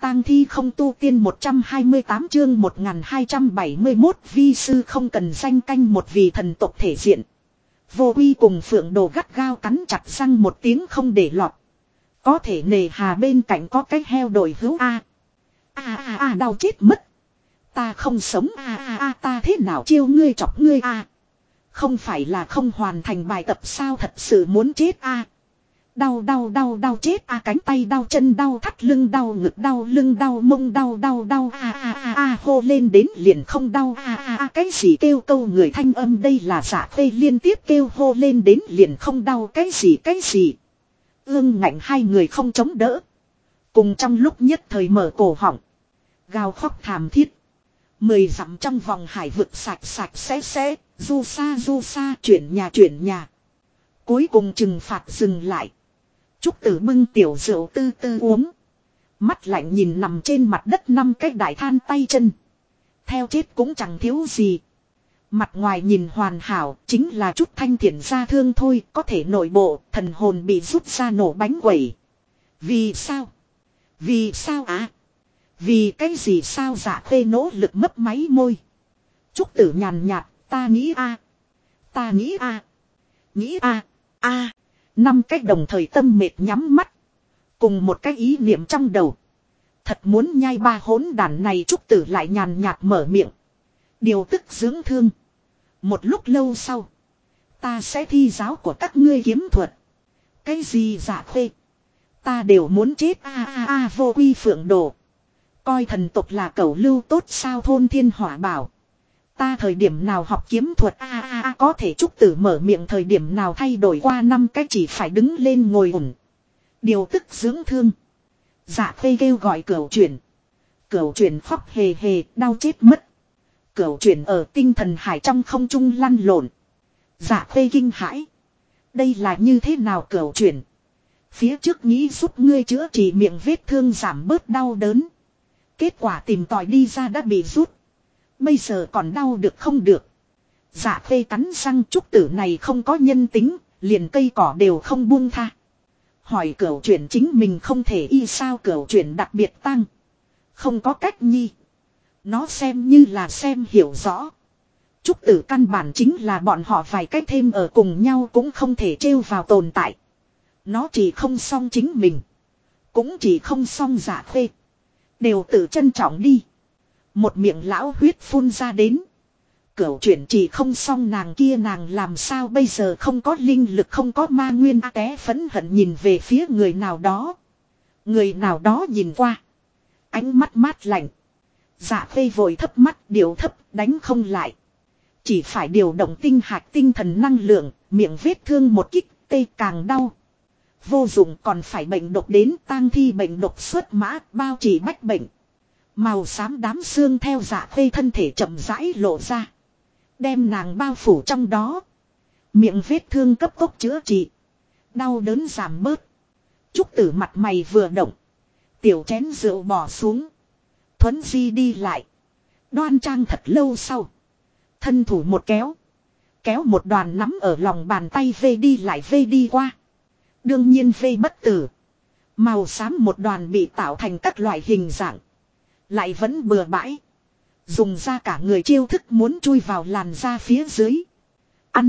tang thi không tu tiên 128 chương 1271 vi sư không cần danh canh một vì thần tộc thể diện. Vô Uy cùng Phượng Đồ gắt gao cắn chặt răng một tiếng không để lọt. Có thể nề hà bên cạnh có cái heo đội hữu đau chết mất. Ta không sống ta thế nào chiêu ngươi chọc ngươi Không phải là không hoàn thành bài tập sao thật sự muốn chết Đau chết cánh tay đau chân đau thắt lưng đau ngực đau lưng đau mông đau hô lên đến liền không đau cái gì kêu câu người thanh âm đây là Dạ Khê liên tiếp kêu hô lên đến liền không đau cái gì. Ương Ngạnh hai người không chống đỡ. Cùng trong lúc nhất thời mở cổ họng. Gào khóc thảm thiết. 10 dặm trong vòng hải vực sạch sẽ, du xa, chuyển nhà. Cuối cùng trừng phạt dừng lại. Trúc Tử bưng tiểu rượu tư tư uống. Mắt lạnh nhìn nằm trên mặt đất 5 cái đại than tay chân. Theo chết cũng chẳng thiếu gì. Mặt ngoài nhìn hoàn hảo, chính là chút thanh thiện ra thương thôi, có thể nội bộ, thần hồn bị rút ra nổ bánh quẩy. Vì sao? Vì cái gì sao Dạ Khê nỗ lực mấp máy môi. Trúc Tử nhàn nhạt, ta nghĩ Nghĩ 5 cách đồng thời tâm mệt nhắm mắt. Cùng một cái ý niệm trong đầu. Thật muốn nhai ba hỗn đản này Trúc Tử lại nhàn nhạt mở miệng. Điều tức dưỡng thương. Một lúc lâu sau. Ta sẽ thi giáo của các ngươi kiếm thuật. Cái gì Dạ Khê? Ta đều muốn chết Vô Uy Phượng Đồ. Coi thần tộc là cẩu lưu tốt sao thôn thiên hỏa bảo. Ta thời điểm nào học kiếm thuật có thể Trúc Tử mở miệng thời điểm nào thay đổi qua 5 cách chỉ phải đứng lên ngồi ổn. Điều tức dưỡng thương. Dạ Khê kêu gọi Cửu Chuyển. Cửu Chuyển khóc hề hề đau chết mất. Cửu Chuyển ở tinh thần hải trong không trung lăn lộn. Dạ Khê kinh hãi. Đây là như thế nào Cửu Chuyển? Phía trước nghĩ giúp ngươi chữa trị miệng vết thương giảm bớt đau đớn. Kết quả tìm tòi đi ra đã bị rút. Bây giờ còn đau được không được. Dạ Khê cắn răng Trúc Tử này không có nhân tính, liền cây cỏ đều không buông tha. Hỏi Cửu Chuyển chính mình không thể y sao Cửu Chuyển đặc biệt tăng. Không có cách nhi. Nó xem như là xem hiểu rõ. Trúc Tử căn bản chính là bọn họ vài cách thêm ở cùng nhau cũng không thể trêu vào tồn tại. Nó chỉ không xong chính mình. Cũng chỉ không xong Dạ Khê. Đều tự trân trọng đi. Một miệng lão huyết phun ra đến. Cửu Chuyển chỉ không xong nàng kia nàng làm sao bây giờ không có linh lực không có ma nguyên té phẫn hận nhìn về phía người nào đó. Người nào đó nhìn qua. Ánh mắt mát lạnh. Dạ Khê vội thấp mắt điều thấp đánh không lại. Chỉ phải điều động tinh hạch tinh thần năng lượng. Miệng vết thương một kích tê càng đau. Vô dụng còn phải bệnh độc đến tang thi bệnh độc xuất mã bao chỉ bách bệnh. Màu xám đám xương theo Dạ Khê thân thể chậm rãi lộ ra. Đem nàng bao phủ trong đó. Miệng vết thương cấp tốc chữa trị. Đau đớn giảm bớt. Trúc Tử mặt mày vừa động. Tiểu chén rượu bỏ xuống. Thuấn di đi lại. Đoan trang thật lâu sau. Thân thủ một kéo. Kéo một đoàn nắm ở lòng bàn tay vê đi lại vê đi qua. Đương nhiên vê bất tử. Màu xám một đoàn bị tạo thành các loại hình dạng. Lại vẫn bừa bãi. Dùng ra cả người chiêu thức muốn chui vào làn da phía dưới. Ăn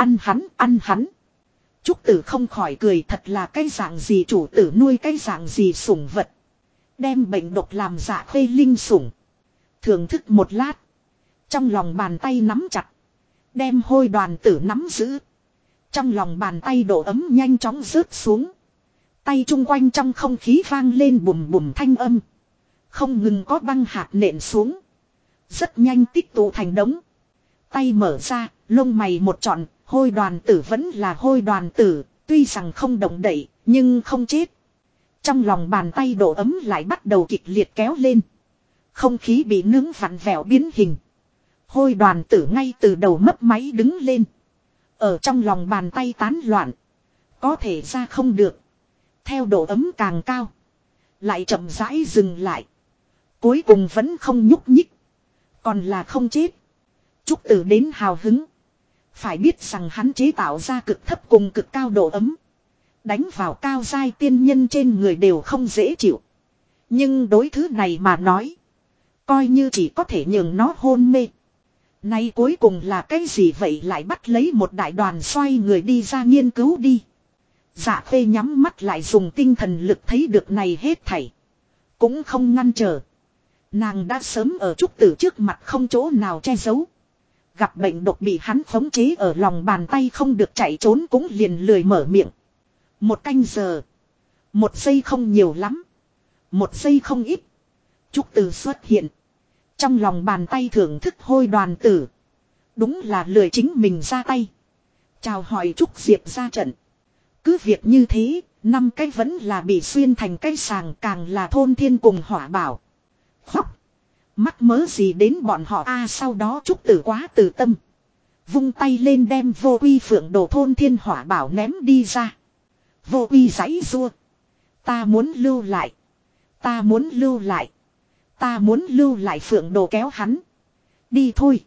hắn. Trúc Tử không khỏi cười thật là cái dạng gì chủ tử nuôi cái dạng gì sủng vật. Đem bệnh độc làm Dạ Khê linh sủng. Thưởng thức một lát. Trong lòng bàn tay nắm chặt. Đem hôi đoàn tử nắm giữ. Trong lòng bàn tay độ ấm nhanh chóng rớt xuống. Tay chung quanh trong không khí vang lên bùm bùm thanh âm. Không ngừng có băng hạt nện xuống. Rất nhanh tích tụ thành đống. Tay mở ra, lông mày một trọn, hôi đoàn tử vẫn là hôi đoàn tử, tuy rằng không động đậy, nhưng không chết. Trong lòng bàn tay độ ấm lại bắt đầu kịch liệt kéo lên. Không khí bị nướng vặn vẹo biến hình. Hôi đoàn tử ngay từ đầu mấp máy đứng lên. Ở trong lòng bàn tay tán loạn. Có thể ra không được. Theo độ ấm càng cao. Lại chậm rãi dừng lại. Cuối cùng vẫn không nhúc nhích. Còn là không chết. Trúc Tử đến hào hứng. Phải biết rằng hắn chế tạo ra cực thấp cùng cực cao độ ấm. Đánh vào cao giai tiên nhân trên người đều không dễ chịu. Nhưng đối thứ này mà nói. Coi như chỉ có thể nhường nó hôn mê. Nay cuối cùng là cái gì vậy, lại bắt lấy một đại đoàn xoay người đi ra nghiên cứu đi. Dạ Khê nhắm mắt lại dùng tinh thần lực thấy được này hết thảy. Cũng không ngăn trở. Nàng đã sớm ở Trúc Tử trước mặt không chỗ nào che giấu. Gặp bệnh độc bị hắn khống chế ở lòng bàn tay không được chạy trốn cũng liền lười mở miệng. 1 canh giờ. 1 giây không nhiều lắm. 1 giây không ít. Trúc Tử xuất hiện. Trong lòng bàn tay thưởng thức hôi đoàn tử. Đúng là lười chính mình ra tay. Chào hỏi Trúc Diệp ra trận. Cứ việc như thế, 5 cái vẫn là bị xuyên thành cái sàng, càng là thôn thiên cùng hỏa bảo. Khóc. Mắc mớ gì đến bọn họ a. Sau đó Trúc Tử quá từ tâm. Vung tay lên đem Vô Uy Phượng Đồ thôn thiên hỏa bảo ném đi ra. Vô Uy giãy giụa. Ta muốn lưu lại. Ta muốn lưu lại. Ta muốn lưu lại. Phượng Đồ kéo hắn. Đi thôi.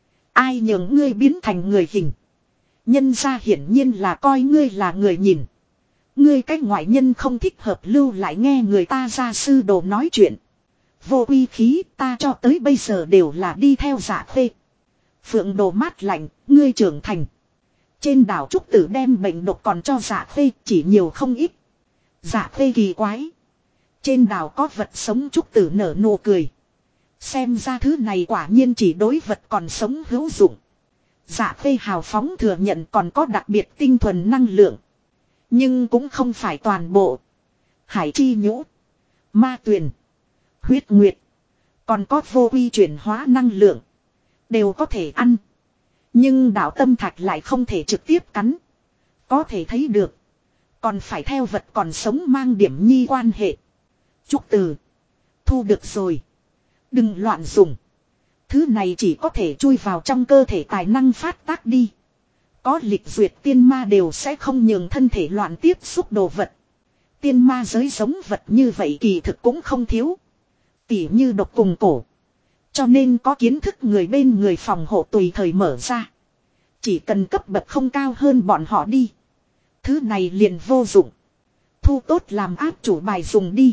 Ai nhường ngươi biến thành người hình. Nhân ra hiển nhiên là coi ngươi là người nhìn. Ngươi cách ngoại nhân không thích hợp lưu lại nghe người ta gia sư đồ nói chuyện. Vô uy khí ta cho tới bây giờ đều là đi theo Dạ Khê. Phượng Đồ mát lạnh, ngươi trưởng thành. Trên đảo Trúc Tử đem bệnh độc còn cho Dạ Khê, chỉ nhiều không ít. Dạ Khê kỳ quái. Trên đảo có vật sống. Trúc Tử nở nụ cười. Xem ra thứ này quả nhiên chỉ đối vật còn sống hữu dụng. Dạ Khê hào phóng thừa nhận còn có đặc biệt tinh thuần năng lượng. Nhưng cũng không phải toàn bộ. Hải chi nhũ, ma tuyền, huyết nguyệt, còn có vô uy chuyển hóa năng lượng. Đều có thể ăn. Nhưng đạo tâm thạch lại không thể trực tiếp cắn. Có thể thấy được. Còn phải theo vật còn sống mang điểm nhi quan hệ. Trúc Tử. Thu được rồi. Đừng loạn dùng. Thứ này chỉ có thể chui vào trong cơ thể tài năng phát tác đi. Có lịch duyệt tiên ma đều sẽ không nhường thân thể loạn tiếp xúc đồ vật. Tiên ma giới giống vật như vậy kỳ thực cũng không thiếu. Tỉ như độc cùng cổ. Cho nên có kiến thức người bên người phòng hộ tùy thời mở ra. Chỉ cần cấp bậc không cao hơn bọn họ đi. Thứ này liền vô dụng. Thu tốt làm áp chủ bài dùng đi.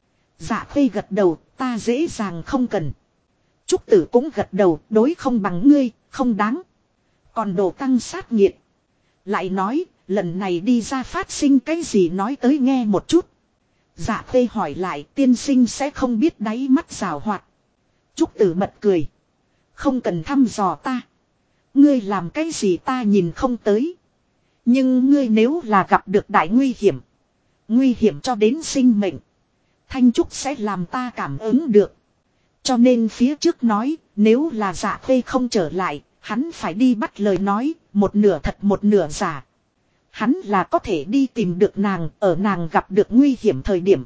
Dạ Khê gật đầu, ta dễ dàng không cần. Trúc Tử cũng gật đầu, đối không bằng ngươi, không đáng. Còn đồ tăng sát nghiệt. Lại nói, lần này đi ra phát sinh cái gì nói tới nghe một chút. Dạ Khê hỏi lại, tiên sinh sẽ không biết đáy mắt rào hoạt. Trúc Tử bật cười. Không cần thăm dò ta. Ngươi làm cái gì ta nhìn không tới. Nhưng ngươi nếu là gặp được đại nguy hiểm. Nguy hiểm cho đến sinh mệnh. Thanh Trúc sẽ làm ta cảm ứng được. Cho nên phía trước nói, nếu là Dạ Khê không trở lại, hắn phải đi bắt lời nói, một nửa thật một nửa giả. Hắn là có thể đi tìm được nàng, ở nàng gặp được nguy hiểm thời điểm.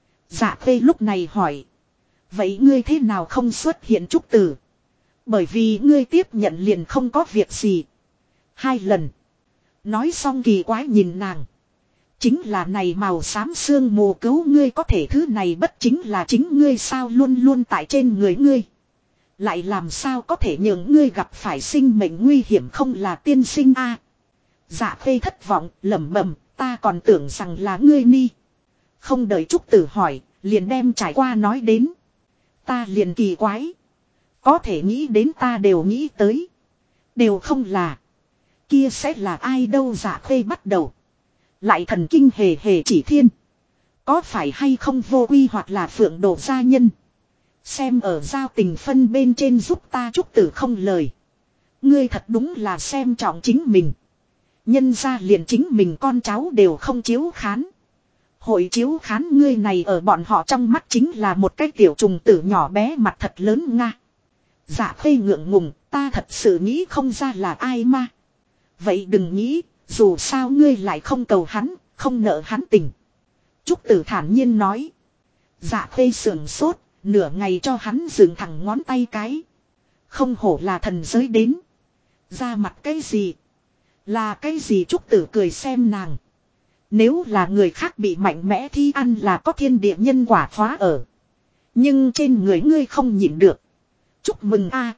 Dạ Khê lúc này hỏi. Vậy ngươi thế nào không xuất hiện Trúc Tử? Bởi vì ngươi tiếp nhận liền không có việc gì. 2 lần. Nói xong kỳ quái nhìn nàng. Chính là này màu xám sương mù cứu ngươi, có thể thứ này bất chính là chính ngươi sao, luôn luôn tại trên người ngươi. Lại làm sao có thể nhường ngươi gặp phải sinh mệnh nguy hiểm không là tiên sinh a? Dạ Khê thất vọng, lẩm bẩm, ta còn tưởng rằng là ngươi ni. Không đợi Trúc Tử hỏi, liền đem trải qua nói đến. Ta liền kỳ quái. Có thể nghĩ đến ta đều nghĩ tới. Đều không là. Kia sẽ là ai đâu? Dạ Khê bắt đầu. Lại thần kinh hề hề chỉ thiên. Có phải hay không Vô Uy hoặc là Phượng Đồ gia nhân? Xem ở giao tình phân bên trên giúp ta. Trúc Tử không lời. Ngươi thật đúng là xem trọng chính mình. Nhân ra liền chính mình con cháu đều không chiếu khán. Hội chiếu khán ngươi này ở bọn họ trong mắt chính là một cái tiểu trùng tử nhỏ bé mặt thật lớn nga. Dạ Khê ngượng ngùng, ta thật sự nghĩ không ra là ai ma. Vậy đừng nghĩ, dù sao ngươi lại không cầu hắn, không nợ hắn tình. Trúc Tử thản nhiên nói. Dạ Khê sườn sốt, nửa ngày cho hắn dừng thẳng ngón tay cái. Không hổ là thần giới đến. Ra mặt cái gì? Là cái gì? Trúc Tử cười xem nàng. Nếu là người khác bị mạnh mẽ thì ăn là có thiên địa nhân quả khóa ở. Nhưng trên người ngươi không nhịn được. Chúc mừng a.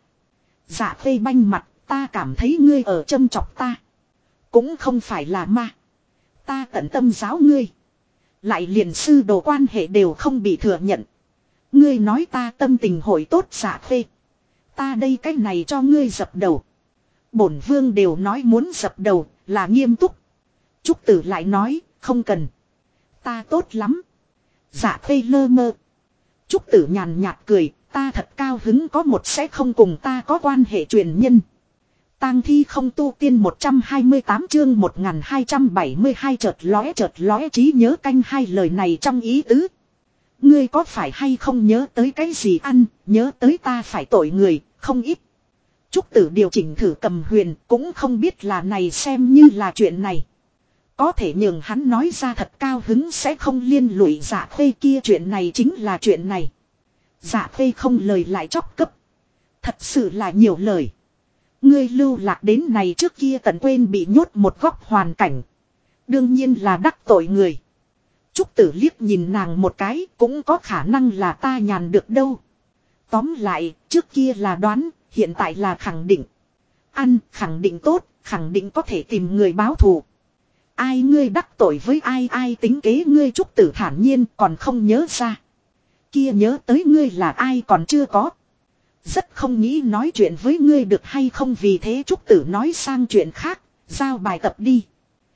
Dạ Khê banh mặt, ta cảm thấy ngươi ở châm chọc ta. Cũng không phải là ma. Ta tận tâm giáo ngươi. Lại liền sư đồ quan hệ đều không bị thừa nhận. Ngươi nói ta tâm tình hội tốt Dạ Khê. Ta đây cái này cho ngươi dập đầu. Bổn vương đều nói muốn dập đầu là nghiêm túc. Trúc Tử lại nói không cần. Ta tốt lắm. Dạ Khê lơ mơ. Trúc Tử nhàn nhạt cười. Ta thật cao hứng có một sẽ không cùng ta có quan hệ truyền nhân. Tang thi không tu tiên 128 chương 1272 chợt lóe trí nhớ canh hai lời này trong ý tứ. Ngươi có phải hay không nhớ tới cái gì ăn, nhớ tới ta phải tội người, không ít. Trúc Tử điều chỉnh thử cầm huyền cũng không biết là này xem như là chuyện này. Có thể nhường hắn nói ra thật cao hứng sẽ không liên lụy Dạ Khê kia chuyện này chính là chuyện này. Dạ Khê không lời lại chóc cấp. Thật sự là nhiều lời. Ngươi lưu lạc đến này trước kia tận quên bị nhốt một góc hoàn cảnh. Đương nhiên là đắc tội người. Trúc Tử liếc nhìn nàng một cái cũng có khả năng là ta nhàn được đâu. Tóm lại, trước kia là đoán, hiện tại là khẳng định. Ăn, khẳng định tốt, khẳng định có thể tìm người báo thù. Ai ngươi đắc tội với ai tính kế ngươi Trúc Tử thản nhiên còn không nhớ ra. Kia nhớ tới ngươi là ai còn chưa có. Rất không nghĩ nói chuyện với ngươi được hay không vì thế Trúc Tử nói sang chuyện khác, giao bài tập đi.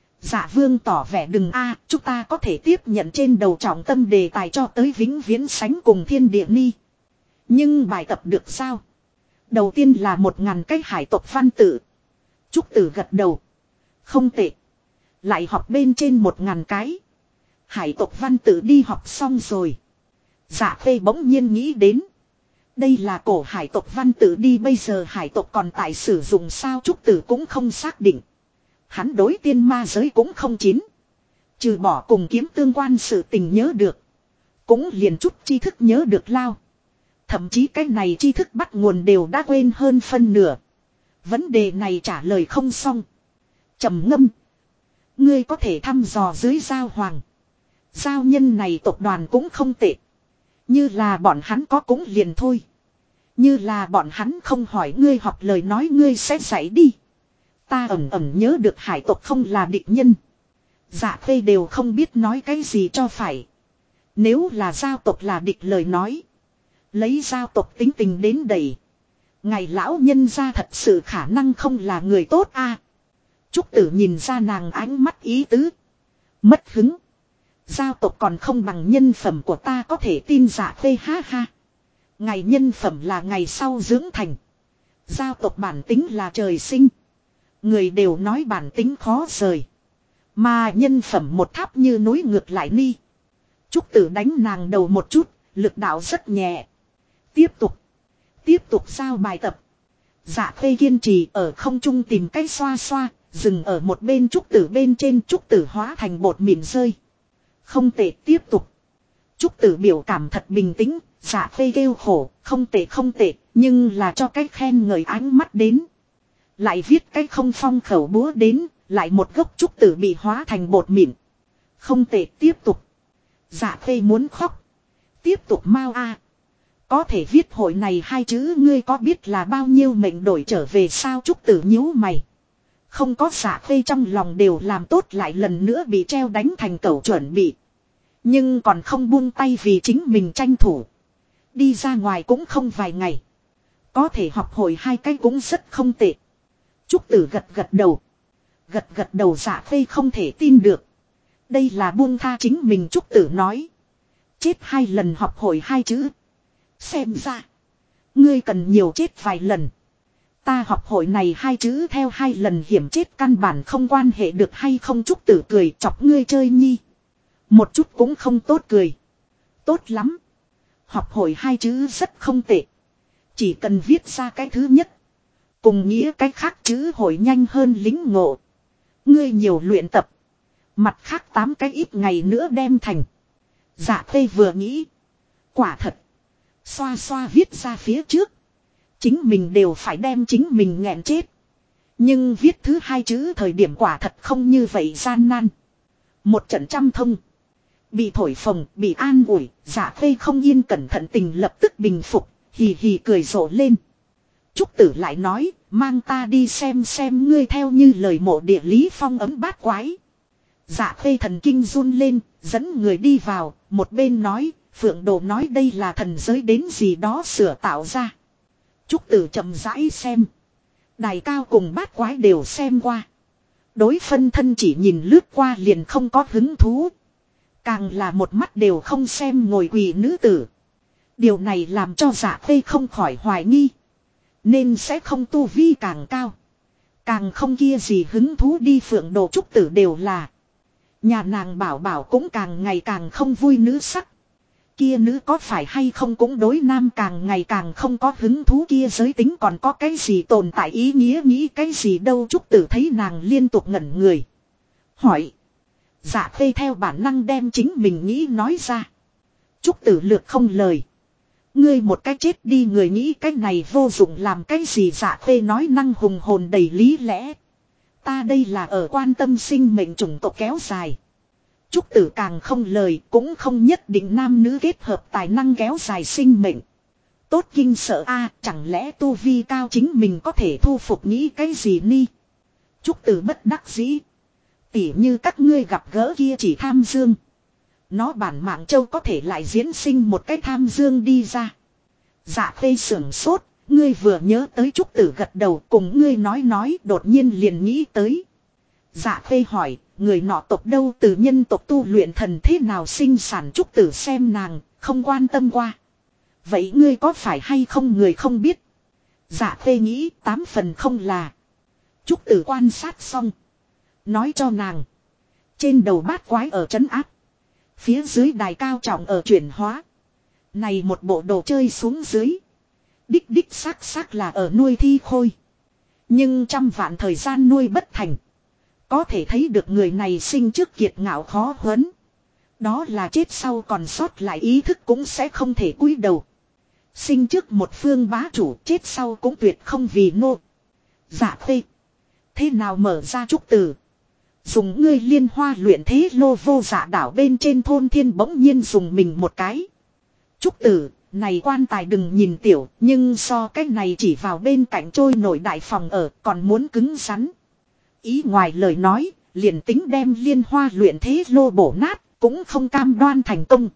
Dạ Vương tỏ vẻ đừng chúng ta có thể tiếp nhận trên đầu trọng tâm đề tài cho tới vĩnh viễn sánh cùng thiên địa ni. Nhưng bài tập được sao? Đầu tiên là 1000 cái hải tộc văn tự. Trúc Tử gật đầu. Không tệ. Lại học bên trên 1000 cái. Hải tộc văn tự đi học xong rồi. Dạ Khê bỗng nhiên nghĩ đến. Đây là cổ hải tộc văn tự đi bây giờ hải tộc còn tại sử dụng sao Trúc Tử cũng không xác định. Hắn đối tiên ma giới cũng không chín. Trừ bỏ cùng kiếm tương quan sự tình nhớ được. Cũng liền chút tri thức nhớ được lao. Thậm chí cái này tri thức bắt nguồn đều đã quên hơn phân nửa. Vấn đề này trả lời không xong. Trầm ngâm. Ngươi có thể thăm dò dưới giao hoàng. Giao nhân này tộc đoàn cũng không tệ. Như là bọn hắn có cũng liền thôi. Như là bọn hắn không hỏi ngươi học lời nói ngươi sẽ dạy đi. Ta ẩn nhớ được hải tộc không là địch nhân. Dạ Khê đều không biết nói cái gì cho phải. Nếu là giao tộc là địch lời nói. Lấy giao tộc tính tình đến đầy. Ngày lão nhân ra thật sự khả năng không là người tốt Trúc Tử nhìn ra nàng ánh mắt ý tứ. Mất hứng. Giao tộc còn không bằng nhân phẩm của ta có thể tin Dạ Khê ha ha. Ngày nhân phẩm là ngày sau dưỡng thành. Giao tộc bản tính là trời sinh. Người đều nói bản tính khó rời. Mà nhân phẩm một tháp như núi ngược lại ni. Trúc Tử đánh nàng đầu một chút, lực đạo rất nhẹ. Tiếp tục giao bài tập. Dạ Khê kiên trì ở không trung tìm cái xoa xoa, dừng ở một bên Trúc Tử bên trên Trúc Tử hóa thành bột mịn rơi. Không tệ tiếp tục. Trúc Tử biểu cảm thật bình tĩnh, Dạ Khê kêu khổ, không tệ, nhưng là cho cái khen ngợi ánh mắt đến. Lại viết cái không phong khẩu búa đến, lại một gốc Trúc Tử bị hóa thành bột mịn. Không tệ tiếp tục. Dạ Khê muốn khóc. Tiếp tục mau Có thể viết hội này hai chữ ngươi có biết là bao nhiêu mệnh đổi trở về sao Trúc Tử nhíu mày. Không có Dạ Khê trong lòng đều làm tốt lại lần nữa bị treo đánh thành cẩu chuẩn bị. Nhưng còn không buông tay vì chính mình tranh thủ. Đi ra ngoài cũng không vài ngày. Có thể học hội hai cái cũng rất không tệ. Trúc Tử gật đầu. Gật đầu Dạ Khê không thể tin được. Đây là buông tha chính mình Trúc Tử nói. Chết 2 lần học hội 2 chữ. Xem ra. Ngươi cần nhiều chết vài lần. Ta học hội này 2 chữ theo 2 lần hiểm chết căn bản không quan hệ được hay không Trúc Tử cười chọc ngươi chơi nhi. Một chút cũng không tốt cười. Tốt lắm. Học hội 2 chữ rất không tệ. Chỉ cần viết ra cái thứ nhất. Cùng nghĩa cái khác chữ hội nhanh hơn lính ngộ. Ngươi nhiều luyện tập. Mặt khác 8 cái ít ngày nữa đem thành. Dạ Khê vừa nghĩ. Quả thật. Xoa xoa viết ra phía trước. Chính mình đều phải đem chính mình nghẹn chết. Nhưng viết thứ 2 chữ thời điểm quả thật không như vậy gian nan. Một trận trăm thông. Bị thổi phồng, bị an ủi, Dạ Khê không yên cẩn thận tình lập tức bình phục, hì hì cười rộ lên. Trúc Tử lại nói, mang ta đi xem ngươi theo như lời mộ địa lý phong ấm bát quái. Dạ Khê thần kinh run lên, dẫn người đi vào, một bên nói, Phượng Đồ nói đây là thần giới đến gì đó sửa tạo ra. Trúc Tử chậm rãi xem. Đài cao cùng bát quái đều xem qua. Đối phân thân chỉ nhìn lướt qua liền không có hứng thú. Càng là một mắt đều không xem ngồi quỳ nữ tử. Điều này làm cho Dạ Khê không khỏi hoài nghi. Nên sẽ không tu vi càng cao. Càng không kia gì hứng thú đi. Phượng Đồ Trúc Tử đều là. Nhà nàng bảo bảo cũng càng ngày càng không vui nữ sắc. Kia nữ có phải hay không cũng đối nam càng ngày càng không có hứng thú, kia giới tính còn có cái gì tồn tại ý nghĩa nghĩ cái gì đâu. Trúc Tử thấy nàng liên tục ngẩn người. Hỏi. Dạ Khê theo bản năng đem chính mình nghĩ nói ra. Trúc Tử lược không lời. Ngươi một cái chết đi người nghĩ cái này vô dụng làm cái gì. Dạ Khê nói năng hùng hồn đầy lý lẽ. Ta đây là ở quan tâm sinh mệnh chủng tộc kéo dài. Trúc Tử càng không lời cũng không nhất định nam nữ kết hợp tài năng kéo dài sinh mệnh. Tốt kinh sợ a, chẳng lẽ tu vi cao chính mình có thể thu phục nghĩ cái gì ni. Trúc Tử bất đắc dĩ. Tỉ như các ngươi gặp gỡ kia chỉ tham dương. Nó bản mạng châu có thể lại diễn sinh một cái tham dương đi ra. Dạ Khê sưởng sốt, ngươi vừa nhớ tới Trúc Tử gật đầu cùng ngươi nói đột nhiên liền nghĩ tới. Dạ Khê hỏi, người nọ tộc đâu từ nhân tộc tu luyện thần thế nào sinh sản. Trúc Tử xem nàng, không quan tâm qua. Vậy ngươi có phải hay không người không biết. Dạ Khê nghĩ 8 phần không là. Trúc Tử quan sát xong. Nói cho nàng. Trên đầu bát quái ở trấn áp. Phía dưới đài cao trọng ở chuyển hóa. Này một bộ đồ chơi xuống dưới. Đích xác là ở nuôi thi khôi. Nhưng trăm vạn thời gian nuôi bất thành. Có thể thấy được người này sinh trước kiệt ngạo khó huấn. Đó là chết sau còn sót lại ý thức cũng sẽ không thể cúi đầu. Sinh trước một phương bá chủ chết sau cũng tuyệt không vì nô. Dạ Khê. Thế nào mở ra Trúc Tử. Dùng ngươi liên hoa luyện thế lô vô dạ đảo bên trên thôn thiên bỗng nhiên dùng mình một cái. Trúc Tử, này quan tài đừng nhìn tiểu, nhưng so cái này chỉ vào bên cạnh trôi nổi đại phòng ở còn muốn cứng rắn. Ý ngoài lời nói, liền tính đem liên hoa luyện thế lô bổ nát, cũng không cam đoan thành công.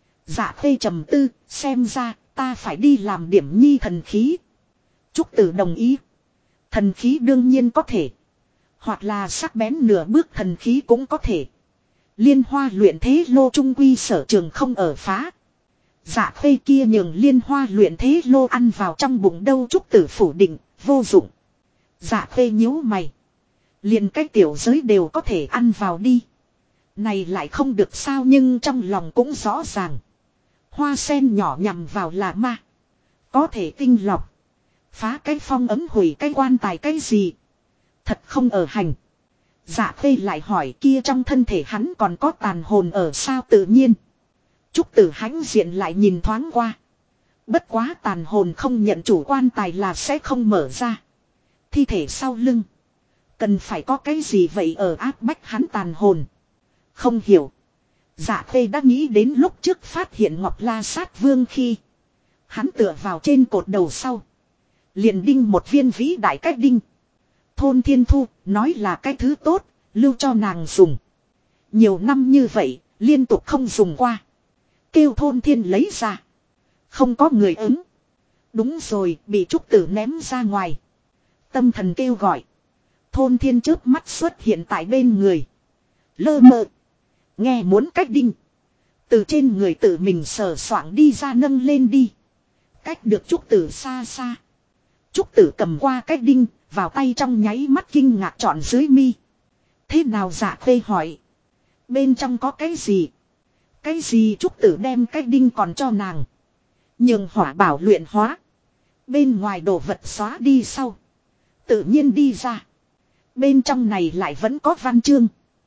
Dạ Khê trầm tư, xem ra, ta phải đi làm điểm nhi thần khí. Trúc Tử đồng ý. Thần khí đương nhiên có thể. Hoặc là sắc bén nửa bước thần khí cũng có thể. Liên hoa luyện thế lô trung quy sở trường không ở phá. Dạ Khê kia nhường liên hoa luyện thế lô ăn vào trong bụng đâu. Trúc Tử phủ định, vô dụng. Dạ Khê nhíu mày. Liền cái tiểu giới đều có thể ăn vào đi. Này lại không được sao, nhưng trong lòng cũng rõ ràng. Hoa sen nhỏ nhằm vào là ma. Có thể tinh lọc. Phá cái phong ấm hủy cái quan tài cái gì. Thật không ở hành. Dạ Khê lại hỏi kia trong thân thể hắn còn có tàn hồn ở sao. Tự nhiên. Trúc Tử hãnh diện lại nhìn thoáng qua. Bất quá tàn hồn không nhận chủ quan tài là sẽ không mở ra. Thi thể sau lưng. Cần phải có cái gì vậy ở áp bách hắn tàn hồn. Không hiểu. Dạ Khê đã nghĩ đến lúc trước phát hiện Ngọc La Sát Vương khi. Hắn tựa vào trên cột đầu sau. Liền đinh một viên vĩ đại cách đinh. Thôn Thiên Thu nói là cái thứ tốt, lưu cho nàng dùng. Nhiều năm như vậy, liên tục không dùng qua. Kêu Thôn Thiên lấy ra. Không có người ứng. Đúng rồi, bị Trúc Tử ném ra ngoài. Tâm thần kêu gọi. Thôn Thiên chớp mắt xuất hiện tại bên người. Lơ mơ. Nghe muốn cách đinh. Từ trên người tự mình sờ soạng đi ra nâng lên đi. Cách được Trúc Tử xa xa. Trúc Tử cầm qua cách đinh. Vào tay trong nháy mắt kinh ngạc trọn dưới mi. Thế nào Dạ Khê hỏi. Bên trong có cái gì? Cái gì Trúc Tử đem cách đinh còn cho nàng. Nhường hỏa bảo luyện hóa. Bên ngoài đồ vật xóa đi sau. Tự nhiên đi ra. Bên trong này lại vẫn có văn chương.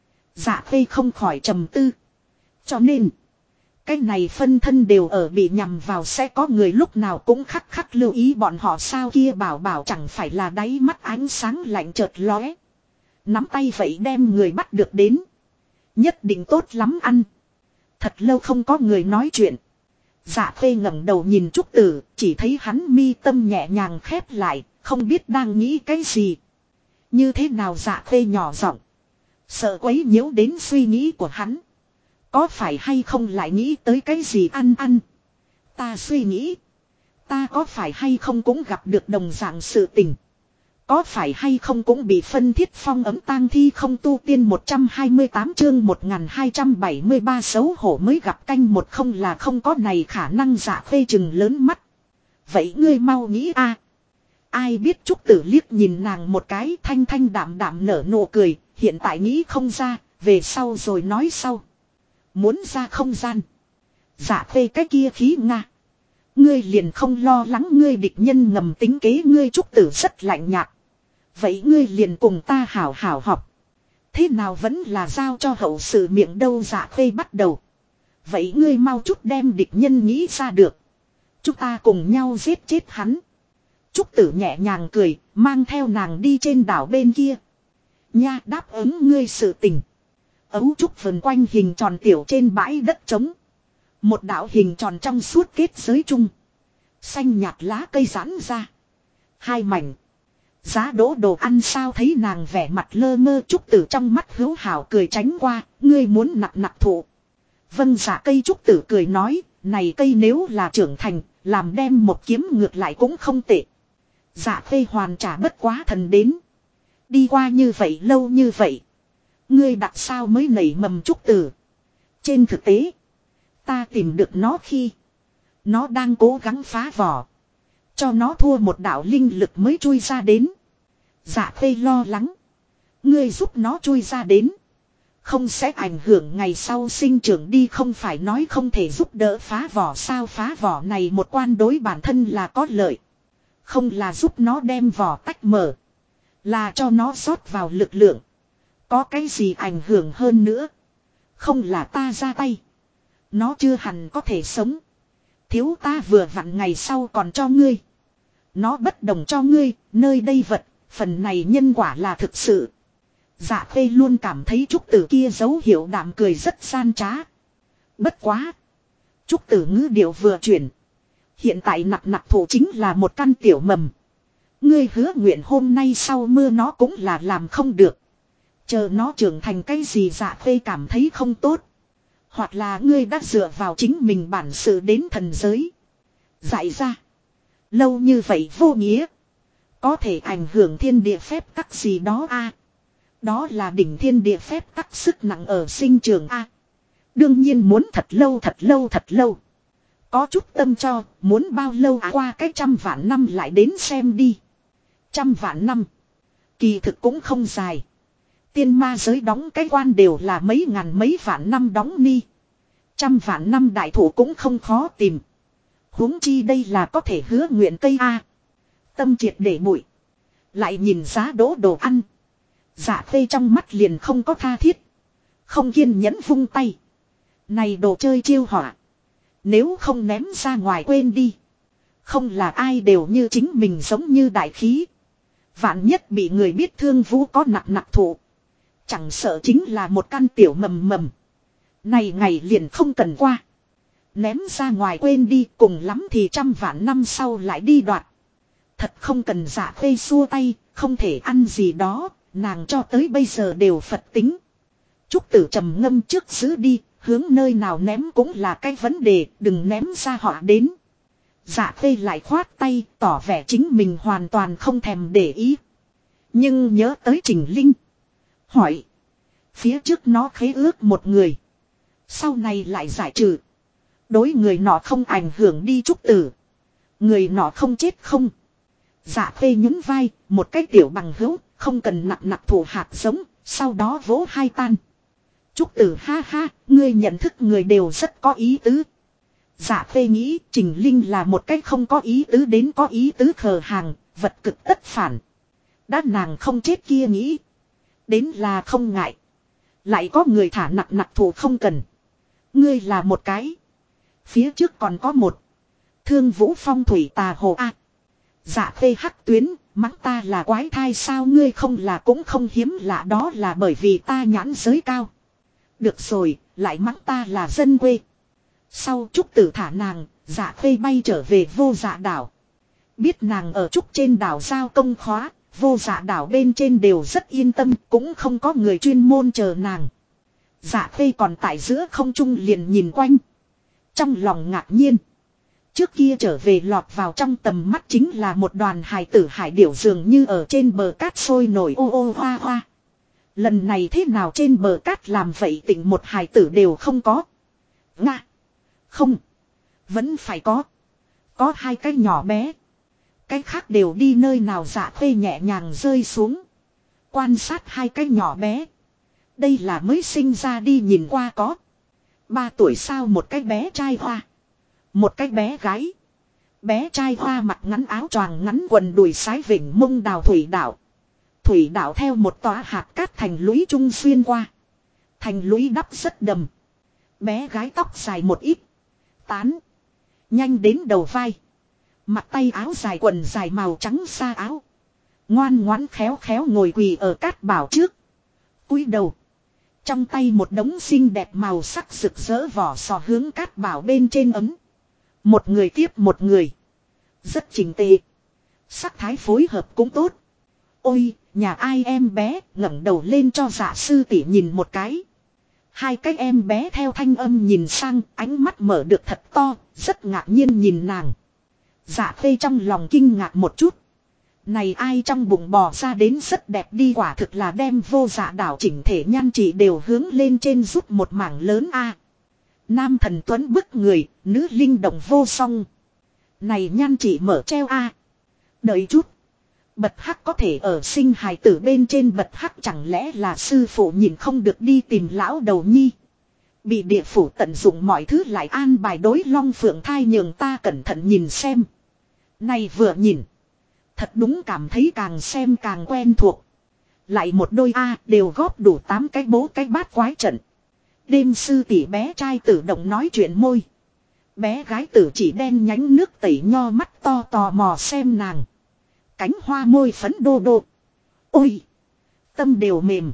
Dạ Khê không khỏi trầm tư. Cho nên. Cái này phân thân đều ở bị nhằm vào, sẽ có người lúc nào cũng khắc lưu ý bọn họ sao. Kia bảo chẳng phải là đáy mắt ánh sáng lạnh chợt lóe. Nắm tay vậy đem người bắt được đến. Nhất định tốt lắm ăn. Thật lâu không có người nói chuyện. Dạ Khê ngẩng đầu nhìn Trúc Tử, chỉ thấy hắn mi tâm nhẹ nhàng khép lại, không biết đang nghĩ cái gì. Như thế nào Dạ Khê nhỏ giọng. Sợ quấy nhiễu đến suy nghĩ của hắn. Có phải hay không lại nghĩ tới cái gì ăn ăn. Ta suy nghĩ. Ta có phải hay không cũng gặp được đồng dạng sự tình. Có phải hay không cũng bị phân thiết phong ấm tang thi không tu tiên 128 chương 1273 xấu hổ mới gặp canh một không là không có này khả năng dạ phê chừng lớn mắt. Vậy ngươi mau nghĩ a. Ai biết Trúc Tử liếc nhìn nàng một cái thanh thanh đạm đạm nở nụ cười, hiện tại nghĩ không ra, về sau rồi nói sau. Muốn ra không gian. Dạ phê cái kia khí nga. Ngươi liền không lo lắng ngươi địch nhân ngầm tính kế ngươi Trúc Tử rất lạnh nhạt. Vậy ngươi liền cùng ta hảo hảo học. Thế nào vẫn là giao cho hậu sự miệng đâu dạ phê bắt đầu. Vậy ngươi mau chút đem địch nhân nghĩ ra được. Chúng ta cùng nhau giết chết hắn. Trúc Tử nhẹ nhàng cười, mang theo nàng đi trên đảo bên kia. Nha đáp ứng ngươi sự tình. Ấu trúc vần quanh hình tròn tiểu trên bãi đất trống. Một đạo hình tròn trong suốt kết giới chung. Xanh nhạt lá cây giãn ra. Hai mảnh. Giá đỗ đồ ăn sao thấy nàng vẻ mặt lơ mơ Trúc Tử trong mắt hữu hảo cười tránh qua. Ngươi muốn nặc nặc thụ. Vâng dạ cây Trúc Tử cười nói. Này cây nếu là trưởng thành. Làm đem một kiếm ngược lại cũng không tệ. Dạ phê hoàn trả bất quá thần đến. Đi qua như vậy lâu như vậy. Ngươi đặt sao mới nảy mầm Trúc Tử. Trên thực tế. Ta tìm được nó khi. Nó đang cố gắng phá vỏ. Cho nó thua một đạo linh lực mới chui ra đến. Dạ phê lo lắng. Ngươi giúp nó chui ra đến. Không sẽ ảnh hưởng ngày sau sinh trưởng đi không phải nói không thể giúp đỡ phá vỏ sao phá vỏ này một quan đối bản thân là có lợi. Không là giúp nó đem vỏ tách mở. Là cho nó rót vào lực lượng. Có cái gì ảnh hưởng hơn nữa. Không là ta ra tay. Nó chưa hẳn có thể sống. Thiếu ta vừa vặn ngày sau còn cho ngươi. Nó bất đồng cho ngươi, nơi đây vật, phần này nhân quả là thực sự. Dạ phê luôn cảm thấy Trúc Tử kia dấu hiệu đạm cười rất gian trá. Bất quá. Trúc Tử ngữ điệu vừa chuyển. Hiện tại nặc nặc thủ chính là một căn tiểu mầm. Ngươi hứa nguyện hôm nay sau mưa nó cũng là làm không được. Chờ nó trưởng thành cái gì dạ phê cảm thấy không tốt. Hoặc là ngươi đã dựa vào chính mình bản sự đến thần giới. Dạy ra. Lâu như vậy vô nghĩa. Có thể ảnh hưởng thiên địa phép tắc gì đó a. Đó là đỉnh thiên địa phép tắc sức nặng ở sinh trường a. Đương nhiên muốn thật lâu thật lâu thật lâu. Có chút tâm cho, muốn bao lâu qua cái 100 vạn năm lại đến xem đi. 100 vạn năm. Kỳ thực cũng không dài. Tiên ma giới đóng cái quan đều là mấy ngàn mấy vạn năm đóng ni. 100 vạn năm đại thủ cũng không khó tìm. Huống chi đây là có thể hứa nguyện cây A. Tâm triệt để bụi. Lại nhìn giá đỗ đồ ăn. Dạ phê trong mắt liền không có tha thiết. Không kiên nhẫn vung tay. Này đồ chơi chiêu họa. Nếu không ném ra ngoài quên đi. Không là ai đều như chính mình giống như đại khí. Vạn nhất bị người biết thương vũ có nặc nặc thụ. Chẳng sợ chính là một căn tiểu mầm mầm. Này ngày liền không cần qua. Ném ra ngoài quên đi cùng lắm thì 100 vạn năm sau lại đi đoạt. Thật không cần dạ phê xua tay, không thể ăn gì đó, nàng cho tới bây giờ đều Phật tính. Trúc Tử trầm ngâm trước giữ đi, hướng nơi nào ném cũng là cái vấn đề, đừng ném ra họ đến. Dạ phê lại khoát tay, tỏ vẻ chính mình hoàn toàn không thèm để ý. Nhưng nhớ tới Trình Linh. Hỏi. Phía trước nó khế ước một người. Sau này lại giải trừ. Đối người nọ không ảnh hưởng đi Trúc Tử. Người nọ không chết không. Dạ phê nhún vai, một cái tiểu bằng hữu, không cần nặc nặc thủ hạt giống, sau đó vỗ hai tan. Trúc Tử ha ha, ngươi nhận thức người đều rất có ý tứ. Dạ phê nghĩ Trình Linh là một cái không có ý tứ đến có ý tứ khờ hàng, vật cực tất phản. Đã nàng không chết kia nghĩ. Đến là không ngại. Lại có người thả nặc nặc thủ không cần. Ngươi là một cái. Phía trước còn có một. Thương vũ phong thủy tà hồ a. Dạ phê hắc tuyến, mắng ta là quái thai sao ngươi không là cũng không hiếm lạ đó là bởi vì ta nhãn giới cao. Được rồi, lại mắng ta là dân quê. Sau Trúc Tử thả nàng, dạ phê bay trở về Vô Dạ đảo. Biết nàng ở Trúc trên đảo giao công khóa, Vô Dạ đảo bên trên đều rất yên tâm, cũng không có người chuyên môn chờ nàng. Dạ Khê còn tại giữa không trung liền nhìn quanh. Trong lòng ngạc nhiên. Trước kia trở về lọt vào trong tầm mắt chính là một đoàn hài tử hải điểu dường như ở trên bờ cát sôi nổi ô ô hoa hoa. Lần này thế nào trên bờ cát làm vậy tỉnh một hài tử đều không có. Nga. Không. Vẫn phải có. Có hai cái nhỏ bé. Cái khác đều đi nơi nào. Dạ Khê nhẹ nhàng rơi xuống. Quan sát hai cái nhỏ bé. Đây là mới sinh ra đi nhìn qua có. 3 tuổi sao một cái bé trai hoa. Một cái bé gái. Bé trai hoa mặc ngắn áo choàng ngắn quần đùi sái vỉnh mông đào thủy đạo. Thủy đạo theo một tòa hạt cát thành lũy trung xuyên qua. Thành lũy đắp rất đầm. Bé gái tóc dài một ít. Tán. Nhanh đến đầu vai. Mặc tay áo dài quần dài màu trắng xa áo. Ngoan ngoãn khéo khéo ngồi quỳ ở cát bảo trước. Cúi đầu. Trong tay một đống xinh đẹp màu sắc rực rỡ vỏ sò hướng cát bảo bên trên ấm. Một người tiếp một người. Rất chỉnh tề. Sắc thái phối hợp cũng tốt. Ôi, nhà ai em bé, ngẩng đầu lên cho dạ sư tỷ nhìn một cái. Hai cái em bé theo thanh âm nhìn sang, ánh mắt mở được thật to, rất ngạc nhiên nhìn nàng. Dạ Khê trong lòng kinh ngạc một chút. Này ai trong bụng bò ra đến rất đẹp đi, quả thực là đem vô dạ đảo chỉnh thể nhan trị đều hướng lên trên giúp một mảng lớn a. Nam thần tuấn bức người, nữ linh động vô song. Này nhan trị mở treo a. Đợi chút. Bật hắc có thể ở sinh hài tử bên trên bật hắc, chẳng lẽ là sư phụ nhìn không được đi tìm lão đầu nhi. Bị địa phủ tận dụng mọi thứ lại an bài đối long phượng thai, nhường ta cẩn thận nhìn xem. Này vừa nhìn. Thật đúng cảm thấy càng xem càng quen thuộc. Lại một đôi A đều góp đủ 8 cái bố cái bát quái trận. Đêm sư tỷ bé trai tự động nói chuyện môi. Bé gái tử chỉ đen nhánh nước tẩy nho mắt to tò mò xem nàng. Cánh hoa môi phấn đô đô. Ôi! Tâm đều mềm.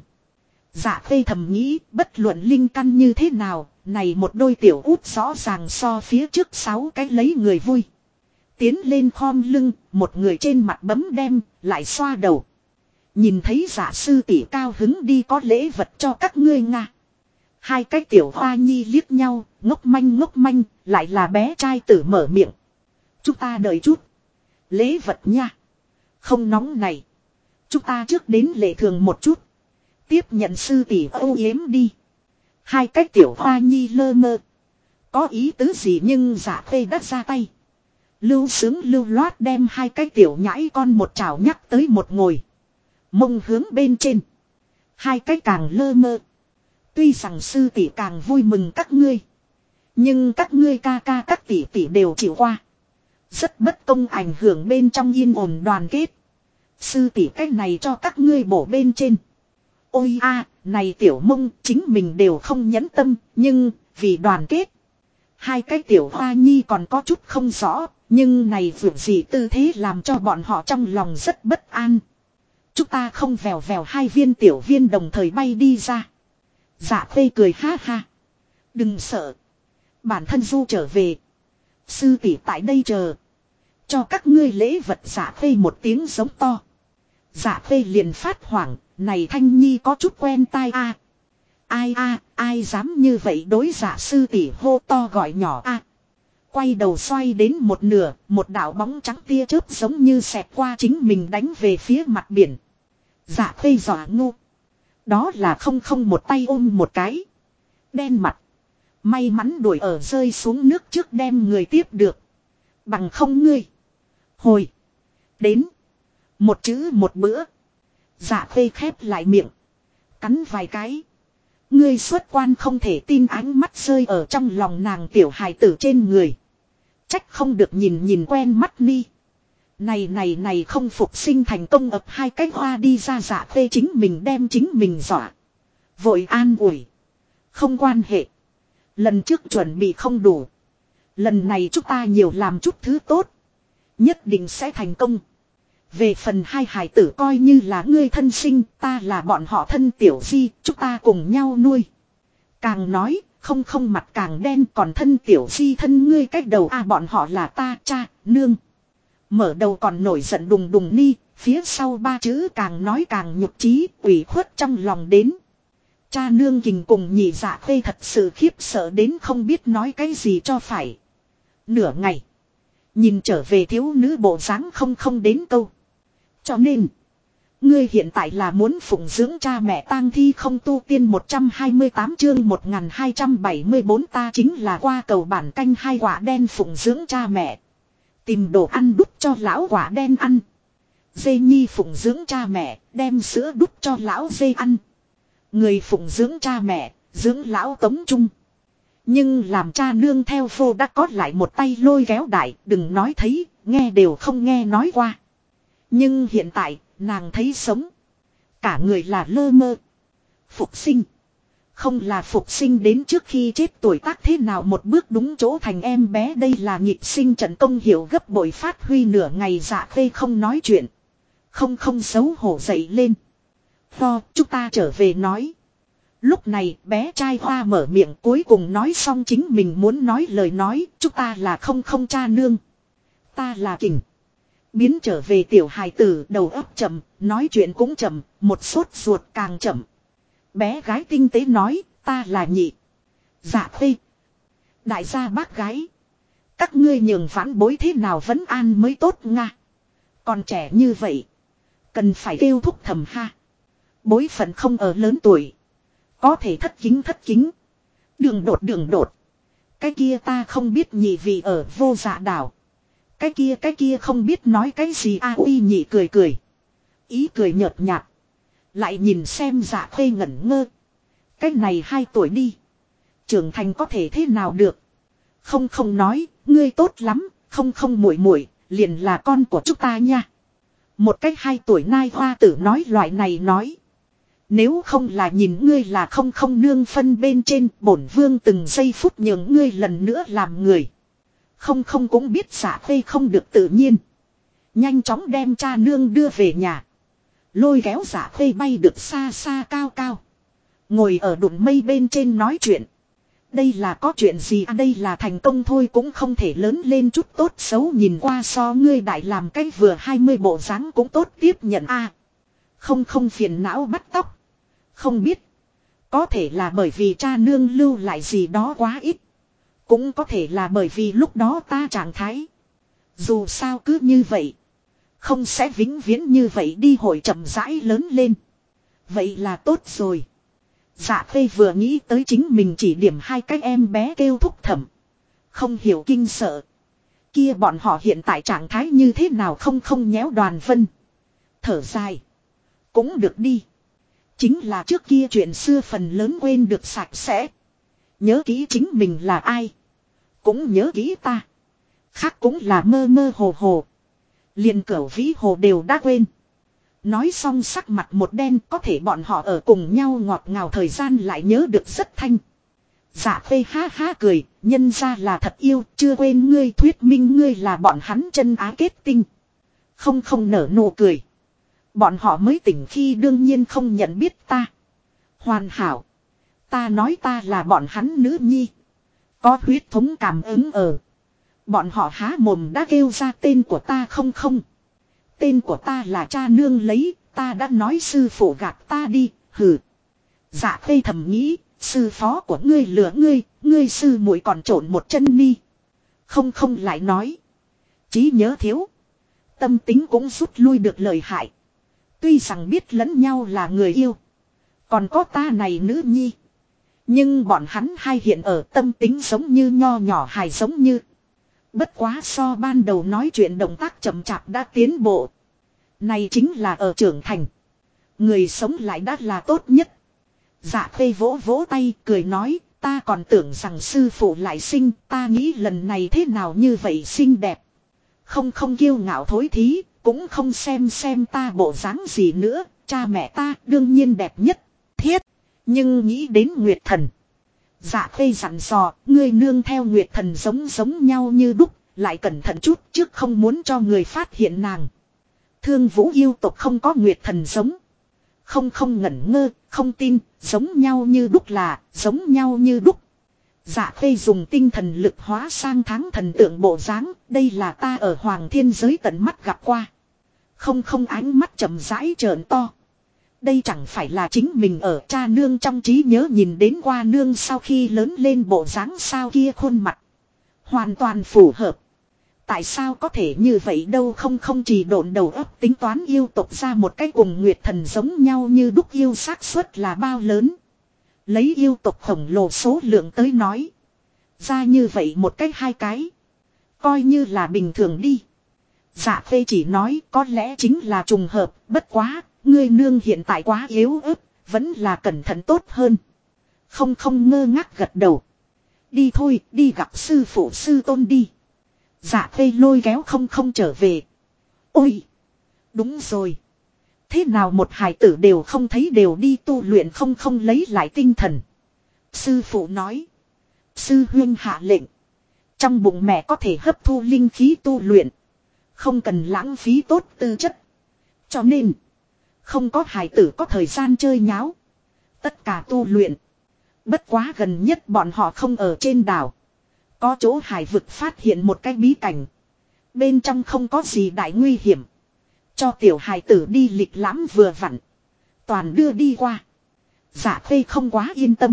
Dạ Khê thầm nghĩ bất luận linh căn như thế nào. Này một đôi tiểu út rõ ràng so phía trước 6 cái lấy người vui. Tiến lên khom lưng, một người trên mặt bấm đem, lại xoa đầu. Nhìn thấy dạ sư tỷ cao hứng đi có lễ vật cho các ngươi nga. Hai cái tiểu hoa nhi liếc nhau, ngốc manh, lại là bé trai tử mở miệng. Chúng ta đợi chút. Lễ vật nha. Không nóng này. Chúng ta trước đến lễ thường một chút. Tiếp nhận sư tỷ âu yếm đi. Hai cái tiểu hoa nhi lơ mơ. Có ý tứ gì nhưng dạ Khê đã ra tay. Lưu sướng lưu loát đem hai cái tiểu nhãi con một chảo nhắc tới một ngồi. Mông hướng bên trên. Hai cái càng lơ mơ. Tuy rằng sư tỷ càng vui mừng các ngươi. Nhưng các ngươi ca ca các tỷ tỷ đều chịu qua. Rất bất công ảnh hưởng bên trong yên ổn đoàn kết. Sư tỷ cách này cho các ngươi bổ bên trên. Ôi a, này tiểu mông chính mình đều không nhẫn tâm. Nhưng vì đoàn kết. Hai cái tiểu hoa nhi còn có chút không rõ. Nhưng này vượt gì tư thế làm cho bọn họ trong lòng rất bất an. Chúng ta không vèo vèo hai viên tiểu viên đồng thời bay đi ra. Dạ Khê cười ha ha. Đừng sợ. Bản thân du trở về. Sư tỷ tại đây chờ. Cho các ngươi lễ vật. Dạ Khê một tiếng giống to. Dạ Khê liền phát hoảng. Này Thanh Nhi có chút quen tai a. Ai dám như vậy đối dạ sư tỷ hô to gọi nhỏ a. Quay đầu xoay đến một nửa, một đạo bóng trắng tia chớp giống như xẹt qua chính mình đánh về phía mặt biển. Dạ Khê dọa ngu. Đó là không một tay ôm một cái. Đen mặt. May mắn đuổi ở rơi xuống nước trước đem người tiếp được. Bằng không ngươi. Hồi. Đến. Một chữ một bữa. Dạ Khê khép lại miệng. Cắn vài cái. Ngươi xuất quan không thể tin, ánh mắt rơi ở trong lòng nàng tiểu hài tử trên người. Trách không được nhìn quen mắt ni. Này không phục sinh thành công ập hai cái hoa đi ra. Dạ Khê chính mình đem chính mình dọa. Vội an ủi. Không quan hệ. Lần trước chuẩn bị không đủ. Lần này chúng ta nhiều làm chút thứ tốt. Nhất định sẽ thành công. Về phần hai hài tử coi như là ngươi thân sinh, ta là bọn họ thân tiểu di, chúng ta cùng nhau nuôi. Càng nói, không mặt càng đen, còn thân tiểu di thân ngươi cách đầu bọn họ là ta, cha, nương. Mở đầu còn nổi giận đùng đùng ni, phía sau 3 chữ càng nói càng nhục chí, ủy khuất trong lòng đến. Cha nương kình cùng nhị dạ khê thật sự khiếp sợ đến không biết nói cái gì cho phải. Nửa ngày. Nhìn trở về thiếu nữ bộ dáng không đến câu. Cho nên. Ngươi hiện tại là muốn phụng dưỡng cha mẹ tang thi không tu tiên 128 chương 1274 ta chính là qua cầu bản canh hai quả đen phụng dưỡng cha mẹ. Tìm đồ ăn đút cho lão quả đen ăn. Dê nhi phụng dưỡng cha mẹ, đem sữa đút cho lão dê ăn. Người phụng dưỡng cha mẹ, dưỡng lão tống trung. Nhưng làm cha nương theo vô đã có lại một tay lôi kéo đại, đừng nói thấy, nghe đều không nghe nói qua. Nhưng hiện tại, nàng thấy sống. Cả người là lơ mơ. Phục sinh. Không là phục sinh đến trước khi chết tuổi tác thế nào một bước đúng chỗ thành em bé đây là nhịp sinh trận công hiểu gấp bội phát huy nửa ngày dạ khê không nói chuyện. Không xấu hổ dậy lên. Chúng ta trở về nói. Lúc này bé trai Hoa mở miệng cuối cùng nói xong chính mình muốn nói lời nói. Chúng ta là không cha nương. Ta là Kình. Biến trở về tiểu hài tử đầu óc chậm, nói chuyện cũng chậm, một sốt ruột càng chậm. Bé gái tinh tế nói, ta là Nhị. Dạ khê. Đại gia bác gái. Các ngươi nhường vãn bối thế nào vẫn an mới tốt nga. Còn trẻ như vậy. Cần phải kêu thúc thầm ha. Bối phận không ở lớn tuổi. Có thể thất kính. Đường đột. Cái kia ta không biết nhị vị ở vô dạ đảo. Cái kia không biết nói cái gì uy nhị cười. Ý cười nhợt nhạt. Lại nhìn xem dạ khê ngẩn ngơ. Cái này 2 tuổi đi. Trưởng thành có thể thế nào được. Không nói, ngươi tốt lắm, không muội liền là con của chúng ta nha. Một cách 2 tuổi nai hoa tử nói loại này nói. Nếu không là nhìn ngươi là không nương phân bên trên bổn vương từng giây phút nhường ngươi lần nữa làm người. Không cũng biết dạ khê không được tự nhiên. Nhanh chóng đem cha nương đưa về nhà. Lôi kéo dạ khê bay được xa cao. Ngồi ở đụng mây bên trên nói chuyện. Đây là có chuyện gì đây là thành công thôi cũng không thể lớn lên chút tốt xấu nhìn qua so ngươi đại làm cái vừa 20 bộ dáng cũng tốt tiếp nhận Không phiền não bắt tóc. Không biết. Có thể là bởi vì cha nương lưu lại gì đó quá ít. Cũng có thể là bởi vì lúc đó ta trạng thái. Dù sao cứ như vậy. Không sẽ vĩnh viễn như vậy đi hội chậm rãi lớn lên. Vậy là tốt rồi. Dạ khê vừa nghĩ tới chính mình chỉ điểm 2 cái em bé kêu thúc thầm. Không hiểu kinh sợ. Kia bọn họ hiện tại trạng thái như thế nào không nhéo Đoàn Vân. Thở dài. Cũng được đi. Chính là trước kia chuyện xưa phần lớn quên được sạch sẽ. Nhớ kỹ chính mình là ai. Cũng nhớ kỹ ta. Khác cũng là mơ hồ. Liền cửu vĩ hồ đều đã quên. Nói xong sắc mặt một đen có thể bọn họ ở cùng nhau ngọt ngào thời gian lại nhớ được rất thanh. Dạ phê ha cười, nhân ra là thật yêu, chưa quên ngươi thuyết minh ngươi là bọn hắn chân á kết tinh. Không nở nụ cười. Bọn họ mới tỉnh khi đương nhiên không nhận biết ta. Hoàn hảo. Ta nói ta là bọn hắn nữ nhi. Có huyết thống cảm ứng ở. Bọn họ há mồm đã kêu ra tên của ta không. Tên của ta là cha nương lấy, ta đã nói sư phụ gạt ta đi, hừ. Dạ khê thầm nghĩ, sư phó của ngươi lừa ngươi sư muội còn trộn một chân ni. Không lại nói. Trí nhớ thiếu. Tâm tính cũng rút lui được lời hại. Tuy rằng biết lẫn nhau là người yêu. Còn có ta này nữ nhi. Nhưng bọn hắn hai hiện ở tâm tính giống như nho nhỏ hài giống như. Bất quá so ban đầu nói chuyện động tác chậm chạp đã tiến bộ. Này chính là ở trưởng thành. Người sống lại đã là tốt nhất. Dạ khê vỗ tay cười nói. Ta còn tưởng rằng sư phụ lại sinh. Ta nghĩ lần này thế nào như vậy xinh đẹp. Không kiêu ngạo thối thí. Cũng không xem ta bộ dáng gì nữa. Cha mẹ ta đương nhiên đẹp nhất. Thiết. Nhưng nghĩ đến Nguyệt Thần. Dạ khê dặn dò. Ngươi nương theo Nguyệt Thần giống nhau như đúc. Lại cẩn thận chút trước không muốn cho người phát hiện nàng. Thương Vũ yêu tộc không có Nguyệt Thần giống. Không ngẩn ngơ, không tin, giống nhau như đúc là, giống nhau như đúc. Dạ khê dùng tinh thần lực hóa sang tháng thần tượng bộ dáng, đây là ta ở Hoàng Thiên giới tận mắt gặp qua. Không ánh mắt chậm rãi trợn to. Đây chẳng phải là chính mình ở cha nương trong trí nhớ nhìn đến qua nương sau khi lớn lên bộ dáng sao kia khuôn mặt. Hoàn toàn phù hợp. Tại sao có thể như vậy đâu không chỉ độn đầu óc tính toán yêu tộc ra một cái cùng Nguyệt Thần giống nhau như đúc yêu xác suất là bao lớn. Lấy yêu tộc khổng lồ số lượng tới nói. Ra như vậy một cái hai cái. Coi như là bình thường đi. Dạ Phê chỉ nói có lẽ chính là trùng hợp, bất quá, ngươi nương hiện tại quá yếu ớt, vẫn là cẩn thận tốt hơn. Không ngơ ngác gật đầu. Đi thôi, đi gặp sư phụ sư tôn đi. Dạ Phê lôi kéo không trở về. Ôi! Đúng rồi. Thế nào một hài tử đều không thấy đều đi tu luyện không lấy lại tinh thần. Sư phụ nói. Sư huyên hạ lệnh. Trong bụng mẹ có thể hấp thu linh khí tu luyện. Không cần lãng phí tốt tư chất. Cho nên. Không có hài tử có thời gian chơi nháo. Tất cả tu luyện. Bất quá gần nhất bọn họ không ở trên đảo. Có chỗ hải vực phát hiện một cái bí cảnh. Bên trong không có gì đại nguy hiểm. Cho tiểu hài tử đi lịch lãm vừa vặn. Toàn đưa đi qua. Dạ Phê không quá yên tâm.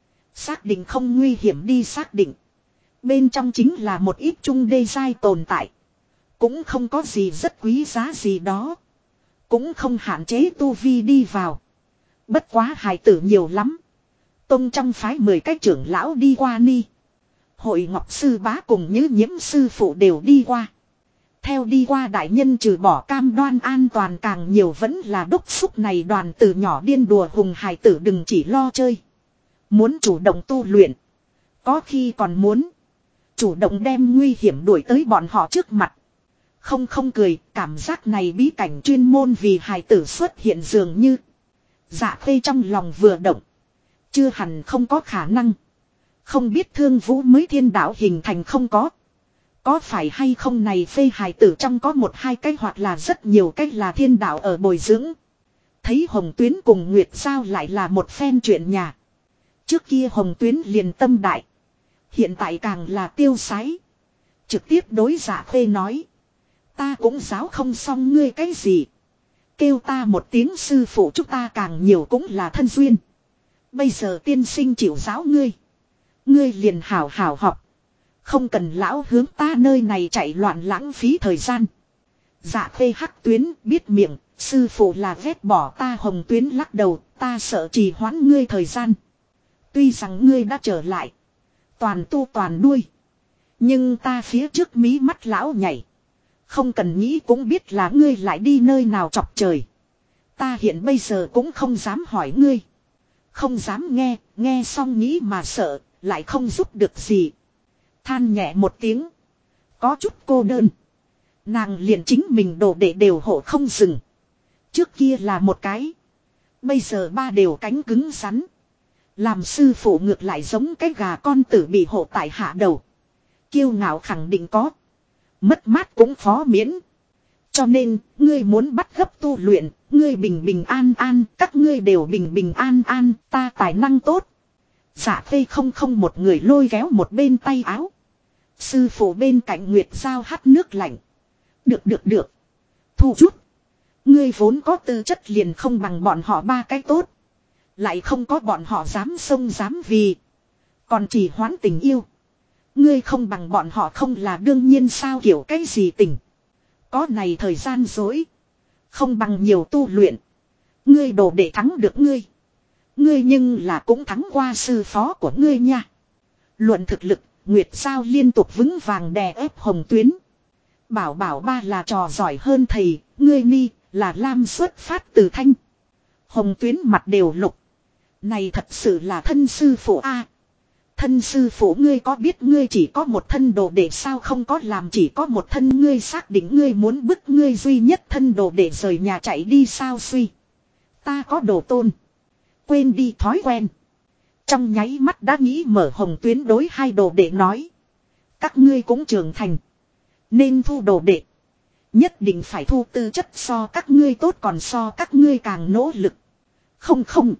Xác định không nguy hiểm đi xác định. Bên trong chính là một ít trung đê giai tồn tại. Cũng không có gì rất quý giá gì đó. Cũng không hạn chế tu vi đi vào. Bất quá hài tử nhiều lắm. Tông trong phái 10 cái trưởng lão đi qua ni. Hội Ngọc Sư Bá cùng Như Nhiễm Sư Phụ đều đi qua. Theo đi qua đại nhân trừ bỏ cam đoan an toàn càng nhiều vẫn là đốc xúc này đoàn từ nhỏ điên đùa hùng hài tử đừng chỉ lo chơi. Muốn chủ động tu luyện. Có khi còn muốn. Chủ động đem nguy hiểm đuổi tới bọn họ trước mặt. Không cười, cảm giác này bí cảnh chuyên môn vì hài tử xuất hiện dường như. Dạ Phê trong lòng vừa động. Chưa hẳn không có khả năng. Không biết Thương Vũ mới thiên đạo hình thành không có. Có phải hay không này Phê hài tử trong có một hai cái hoặc là rất nhiều cách là thiên đạo ở bồi dưỡng. Thấy Hồng Tuyến cùng Nguyệt Giao lại là một phen chuyện nhà. Trước kia Hồng Tuyến liền tâm đại. Hiện tại càng là tiêu sái. Trực tiếp đối Dạ Phê nói. Ta cũng giáo không xong ngươi cái gì. Kêu ta một tiếng sư phụ chúng ta càng nhiều cũng là thân duyên. Bây giờ tiên sinh chịu giáo ngươi. Ngươi liền hảo hảo học. Không cần lão hướng ta nơi này chạy loạn lãng phí thời gian. Dạ Phê hắc tuyến biết miệng. Sư phụ là ghét bỏ ta. Hồng Tuyến lắc đầu. Ta sợ trì hoãn ngươi thời gian. Tuy rằng ngươi đã trở lại. Toàn tu toàn đuôi. Nhưng ta phía trước mí mắt lão nhảy. Không cần nghĩ cũng biết là ngươi lại đi nơi nào chọc trời. Ta hiện bây giờ cũng không dám hỏi ngươi. Không dám nghe, nghe xong nghĩ mà sợ, lại không giúp được gì. Than nhẹ một tiếng. Có chút cô đơn. Nàng liền chính mình đồ đệ đều hộ không dừng. Trước kia là một cái. Bây giờ ba đều cánh cứng rắn. Làm sư phụ ngược lại giống cái gà con tử bị hộ tại hạ đầu. Kiêu ngạo khẳng định có. Mất mát cũng khó miễn. Cho nên, ngươi muốn bắt gấp tu luyện, ngươi bình bình an an, các ngươi đều bình bình an an, ta tài năng tốt. Dạ Phê không một người lôi kéo một bên tay áo. Sư phụ bên cạnh Nguyệt Giao hắt nước lạnh. Được. Thu chút. Ngươi vốn có tư chất liền không bằng bọn họ ba cái tốt. Lại không có bọn họ dám xông dám vì. Còn chỉ hoán tình yêu. Ngươi không bằng bọn họ không là đương nhiên sao kiểu cái gì tình. Có này thời gian dối. Không bằng nhiều tu luyện. Ngươi đồ để thắng được ngươi. Ngươi nhưng là cũng thắng qua sư phó của ngươi nha. Luận thực lực, Nguyệt Giao liên tục vững vàng đè ép Hồng Tuyến. Bảo ba là trò giỏi hơn thầy, ngươi ni, là Lam xuất phát từ thanh. Hồng Tuyến mặt đều lục. Này thật sự là thân sư phụ a. Thân sư phụ ngươi có biết ngươi chỉ có một thân đồ để sao không có làm chỉ có một thân ngươi xác định ngươi muốn bức ngươi duy nhất thân đồ để rời nhà chạy đi sao suy. Ta có đồ tôn. Quên đi thói quen. Trong nháy mắt đã nghĩ mở Hồng Tuyến đối hai đồ đệ nói. Các ngươi cũng trưởng thành. Nên thu đồ đệ. Nhất định phải thu tư chất so các ngươi tốt còn so các ngươi càng nỗ lực. Không.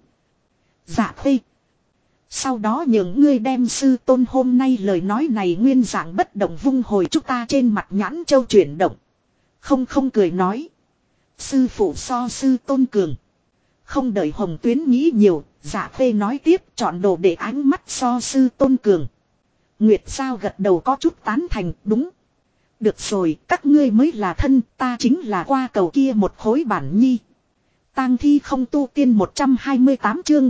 Dạ Phê. Sau đó nhường ngươi đem sư tôn hôm nay lời nói này nguyên dạng bất động vung hồi chúng ta trên mặt nhãn châu chuyển động. Không cười nói. Sư phụ so sư tôn cường. Không đợi Hồng Tuyến nghĩ nhiều, Dạ Khê nói tiếp, chọn đồ để ánh mắt so sư tôn cường. Nguyệt Giao gật đầu có chút tán thành, đúng. Được rồi, các ngươi mới là thân, ta chính là qua cầu kia một khối bản nhi. Tang thi không tu tiên 128 chương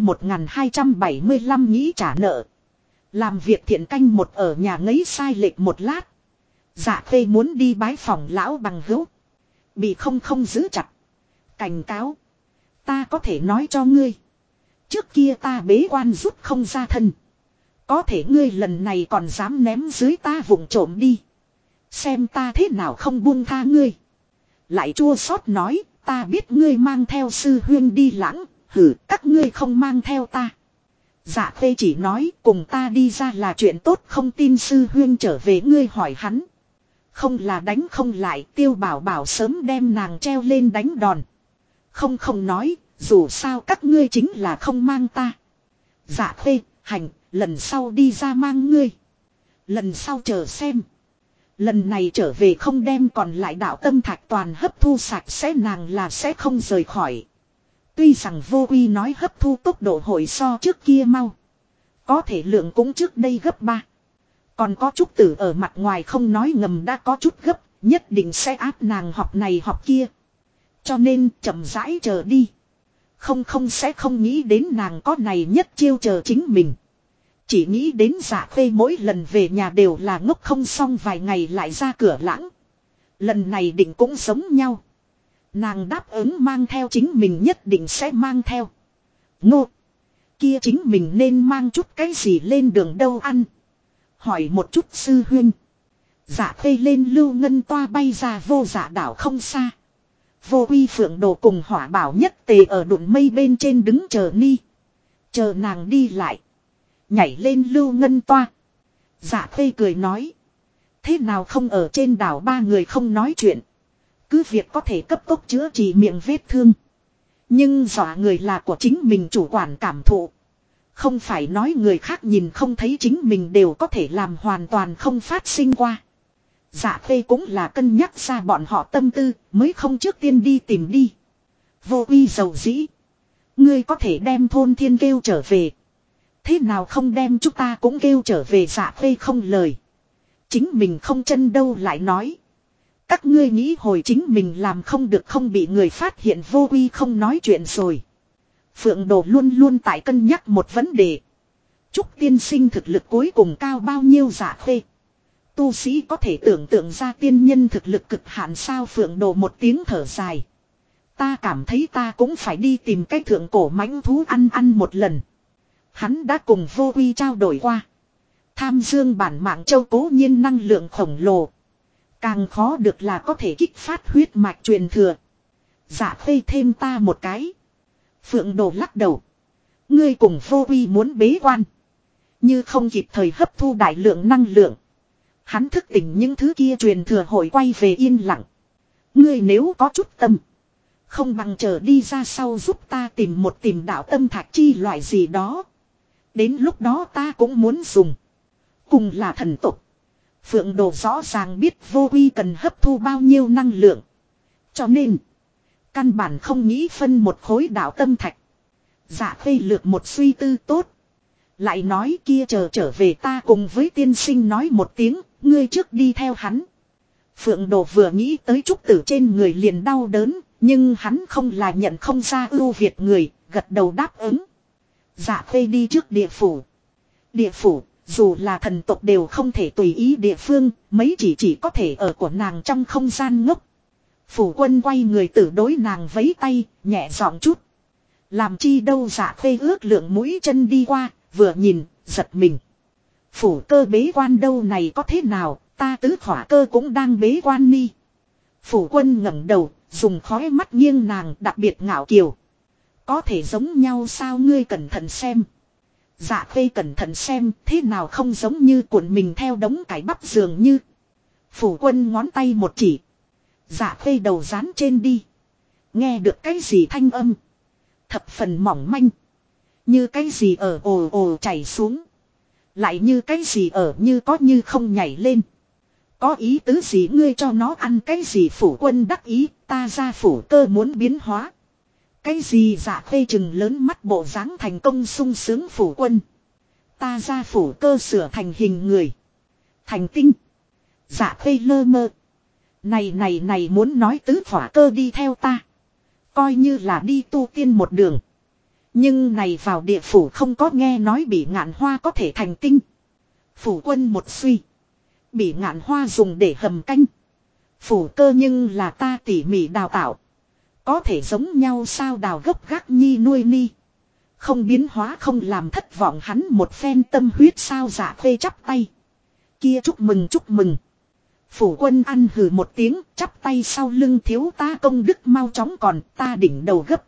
1275 nghĩ trả nợ. Làm việc thiện canh một ở nhà ngấy sai lệch một lát. Dạ Khê muốn đi bái phòng lão bằng hữu. Bị không giữ chặt. Cảnh cáo. Ta có thể nói cho ngươi. Trước kia ta bế quan rút không ra thân. Có thể ngươi lần này còn dám ném dưới ta vụng trộm đi. Xem ta thế nào không buông tha ngươi. Lại chua xót nói, ta biết ngươi mang theo sư huyên đi lãng, hử các ngươi không mang theo ta. Dạ Khê chỉ nói cùng ta đi ra là chuyện tốt, không tin sư huyên trở về ngươi hỏi hắn. Không là đánh không lại, Tiêu Bảo Bảo sớm đem nàng treo lên đánh đòn. Không nói, dù sao các ngươi chính là không mang ta. Dạ Khê, hành, lần sau đi ra mang ngươi. Lần sau chờ xem. Lần này trở về không đem còn lại đạo tâm thạch toàn hấp thu sạch sẽ, nàng là sẽ không rời khỏi. Tuy rằng Vô Quy nói hấp thu tốc độ hội so trước kia mau. Có thể lượng cũng trước đây gấp 3. Còn có Trúc Tử ở mặt ngoài không nói ngầm đã có chút gấp, nhất định sẽ áp nàng học này học kia. Cho nên chậm rãi chờ đi. Không sẽ không nghĩ đến nàng có này nhất chiêu chờ chính mình. Chỉ nghĩ đến Dạ Khê mỗi lần về nhà đều là ngốc không xong vài ngày lại ra cửa lãng. Lần này định cũng giống nhau. Nàng đáp ứng mang theo chính mình nhất định sẽ mang theo. Ngô. Kia chính mình nên mang chút cái gì lên đường đâu ăn. Hỏi một chút sư huynh. Dạ Khê lên Lưu Ngân Toa bay ra Vô Dạ đảo không xa. Vô Quy Phượng Đồ cùng Hỏa Bảo nhất tề ở đụn mây bên trên đứng chờ ni. Chờ nàng đi lại. Nhảy lên Lưu Ngân Toa. Dạ Khê cười nói. Thế nào không ở trên đảo ba người không nói chuyện. Cứ việc có thể cấp tốc chữa trị miệng vết thương. Nhưng dọa người là của chính mình chủ quản cảm thụ. Không phải nói người khác nhìn không thấy chính mình đều có thể làm hoàn toàn không phát sinh qua. Dạ Khê cũng là cân nhắc ra bọn họ tâm tư mới không trước tiên đi tìm đi. Vô Uy dầu dĩ. Ngươi có thể đem thôn thiên kêu trở về. Thế nào không đem chúng ta cũng kêu trở về. Dạ Khê không lời. Chính mình không chân đâu lại nói. Các ngươi nghĩ hồi chính mình làm không được không bị người phát hiện. Vô Uy không nói chuyện rồi. Phượng Đồ luôn luôn tại cân nhắc một vấn đề. Trúc tiên sinh thực lực cuối cùng cao bao nhiêu. Dạ Khê. Tu sĩ có thể tưởng tượng ra tiên nhân thực lực cực hạn sao. Phượng Đồ một tiếng thở dài. Ta cảm thấy ta cũng phải đi tìm cái thượng cổ mãnh thú ăn một lần. Hắn đã cùng Vô Uy trao đổi qua. Tham dương bản mạng châu cố nhiên năng lượng khổng lồ. Càng khó được là có thể kích phát huyết mạch truyền thừa. Dạ Khê thêm ta một cái. Phượng Đồ lắc đầu. Ngươi cùng Vô Uy muốn bế quan. Như không kịp thời hấp thu đại lượng năng lượng. Hắn thức tỉnh những thứ kia truyền thừa hội quay về yên lặng. Ngươi nếu có chút tâm. Không bằng chờ đi ra sau giúp ta tìm đạo tâm thạch chi loại gì đó. Đến lúc đó ta cũng muốn dùng. Cùng là thần tục. Phượng Đồ rõ ràng biết Vô Uy cần hấp thu bao nhiêu năng lượng. Cho nên. Căn bản không nghĩ phân một khối đạo tâm thạch. Dạ Khê lược một suy tư tốt. Lại nói kia chờ trở về ta cùng với tiên sinh nói một tiếng. Ngươi trước đi theo hắn. Phượng Đồ vừa nghĩ tới Trúc Tử trên người liền đau đớn. Nhưng hắn không là nhận không ra ưu việt người. Gật đầu đáp ứng. Dạ Khê đi trước địa phủ. Địa phủ, dù là thần tộc đều không thể tùy ý địa phương. Mấy chỉ có thể ở của nàng trong không gian ngốc. Phủ quân quay người tử đối nàng vấy tay, nhẹ giọng chút. Làm chi đâu. Dạ Khê ước lượng mũi chân đi qua, vừa nhìn, giật mình. Phủ cơ bế quan đâu này có thế nào, ta tứ khỏa cơ cũng đang bế quan ni. Phủ quân ngẩng đầu, dùng khói mắt nghiêng nàng đặc biệt ngạo kiều. Có thể giống nhau sao ngươi cẩn thận xem. Dạ Khê cẩn thận xem, thế nào không giống như cuộn mình theo đống cải bắp dường như. Phủ quân ngón tay một chỉ. Dạ Khê đầu dán trên đi. Nghe được cái gì thanh âm. Thập phần mỏng manh. Như cái gì ở ồ ồ chảy xuống. Lại như cái gì ở như có như không nhảy lên. Có ý tứ gì ngươi cho nó ăn cái gì. Phủ quân đắc ý. Ta ra phủ cơ muốn biến hóa. Cái gì Dạ Khê chừng lớn mắt bộ dáng thành công sung sướng phủ quân. Ta ra phủ cơ sửa thành hình người. Thành tinh. Dạ Khê lơ mơ. Này muốn nói tứ phỏa cơ đi theo ta. Coi như là đi tu tiên một đường. Nhưng này vào địa phủ không có nghe nói Bỉ Ngạn Hoa có thể thành tinh. Phủ quân một suy. Bỉ Ngạn Hoa dùng để hầm canh. Phủ cơ nhưng là ta tỉ mỉ đào tạo. Có thể giống nhau sao đào gốc gác nhi nuôi ni. Không biến hóa không làm thất vọng hắn một phen tâm huyết sao Dạ Khê chắp tay. Kia chúc mừng chúc mừng. Phủ quân ăn hừ một tiếng chắp tay sau lưng thiếu ta công đức mau chóng còn ta đỉnh đầu gấp.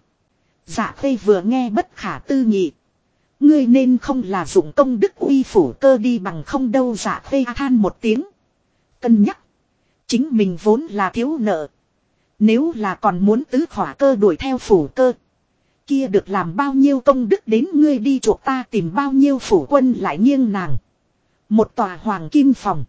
Dạ Khê vừa nghe bất khả tư nghị. Ngươi nên không là dụng công đức uy phủ cơ đi bằng không đâu Dạ Khê than một tiếng. Cân nhắc. Chính mình vốn là thiếu nợ. Nếu là còn muốn tứ khỏa cơ đuổi theo phủ cơ. Kia được làm bao nhiêu công đức đến ngươi đi chuộc ta tìm bao nhiêu phủ quân lại nghiêng nàng. Một tòa hoàng kim phòng.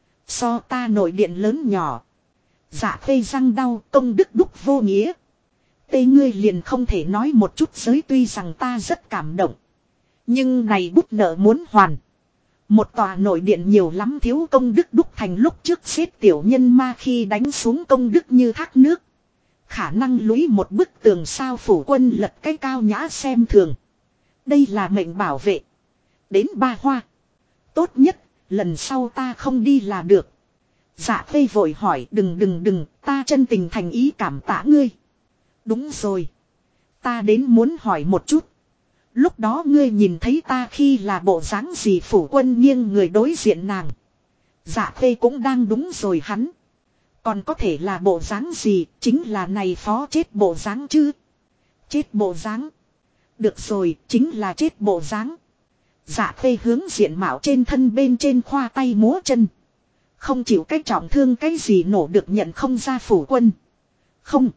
So ta nội điện lớn nhỏ. Dạ Khê răng đau công đức đúc vô nghĩa. Tê ngươi liền không thể nói một chút giới tuy rằng ta rất cảm động. Nhưng này bút nợ muốn hoàn. Một tòa nội điện nhiều lắm thiếu công đức đúc thành lúc trước xếp tiểu nhân ma khi đánh xuống công đức như thác nước. Khả năng lũy một bức tường sao phủ quân lật cái cao nhã xem thường. Đây là mệnh bảo vệ. Đến ba hoa. Tốt nhất, lần sau ta không đi là được. Dạ Khê vội hỏi đừng, ta chân tình thành ý cảm tạ ngươi. Đúng rồi. Ta đến muốn hỏi một chút. Lúc đó ngươi nhìn thấy ta khi là bộ dáng gì phủ quân nghiêng người đối diện nàng. Dạ Khê cũng đang đúng rồi hắn. Còn có thể là bộ dáng gì, chính là này phó chết bộ dáng chứ. Chết bộ dáng. Được rồi, chính là chết bộ dáng. Dạ Khê hướng diện mạo trên thân bên trên khoa tay múa chân. Không chịu cái trọng thương cái gì nổ được nhận không ra phủ quân. Không.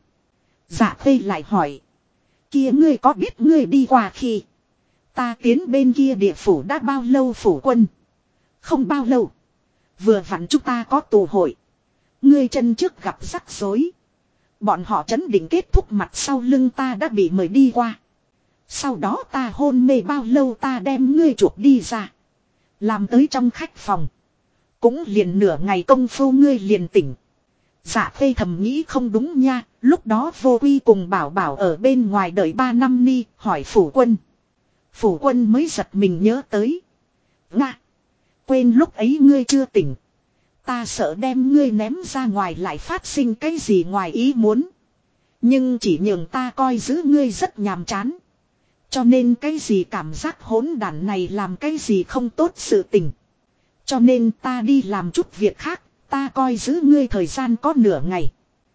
Dạ Khê lại hỏi. Kia ngươi có biết ngươi đi qua khi ta tiến bên kia địa phủ đã bao lâu phủ quân? Không bao lâu. Vừa vặn chúng ta có tụ hội. Ngươi chân trước gặp rắc rối. Bọn họ chấn định kết thúc mặt sau lưng ta đã bị mời đi qua. Sau đó ta hôn mê bao lâu ta đem ngươi chuộc đi ra. Làm tới trong khách phòng. Cũng liền nửa ngày công phu ngươi liền tỉnh. Dạ Khê thầm nghĩ không đúng nha. Lúc đó Vô Quy cùng Bảo Bảo ở bên ngoài đợi 3 năm ni hỏi phủ quân. Phủ quân mới giật mình nhớ tới. Nga. Quên lúc ấy ngươi chưa tỉnh. Ta sợ đem ngươi ném ra ngoài lại phát sinh cái gì ngoài ý muốn. Nhưng chỉ nhường ta coi giữ ngươi rất nhàm chán. Cho nên cái gì cảm giác hỗn đản này làm cái gì không tốt sự tình. Cho nên ta đi làm chút việc khác. Ta coi giữ ngươi thời gian có nửa ngày.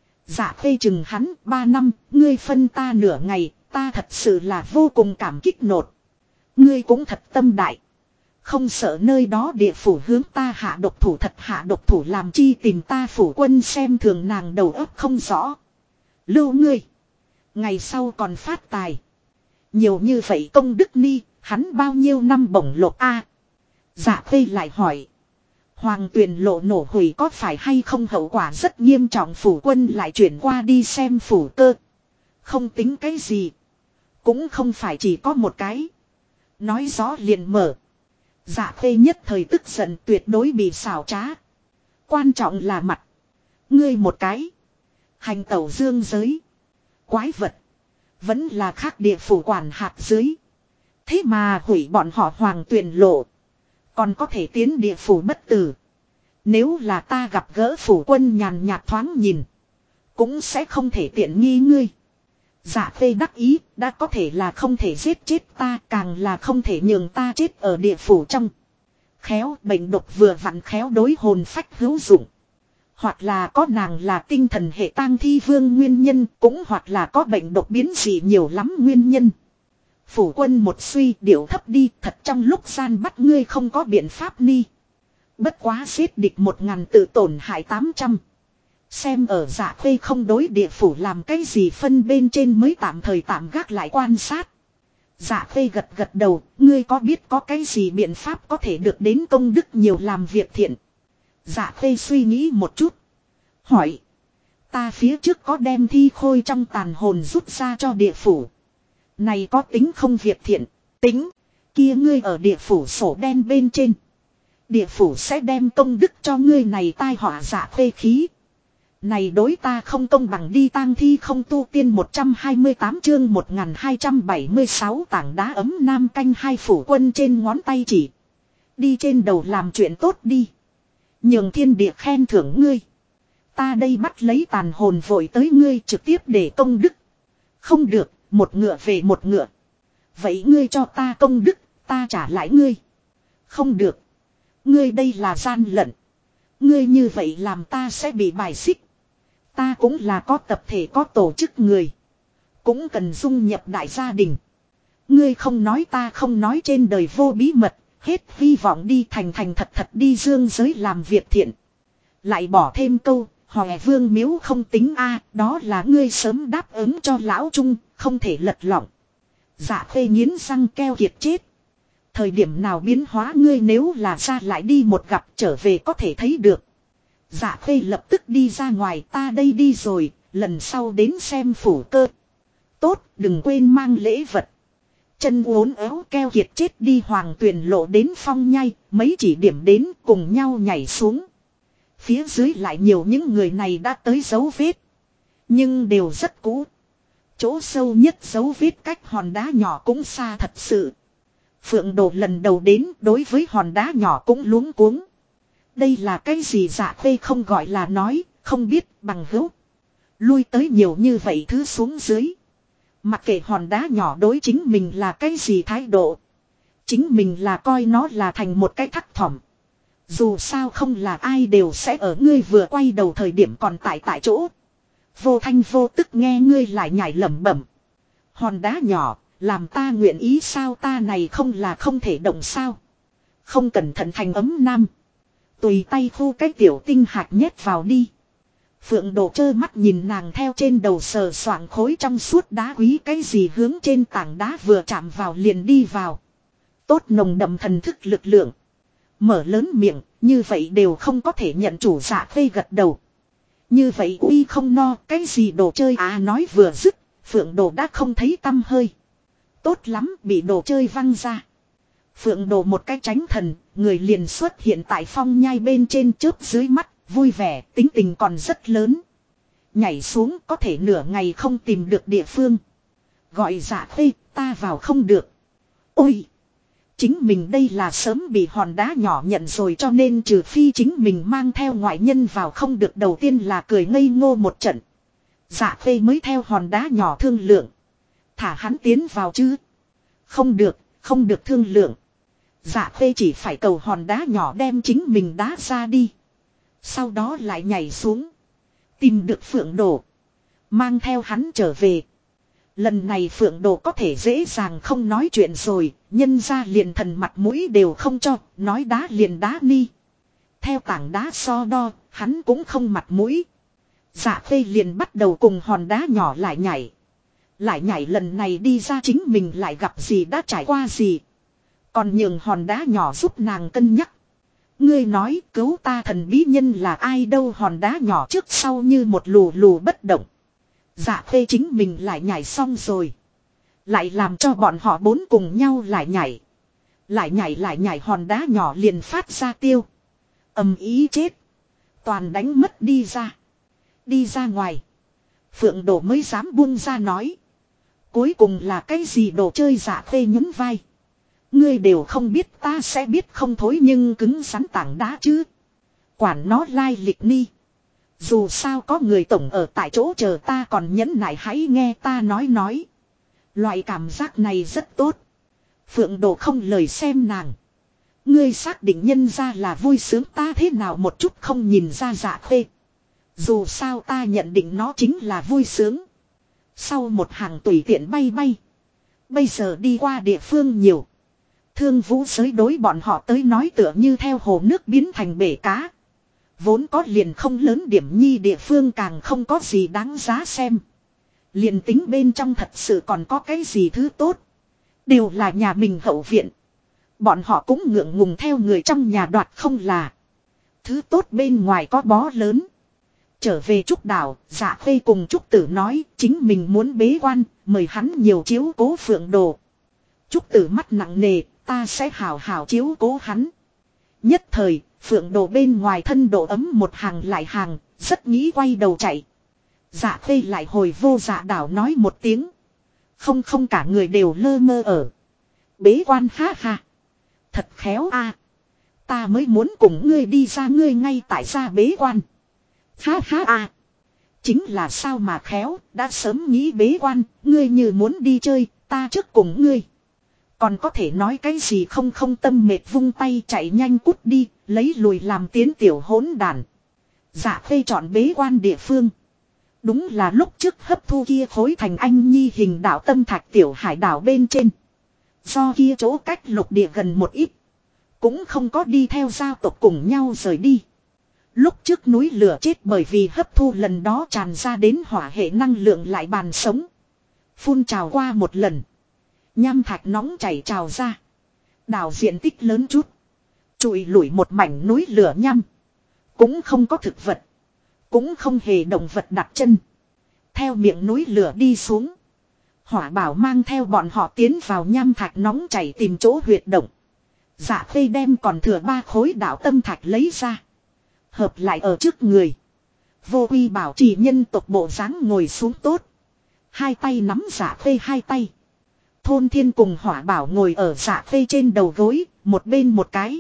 Dạ Khê chừng hắn 3 năm. Ngươi phân ta nửa ngày. Ta thật sự là vô cùng cảm kích nột. Ngươi cũng thật tâm đại. Không sợ nơi đó địa phủ hướng ta hạ độc thủ thật hạ độc thủ làm chi tìm ta phủ quân xem thường nàng đầu óc không rõ. Lưu ngươi. Ngày sau còn phát tài. Nhiều như vậy công đức ni, hắn bao nhiêu năm bổng lộc a? Dạ Khê lại hỏi. Hoàng Tuyền lộ nổ hủy có phải hay không hậu quả rất nghiêm trọng phủ quân lại chuyển qua đi xem phủ cơ. Không tính cái gì. Cũng không phải chỉ có một cái. Nói rõ liền mở. Dạ Khê nhất thời tức giận tuyệt đối bị xảo trá. Quan trọng là mặt. Ngươi một cái. Hành tẩu dương giới. Quái vật. Vẫn là khác địa phủ quản hạt dưới. Thế mà hủy bọn họ Hoàng Tuyền lộ. Còn có thể tiến địa phủ bất tử. Nếu là ta gặp gỡ phủ quân nhàn nhạt thoáng nhìn. Cũng sẽ không thể tiện nghi ngươi. Dạ Khê đắc ý, đã có thể là không thể giết chết ta, càng là không thể nhường ta chết ở địa phủ trong. Khéo bệnh độc vừa vặn khéo đối hồn phách hữu dụng. Hoặc là có nàng là tinh thần hệ tang thi vương nguyên nhân, cũng hoặc là có bệnh độc biến dị nhiều lắm nguyên nhân. Phủ quân một suy điệu thấp đi, thật trong lúc gian bắt ngươi không có biện pháp ni. Bất quá giết địch 1000 tự tổn hại 800. Xem ở Dạ Khê không đối địa phủ làm cái gì phân bên trên mới tạm thời tạm gác lại quan sát. Dạ Khê gật đầu, ngươi có biết có cái gì biện pháp có thể được đến công đức nhiều làm việc thiện. Dạ Khê suy nghĩ một chút. Hỏi. Ta phía trước có đem thi khôi trong tàn hồn rút ra cho địa phủ. Này có tính không việc thiện? Tính. Kia ngươi ở địa phủ sổ đen bên trên. Địa phủ sẽ đem công đức cho ngươi này tai họa dạ phê khí. Này đối ta không công bằng đi tang thi không tu tiên 128 chương 1276 tảng đá ấm nam canh hai phủ quân trên ngón tay chỉ. Đi trên đầu làm chuyện tốt đi. Nhường thiên địa khen thưởng ngươi. Ta đây bắt lấy tàn hồn vội tới ngươi trực tiếp để công đức. Không được, một ngựa về một ngựa. Vậy ngươi cho ta công đức, ta trả lại ngươi. Không được. Ngươi đây là gian lận. Ngươi như vậy làm ta sẽ bị bài xích. Ta cũng là có tập thể có tổ chức người. Cũng cần dung nhập đại gia đình. Ngươi không nói ta không nói trên đời vô bí mật. Hết hy vọng đi thành thật thật đi dương giới làm việc thiện. Lại bỏ thêm câu. Hòe vương miếu không tính a, đó là ngươi sớm đáp ứng cho lão trung, không thể lật lọng. Dạ khê nghiến răng keo kiệt chết. Thời điểm nào biến hóa ngươi nếu là ra lại đi một gặp trở về có thể thấy được. Dạ khê lập tức đi ra ngoài ta đây đi rồi, lần sau đến xem phủ cơ. Tốt, đừng quên mang lễ vật. Chân uốn éo keo kiệt chết đi hoàng tuyền lộ đến phong nhai, mấy chỉ điểm đến cùng nhau nhảy xuống. Phía dưới lại nhiều những người này đã tới dấu vết. Nhưng đều rất cũ. Chỗ sâu nhất dấu vết cách hòn đá nhỏ cũng xa thật sự. Phượng Đồ lần đầu đến đối với hòn đá nhỏ cũng luống cuống. Đây là cái gì dạ khê không gọi là nói, không biết bằng hữu. Lui tới nhiều như vậy thứ xuống dưới. Mặc kệ hòn đá nhỏ đối chính mình là cái gì thái độ. Chính mình là coi nó là thành một cái thắc thỏm. Dù sao không là ai đều sẽ ở ngươi vừa quay đầu thời điểm còn tại chỗ. Vô thanh vô tức nghe ngươi lại nhảy lẩm bẩm. Hòn đá nhỏ, làm ta nguyện ý sao ta này không là không thể động sao. Không cẩn thận thành ấm nam. Tùy tay thu cái tiểu tinh hạt nhét vào đi. Phượng Đồ trơ mắt nhìn nàng theo trên đầu sờ soạng khối trong suốt đá quý cái gì hướng trên tảng đá vừa chạm vào liền đi vào. Tốt nồng đậm thần thức lực lượng. Mở lớn miệng, như vậy đều không có thể nhận chủ dạ khê gật đầu. Như vậy uy không no, cái gì đồ chơi nói vừa dứt, Phượng Đồ đã không thấy tăm hơi. Tốt lắm, bị đồ chơi văng ra. Phượng Đồ một cái tránh thần, người liền xuất hiện tại phong nhai bên trên chớp dưới mắt, vui vẻ, tính tình còn rất lớn. Nhảy xuống có thể nửa ngày không tìm được địa phương. Gọi dạ khê, ta vào không được. Ôi! Chính mình đây là sớm bị hòn đá nhỏ nhận rồi cho nên trừ phi chính mình mang theo ngoại nhân vào không được đầu tiên là cười ngây ngô một trận. Dạ khê mới theo hòn đá nhỏ thương lượng. Thả hắn tiến vào chứ. Không được, không được thương lượng. Dạ khê chỉ phải cầu hòn đá nhỏ đem chính mình đá ra đi. Sau đó lại nhảy xuống. Tìm được Phượng Đồ. Mang theo hắn trở về. Lần này Phượng Đồ có thể dễ dàng không nói chuyện rồi, nhân ra liền thần mặt mũi đều không cho, nói đá liền đá ni. Theo tảng đá so đo, hắn cũng không mặt mũi. Dạ khê liền bắt đầu cùng hòn đá nhỏ lại nhảy. Lại nhảy lần này đi ra chính mình lại gặp gì đã trải qua gì. Còn nhường hòn đá nhỏ giúp nàng cân nhắc. Ngươi nói cứu ta thần bí nhân là ai đâu hòn đá nhỏ trước sau như một lù lù bất động. Dạ khê chính mình lại nhảy xong rồi. Lại làm cho bọn họ bốn cùng nhau lại nhảy. Lại nhảy hòn đá nhỏ liền phát ra tiêu. Ầm ý chết. Toàn đánh mất đi ra. Đi ra ngoài. Phượng Đồ mới dám buông ra nói. Cuối cùng là cái gì đồ chơi dạ khê nhún vai. Ngươi đều không biết ta sẽ biết không thối nhưng cứng rắn tảng đá chứ. Quản nó lai lịch ni. Dù sao có người tổng ở tại chỗ chờ ta còn nhẫn nại hãy nghe ta nói. Loại cảm giác này rất tốt. Phượng Đồ không lời xem nàng. Ngươi xác định nhân ra là vui sướng ta thế nào một chút không nhìn ra dạ khê. Dù sao ta nhận định nó chính là vui sướng. Sau một hàng tùy tiện bay bay. Bây giờ đi qua địa phương nhiều. Thương vũ giới đối bọn họ tới nói tựa như theo hồ nước biến thành bể cá. Vốn có liền không lớn điểm nhi địa phương càng không có gì đáng giá xem. Liền tính bên trong thật sự còn có cái gì thứ tốt. Đều là nhà mình hậu viện. Bọn họ cũng ngượng ngùng theo người trong nhà đoạt không là. Thứ tốt bên ngoài có bó lớn. Trở về Trúc đảo, Dạ Khê cùng Trúc Tử nói chính mình muốn bế quan, mời hắn nhiều chiếu cố Phượng Đồ. Trúc Tử mắt nặng nề, ta sẽ hào hào chiếu cố hắn. Nhất thời, Phượng Đồ bên ngoài thân độ ấm một hàng lại hàng, rất nghĩ quay đầu chạy. Dạ Khê lại hồi vô Dạ đảo nói một tiếng. Không cả người đều lơ mơ ở. Bế quan ha ha. Thật khéo a. Ta mới muốn cùng ngươi đi ra, ngươi ngay tại gia bế quan. Ha ha a. Chính là sao mà khéo, đã sớm nghĩ bế quan, ngươi như muốn đi chơi, ta trước cùng ngươi. Còn có thể nói cái gì không tâm mệt vung tay chạy nhanh cút đi, lấy lùi làm tiến tiểu hỗn đàn. Dạ Khê chọn bế quan địa phương. Đúng là lúc trước hấp thu kia khối thành anh nhi hình đạo tâm thạch tiểu hải đảo bên trên. Do kia chỗ cách lục địa gần một ít. Cũng không có đi theo gia tộc cùng nhau rời đi. Lúc trước núi lửa chết bởi vì hấp thu lần đó tràn ra đến hỏa hệ năng lượng lại bàn sống. Phun trào qua một lần. Nham thạch nóng chảy trào ra. Đảo diện tích lớn chút. Trụi lủi một mảnh núi lửa nham. Cũng không có thực vật. Cũng không hề động vật đặt chân. Theo miệng núi lửa đi xuống. Hỏa bảo mang theo bọn họ tiến vào nham thạch nóng chảy tìm chỗ huyệt động. Dạ Khê đem còn thừa 3 khối đạo tâm thạch lấy ra. Hợp lại ở trước người. Vô Quy bảo trì nhân tộc bộ dáng ngồi xuống tốt. Hai tay nắm Dạ Khê hai tay. Thôn Thiên cùng Hỏa bảo ngồi ở Dạ Khê trên đầu gối, một bên một cái.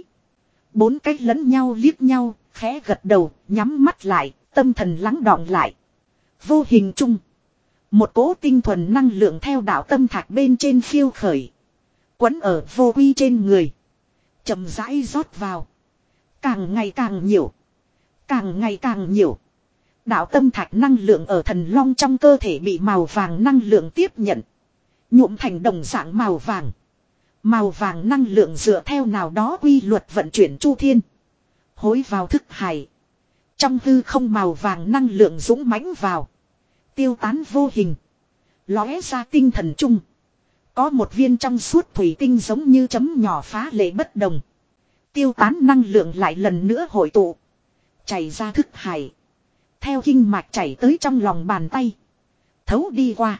4 cách lẫn nhau liếc nhau, khẽ gật đầu, nhắm mắt lại, tâm thần lắng đọng lại. Vô hình chung. Một cỗ tinh thuần năng lượng theo đạo tâm thạch bên trên phiêu khởi. Quấn ở Vô Quy trên người. Chậm rãi rót vào. Càng ngày càng nhiều. Càng ngày càng nhiều. Đạo tâm thạch năng lượng ở thần long trong cơ thể bị màu vàng năng lượng tiếp nhận. Nhuộm thành đồng dạng màu vàng. Màu vàng năng lượng dựa theo nào đó quy luật vận chuyển chu thiên. Hối vào thức hải. Trong hư không màu vàng năng lượng dũng mãnh vào. Tiêu tán vô hình. Lóe ra tinh thần chung. Có một viên trong suốt thủy tinh giống như chấm nhỏ phá lệ bất đồng. Tiêu tán năng lượng lại lần nữa hội tụ. Chảy ra thức hải. Theo kinh mạch chảy tới trong lòng bàn tay. Thấu đi qua.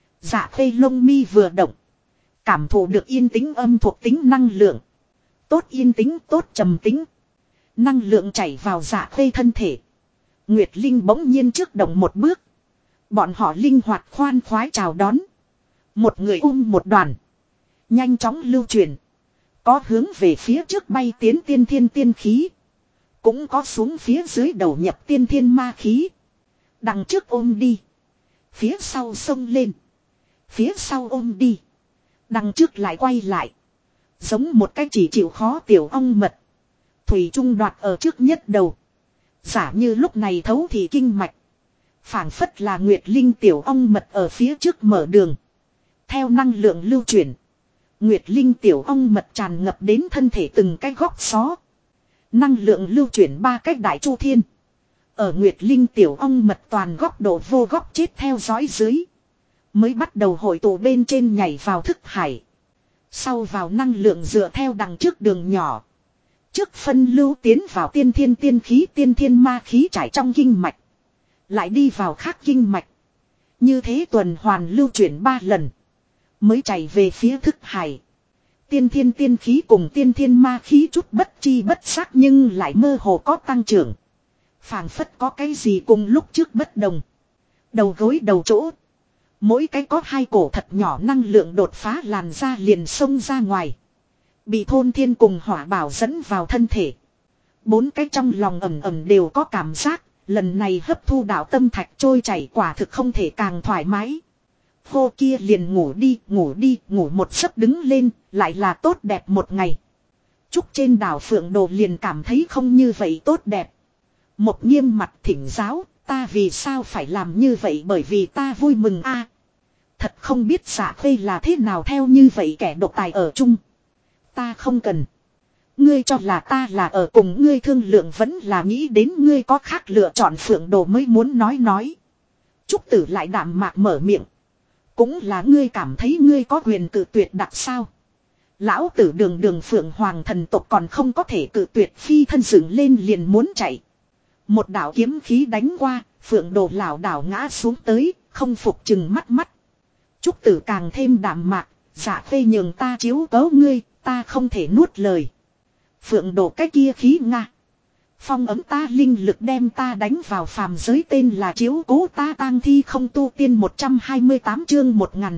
Dạ Khê lông mi vừa động. Cảm thụ được yên tĩnh âm thuộc tính năng lượng. Tốt yên tĩnh, tốt trầm tĩnh. Năng lượng chảy vào Dạ Khê thân thể. Nguyệt Linh bỗng nhiên trước động một bước. Bọn họ linh hoạt khoan khoái chào đón. Một người một đoàn. Nhanh chóng lưu truyền. Có hướng về phía trước bay tiến tiên thiên tiên khí. Cũng có xuống phía dưới đầu nhập tiên thiên ma khí. Đằng trước ôm đi. Phía sau xông lên. Phía sau ôm đi. Đằng trước lại quay lại. Giống một cái chỉ chịu khó tiểu ong mật. Thủy trung đoạt ở trước nhất đầu. Giả như lúc này thấu thì kinh mạch. Phảng phất là Nguyệt Linh tiểu ong mật ở phía trước mở đường. Theo năng lượng lưu chuyển. Nguyệt Linh tiểu ong mật tràn ngập đến thân thể từng cái góc xó. Năng lượng lưu chuyển 3 cách đại chu thiên. Ở Nguyệt Linh tiểu ong mật toàn góc độ vô góc chết theo dõi dưới. Mới bắt đầu hội tụ bên trên nhảy vào thức hải. Sau vào năng lượng dựa theo đằng trước đường nhỏ. Trước phân lưu tiến vào tiên thiên ma khí trải trong kinh mạch. Lại đi vào khác kinh mạch. Như thế tuần hoàn lưu chuyển 3 lần. Mới chảy về phía thức hải. Tiên khí cùng tiên thiên ma khí chút bất chi bất giác nhưng lại mơ hồ có tăng trưởng. Phảng phất có cái gì cùng lúc trước bất đồng. Đầu gối đầu chỗ. Mỗi cái có 2 cổ thật nhỏ năng lượng đột phá làn ra liền xông ra ngoài. Bị Thôn Thiên cùng Hỏa bảo dẫn vào thân thể. 4 cái trong lòng ẩm đều có cảm giác. Lần này hấp thu đạo tâm thạch trôi chảy quả thực không thể càng thoải mái. Hô kia liền ngủ đi, ngủ một giấc đứng lên, lại là tốt đẹp một ngày. Trúc trên đảo Phượng Đồ liền cảm thấy không như vậy tốt đẹp. Một nghiêm mặt thỉnh giáo, ta vì sao phải làm như vậy bởi vì ta vui mừng a. Thật không biết Dạ Khê là thế nào theo như vậy kẻ độc tài ở chung. Ta không cần. Ngươi cho là ta là ở cùng ngươi thương lượng vẫn là nghĩ đến ngươi có khác lựa chọn Phượng Đồ mới muốn nói. Trúc Tử lại đạm mạc mở miệng. Cũng là ngươi cảm thấy ngươi có quyền cự tuyệt đặc sao. Lão tử đường Phượng Hoàng thần tộc còn không có thể cự tuyệt phi thân dựng lên liền muốn chạy. Một đạo kiếm khí đánh qua, Phượng Đồ lảo đảo ngã xuống tới, không phục chừng mắt mắt. Trúc Tử càng thêm đạm mạc, Dạ Khê nhường ta chiếu cố ngươi, ta không thể nuốt lời. Phượng Đồ cái kia khí nga. Phong ấm ta linh lực đem ta đánh vào phàm giới, tên là chiếu cố ta tang thi không tu tiên. 128 chương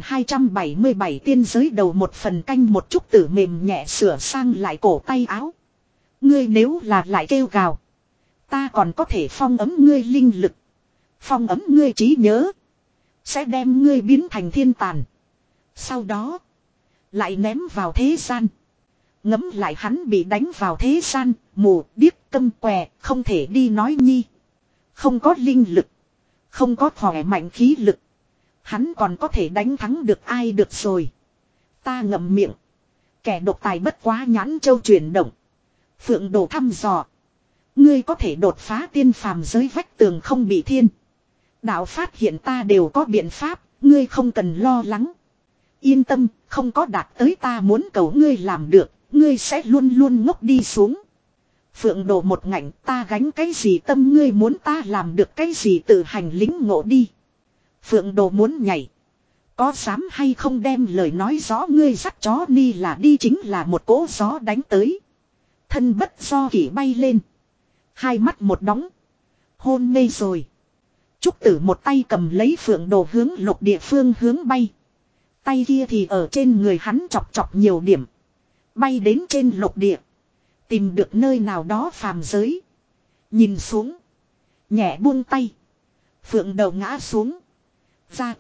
1277 tiên giới đầu. Một phần canh. Một Trúc Tử mềm nhẹ sửa sang lại cổ tay áo. Ngươi nếu là lại kêu gào, ta còn có thể phong ấm ngươi linh lực, phong ấm ngươi trí nhớ, sẽ đem ngươi biến thành thiên tàn. Sau đó lại ném vào thế gian. Ngẫm lại hắn bị đánh vào thế gian, mù, điếc, câm què, không thể đi nói nhi. Không có linh lực, không có khỏe mạnh khí lực, hắn còn có thể đánh thắng được ai được rồi. Ta ngậm miệng. Kẻ độc tài bất quá nhãn châu chuyển động. Phượng Đồ thăm dò. Ngươi có thể đột phá tiên phàm giới vách tường không bị thiên đạo phát hiện, ta đều có biện pháp, ngươi không cần lo lắng. Yên tâm, không có đạt tới ta muốn cầu ngươi làm được, ngươi sẽ luôn luôn ngốc đi xuống. Phượng Đồ một ngạnh, ta gánh cái gì tâm, ngươi muốn ta làm được cái gì tự hành lĩnh ngộ đi. Phượng Đồ muốn nhảy. Có dám hay không đem lời nói rõ, ngươi dắt chó ni là đi, chính là một cỗ gió đánh tới. Thân bất do kỷ bay lên. Hai mắt một đóng. Hôn mê rồi. Trúc Tử một tay cầm lấy Phượng Đồ hướng lục địa phương hướng bay. Tay kia thì ở trên người hắn chọc chọc nhiều điểm. Bay đến trên lục địa. Tìm được nơi nào đó phàm giới. Nhìn xuống. Nhẹ buông tay. Phượng Đầu ngã xuống. Gia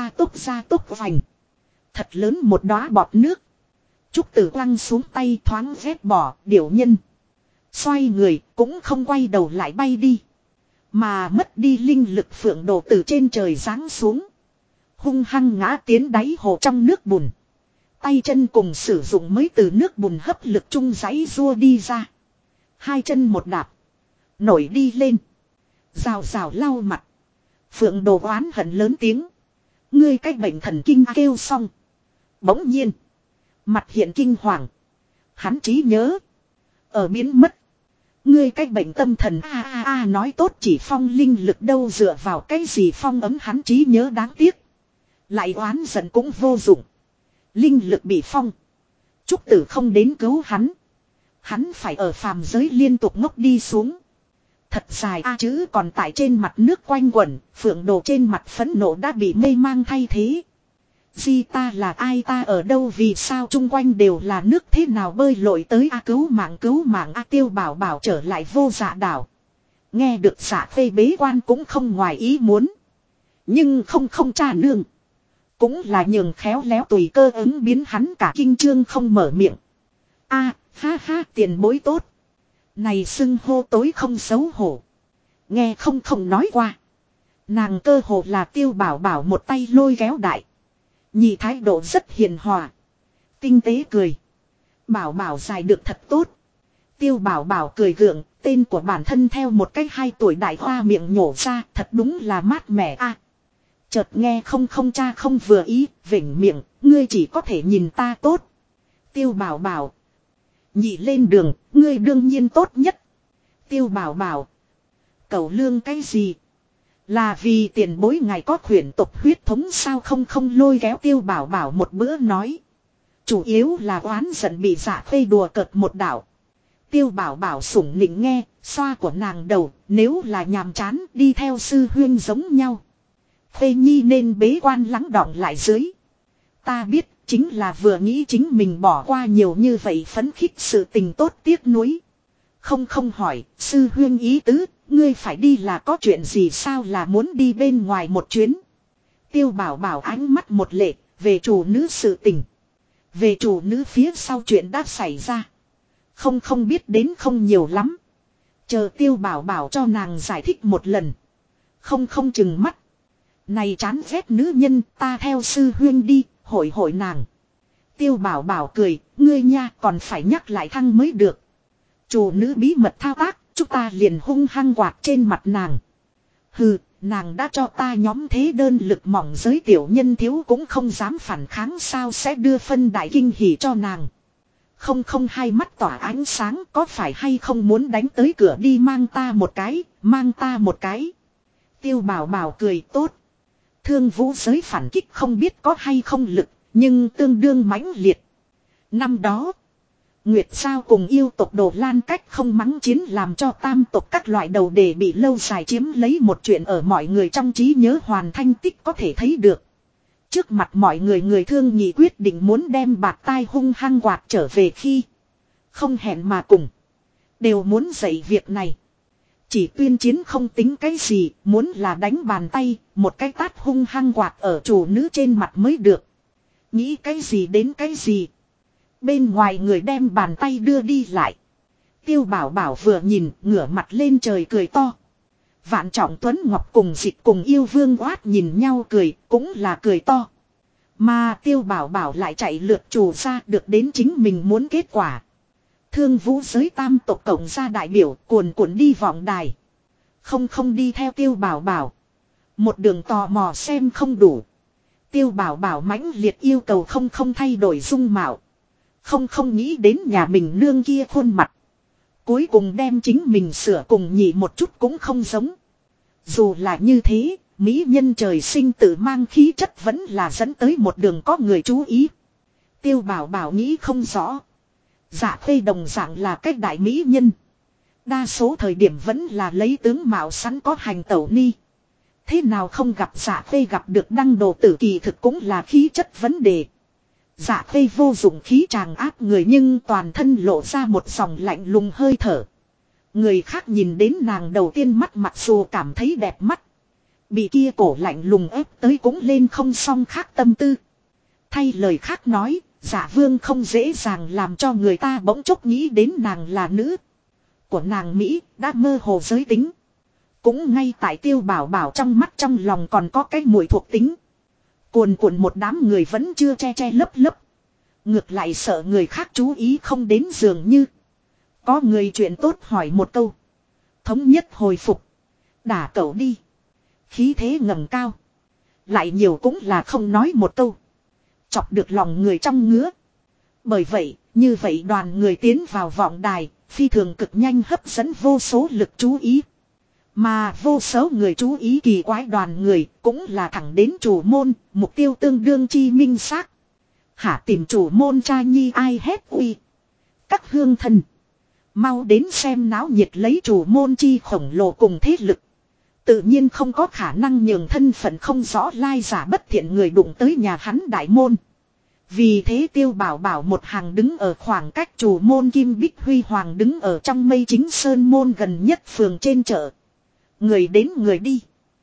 tốc vành. Thật lớn một đóa bọt nước. Trúc Tử quăng xuống tay thoáng ghét bỏ điểu nhân. Xoay người cũng không quay đầu lại bay đi. Mà mất đi linh lực Phượng Đồ từ trên trời giáng xuống. Hung hăng ngã tiến đáy hồ trong nước bùn. Tay chân cùng sử dụng mới từ nước bùn hấp lực chung giãy rua đi ra. Hai chân một đạp. Nổi đi lên. Rào rào lau mặt. Phượng Đồ oán hận lớn tiếng. Ngươi cái bệnh thần kinh kêu xong. Bỗng nhiên. Mặt hiện kinh hoàng. Hắn trí nhớ. Ở biến mất. Ngươi cái bệnh tâm thần nói tốt chỉ phong linh lực đâu, dựa vào cái gì phong ấm hắn trí nhớ, đáng tiếc. Lại oán giận cũng vô dụng. Linh lực bị phong. Trúc Tử không đến cứu hắn. Hắn phải ở phàm giới liên tục ngốc đi xuống. Thật dài chữ còn tại trên mặt nước quanh quẩn. Phượng Đồ trên mặt phẫn nộ đã bị mê mang thay thế. Di ta là ai, ta ở đâu, vì sao chung quanh đều là nước, thế nào bơi lội tới cứu mạng Tiêu Bảo Bảo trở lại Vô Dạ đảo. Nghe được Dạ Khê bế quan cũng không ngoài ý muốn. Nhưng không cha nương. Cũng là nhường khéo léo tùy cơ ứng biến, hắn cả kinh chương không mở miệng. Ha tiền bối tốt. Này xưng hô tối không xấu hổ. Nghe không nói qua. Nàng cơ hồ là Tiêu Bảo Bảo một tay lôi kéo đại. Nhị thái độ rất hiền hòa. Tinh tế cười. Bảo Bảo dài được thật tốt. Tiêu Bảo Bảo cười gượng. Tên của bản thân theo một cách 2 tuổi đại hoa miệng nhổ ra. Thật đúng là mát mẻ Chợt nghe không cha không vừa ý. Vểnh miệng. Ngươi chỉ có thể nhìn ta tốt. Tiêu Bảo Bảo. Nhị lên đường. Ngươi đương nhiên tốt nhất. Tiêu Bảo Bảo. Cầu lương cái gì? Là vì tiền bối ngài có khuyển tộc huyết thống sao, không lôi kéo Tiêu Bảo Bảo một bữa nói. Chủ yếu là oán giận bị Dạ Khê đùa cợt một đảo. Tiêu Bảo Bảo sủng nịnh nghe, xoa của nàng đầu, nếu là nhàm chán đi theo sư huyên giống nhau. Khê Nhi nên bế quan lắng đọng lại dưới. Ta biết, chính là vừa nghĩ chính mình bỏ qua nhiều như vậy phấn khích sự tình tốt tiếc nuối. Không hỏi, sư huyên ý tứ, ngươi phải đi là có chuyện gì sao, là muốn đi bên ngoài một chuyến. Tiêu Bảo Bảo ánh mắt một lệ, về chủ nữ sự tình. Về chủ nữ phía sau chuyện đã xảy ra. Không biết đến không nhiều lắm. Chờ Tiêu Bảo Bảo cho nàng giải thích một lần. Không chừng mắt. Này chán ghét nữ nhân, ta theo sư huyên đi, hội nàng. Tiêu Bảo Bảo cười, ngươi nha còn phải nhắc lại thăng mới được. Chủ nữ bí mật thao tác, chúng ta liền hung hăng quạt trên mặt nàng. Hừ, nàng đã cho ta nhóm thế đơn lực mỏng giới tiểu nhân thiếu cũng không dám phản kháng, sao sẽ đưa phân đại kinh hỉ cho nàng. Không không, hai mắt tỏa ánh sáng, có phải hay không muốn đánh tới cửa đi mang ta một cái, mang ta một cái. Tiêu Bảo Bảo cười tốt. Thương Vũ giới phản kích không biết có hay không lực, nhưng tương đương mãnh liệt. Năm đó, Nguyệt Sao cùng yêu tộc Đồ Lan cách không mắng chiến làm cho tam tộc các loại đầu đề bị lâu dài chiếm lấy một chuyện ở mọi người trong trí nhớ hoàn thanh tích có thể thấy được. Trước mặt mọi người, người thương nhị quyết định muốn đem bạt tai hung hăng quạt trở về khi không hẹn mà cùng. Đều muốn dạy việc này. Chỉ tuyên chiến không tính cái gì, muốn là đánh bàn tay, một cái tát hung hăng quạt ở chủ nữ trên mặt mới được. Nghĩ cái gì đến cái gì. Bên ngoài người đem bàn tay đưa đi lại. Tiêu Bảo Bảo vừa nhìn, ngửa mặt lên trời cười to. Vạn Trọng Tuấn Ngọc cùng Dịch cùng Yêu Vương Oát nhìn nhau cười, cũng là cười to. Mà Tiêu Bảo Bảo lại chạy lượt chủ ra, được đến chính mình muốn kết quả. Thương Vũ giới tam tộc cộng ra đại biểu cuồn cuộn đi vọng đài. Không không đi theo Tiêu Bảo Bảo. Một đường tò mò xem không đủ. Tiêu Bảo Bảo mãnh liệt yêu cầu không không thay đổi dung mạo. Không không nghĩ đến nhà mình nương kia khuôn mặt. Cuối cùng đem chính mình sửa cùng nhị một chút cũng không giống. Dù là như thế, mỹ nhân trời sinh tự mang khí chất vẫn là dẫn tới một đường có người chú ý. Tiêu Bảo Bảo nghĩ không rõ. Dạ Khê đồng dạng là cách đại mỹ nhân. Đa số thời điểm vẫn là lấy tướng mạo sẵn có hành tẩu ni. Thế nào không gặp Dạ Khê gặp được Đăng Đồ Tử kỳ thực cũng là khí chất vấn đề. Dạ Khê vô dụng khí tràng áp người nhưng toàn thân lộ ra một dòng lạnh lùng hơi thở. Người khác nhìn đến nàng đầu tiên mắt mặc dù cảm thấy đẹp mắt. Bị kia cổ lạnh lùng ép tới cũng lên không xong khác tâm tư. Thay lời khác nói, Dạ Vương không dễ dàng làm cho người ta bỗng chốc nghĩ đến nàng là nữ. Của nàng Mỹ đã mơ hồ giới tính. Cũng ngay tại Tiêu Bảo Bảo trong mắt trong lòng còn có cái mùi thuộc tính. Cuồn cuộn một đám người vẫn chưa che che lấp lấp. Ngược lại sợ người khác chú ý không đến dường như. Có người chuyện tốt hỏi một câu. Thống nhất hồi phục. Đả cậu đi. Khí thế ngầm cao. Lại nhiều cũng là không nói một câu. Chọc được lòng người trong ngứa. Bởi vậy, như vậy đoàn người tiến vào vọng đài, phi thường cực nhanh hấp dẫn vô số lực chú ý. Mà vô số người chú ý kỳ quái đoàn người cũng là thẳng đến chủ môn, mục tiêu tương đương chi minh xác. Hả tìm chủ môn cha nhi ai hét uy. Các hương thân. Mau đến xem náo nhiệt lấy chủ môn chi khổng lồ cùng thế lực. Tự nhiên không có khả năng nhường thân phận không rõ lai giả bất thiện người đụng tới nhà hắn đại môn. Vì thế Tiêu Bảo Bảo một hàng đứng ở khoảng cách chủ môn Kim Bích Huy Hoàng đứng ở trong mây chính sơn môn gần nhất phường trên chợ. Người đến người đi.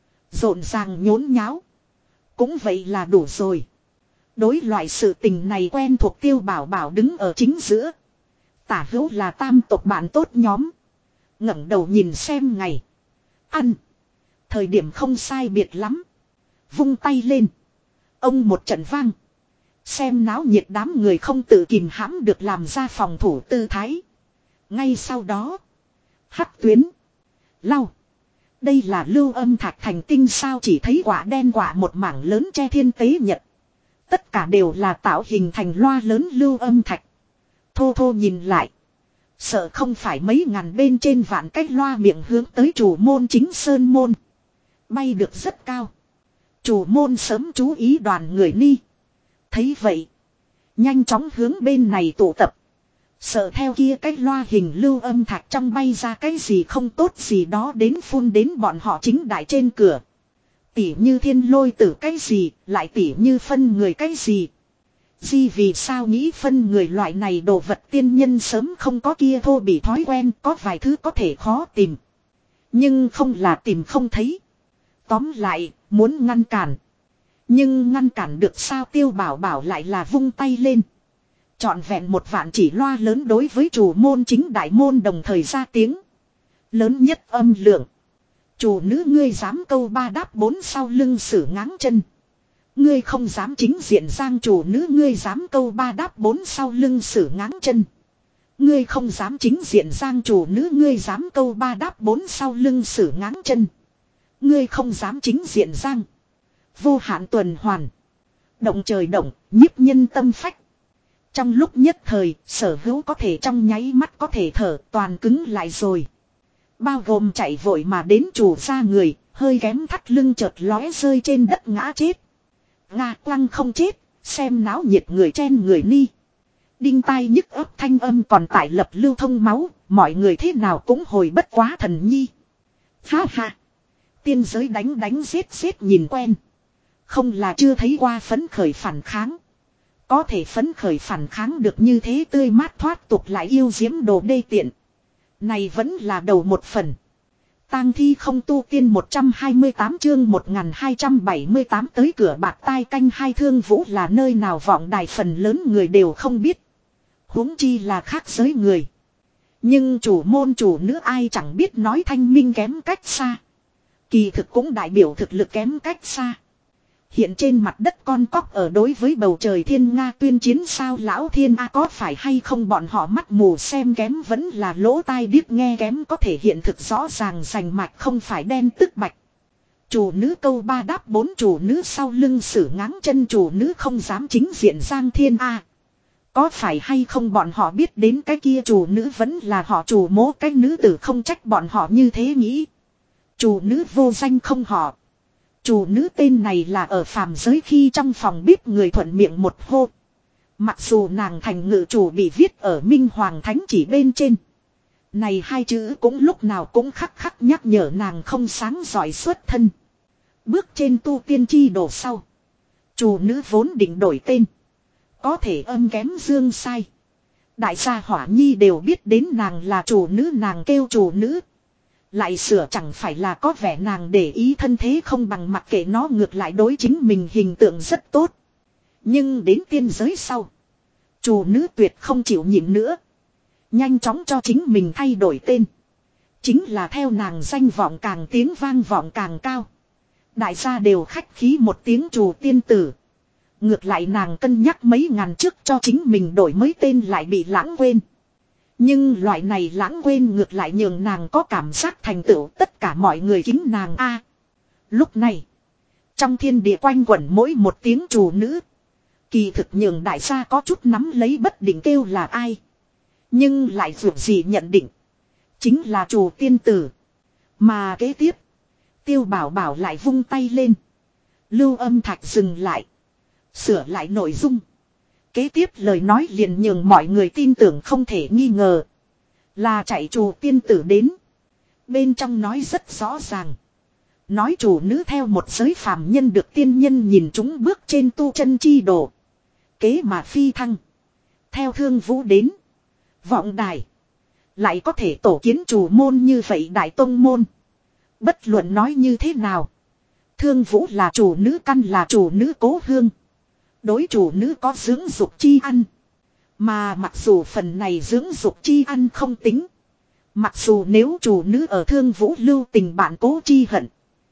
Rộn ràng nhốn nháo. Cũng vậy là đủ rồi. Đối loại sự tình này quen thuộc Tiêu Bảo Bảo đứng ở chính giữa. Tả hữu là tam tộc bạn tốt nhóm. Ngẩng đầu nhìn xem ngày. Ăn. Thời điểm không sai biệt lắm. Vung tay lên. Ông một trận vang. Xem náo nhiệt đám người không tự kìm hãm được làm ra phòng thủ tư thái. Ngay sau đó. Hắc tuyến. Lau. Đây là lưu âm thạch thành tinh sao chỉ thấy quả đen quả một mảng lớn che thiên tế nhật. Tất cả đều là tạo hình thành loa lớn lưu âm thạch. Thô thô nhìn lại. Sợ không phải mấy ngàn bên trên vạn cách loa miệng hướng tới chủ môn chính sơn môn. Bay được rất cao. Chủ môn sớm chú ý đoàn người ni. Thấy vậy. Nhanh chóng hướng bên này tụ tập. Sợ theo kia cách loa hình lưu âm thạch trong bay ra cái gì không tốt gì đó đến phun đến bọn họ chính đại trên cửa. Tỉ như thiên lôi tử cái gì, lại tỉ như phân người cái gì. Di vì sao nghĩ phân người loại này đồ vật tiên nhân sớm không có kia thô bị thói quen, có vài thứ có thể khó tìm. Nhưng không là tìm không thấy. Tóm lại, muốn ngăn cản. Nhưng ngăn cản được sao Tiêu Bảo Bảo lại là vung tay lên. Trọn vẹn một vạn chỉ loa lớn đối với chủ môn chính đại môn đồng thời ra tiếng. Lớn nhất âm lượng. Chủ nữ ngươi dám câu ba đáp bốn sau lưng sử ngáng chân. Ngươi không dám chính diện giang chủ nữ ngươi dám câu ba đáp bốn sau lưng sử ngáng chân. Ngươi không dám chính diện giang chủ nữ ngươi dám câu ba đáp bốn sau lưng sử ngáng chân. Ngươi không dám chính diện giang. Vô hạn tuần hoàn. Động trời động, nhiếp nhân tâm phách. Trong lúc nhất thời, sở hữu có thể trong nháy mắt có thể thở toàn cứng lại rồi. Bao gồm chạy vội mà đến chủ gia người, hơi kém thắt lưng chợt lóe rơi trên đất ngã chết. Nga quăng không chết, xem náo nhiệt người chen người ni. Đinh tai nhức ấp thanh âm còn tại lập lưu thông máu, mọi người thế nào cũng hồi bất quá thần nhi. Ha ha, tiên giới đánh giết nhìn quen. Không là chưa thấy qua phấn khởi phản kháng. Có thể phấn khởi phản kháng được như thế tươi mát thoát tục lại yêu diễm đồ đê tiện. Này vẫn là đầu một phần. Tang thi không tu tiên 128 chương 1278 tới cửa bạc tai canh hai Thương Vũ là nơi nào vọng đài phần lớn người đều không biết. Huống chi là khác giới người. Nhưng chủ môn chủ nữ ai chẳng biết nói thanh minh kém cách xa. Kỳ thực cũng đại biểu thực lực kém cách xa. Hiện trên mặt đất con cóc ở đối với bầu trời thiên nga tuyên chiến sao lão thiên a có phải hay không bọn họ mắt mù xem kém vẫn là lỗ tai điếc nghe kém có thể hiện thực rõ ràng rành mạch không phải đen tức bạch. Chủ nữ câu ba đáp bốn chủ nữ sau lưng sử ngáng chân chủ nữ không dám chính diện giang thiên a. Có phải hay không bọn họ biết đến cái kia chủ nữ vẫn là họ chủ mố cái nữ tử không trách bọn họ như thế nghĩ. Chủ nữ vô danh không họ. Chủ nữ tên này là ở phàm giới khi trong phòng bếp người thuận miệng một hô. Mặc dù nàng thành ngự chủ bị viết ở Minh Hoàng Thánh chỉ bên trên. Này hai chữ cũng lúc nào cũng khắc khắc nhắc nhở nàng không sáng giỏi xuất thân. Bước trên tu tiên chi đồ sau. Chủ nữ vốn định đổi tên. Có thể âm kém dương sai. Đại gia hỏa nhi đều biết đến nàng là chủ nữ nàng kêu chủ nữ. Lại sửa chẳng phải là có vẻ nàng để ý thân thế không bằng mặc kệ nó ngược lại đối chính mình hình tượng rất tốt. Nhưng đến tiên giới sau. Chủ nữ tuyệt không chịu nhịn nữa. Nhanh chóng cho chính mình thay đổi tên. Chính là theo nàng danh vọng càng tiếng vang vọng càng cao. Đại gia đều khách khí một tiếng chủ tiên tử. Ngược lại nàng cân nhắc mấy ngàn trước cho chính mình đổi mới tên lại bị lãng quên. Nhưng loại này lãng quên ngược lại nhường nàng có cảm giác thành tựu tất cả mọi người kính nàng a. Lúc này, trong thiên địa quanh quẩn mỗi một tiếng chủ nữ. Kỳ thực nhường đại gia có chút nắm lấy bất định kêu là ai. Nhưng lại dù gì nhận định. Chính là chủ tiên tử. Mà kế tiếp, Tiêu Bảo Bảo lại vung tay lên. Lưu âm thạch dừng lại. Sửa lại nội dung. Kế tiếp lời nói liền nhường mọi người tin tưởng không thể nghi ngờ. Là chạy chủ tiên tử đến. Bên trong nói rất rõ ràng. Nói chủ nữ theo một giới phàm nhân được tiên nhân nhìn chúng bước trên tu chân chi đồ. Kế mà phi thăng. Theo Thương Vũ đến. Vọng đài. Lại có thể tổ kiến chủ môn như vậy đại tông môn. Bất luận nói như thế nào. Thương Vũ là chủ nữ căn là chủ nữ cố hương. Đối chủ nữ có dưỡng dục chi ăn. Mà mặc dù phần này dưỡng dục chi ăn không tính. Mặc dù nếu chủ nữ ở Thương Vũ lưu tình bạn cố chi hận.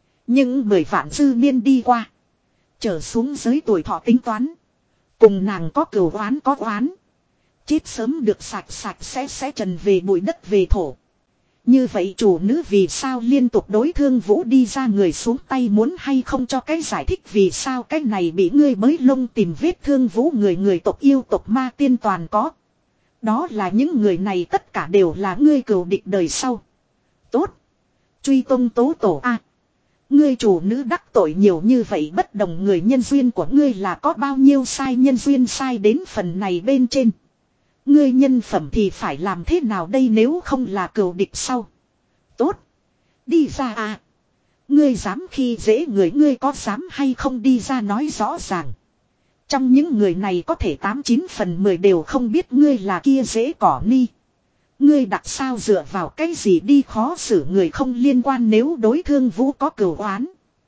Nhưng 10 vạn dư niên đi qua. Trở xuống giới tuổi thọ tính toán. Cùng nàng có cửu oán có oán. Chết sớm được sạch sẽ trần về bụi đất về thổ. Như vậy chủ nữ vì sao liên tục đối Thương Vũ đi ra người xuống tay muốn hay không cho cái giải thích vì sao cái này bị ngươi bới lông tìm vết Thương Vũ người tộc yêu tộc ma tiên toàn có. Đó là những người này tất cả đều là ngươi cừu địch đời sau. Tốt. Truy tông tố tổ a. Ngươi chủ nữ đắc tội nhiều như vậy bất đồng người nhân duyên của ngươi là có bao nhiêu sai nhân duyên sai đến phần này bên trên. Ngươi nhân phẩm thì phải làm thế nào đây nếu không là cừu địch sau. Tốt. Đi ra à. Ngươi dám khi dễ người ngươi có dám hay không đi ra nói rõ ràng. Trong những người này có thể 89 phần 10 đều không biết ngươi là kia dễ cỏ ni. Ngươi đặt sao dựa vào cái gì đi khó xử người không liên quan nếu đối Thương Vũ có cừu oán.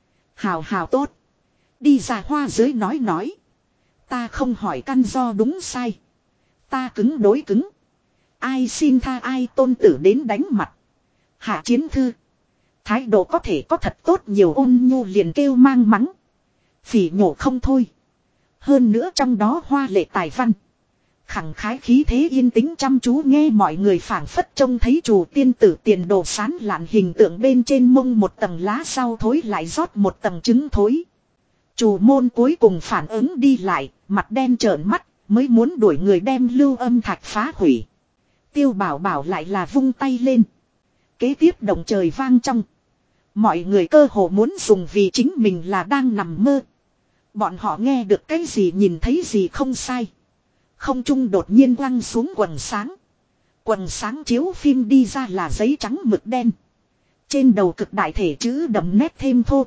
Hào tốt. Đi ra hoa dưới nói. Ta không hỏi căn do đúng sai. Ta cứng đối cứng. Ai xin tha ai tôn tử đến đánh mặt. Hạ chiến thư. Thái độ có thể có thật tốt nhiều ôn nhu liền kêu mang mắng. Phỉ nhổ không thôi. Hơn nữa trong đó hoa lệ tài văn. Khẳng khái khí thế yên tĩnh chăm chú nghe mọi người phảng phất trông thấy chủ tiên tử tiền đồ sán lạn hình tượng bên trên mông một tầng lá sau thối lại rót một tầng trứng thối. Chủ môn cuối cùng phản ứng đi lại, mặt đen trợn mắt, Mới muốn đuổi người đem lưu âm thạch phá hủy. Tiêu Bảo Bảo lại là vung tay lên. Kế tiếp động trời vang trong. Mọi người cơ hồ muốn dùng vì chính mình là đang nằm mơ. Bọn họ nghe được cái gì nhìn thấy gì không sai. Không trung đột nhiên quăng xuống quần sáng. Quần sáng chiếu phim đi ra là giấy trắng mực đen. Trên đầu cực đại thể chữ đậm nét thêm thô.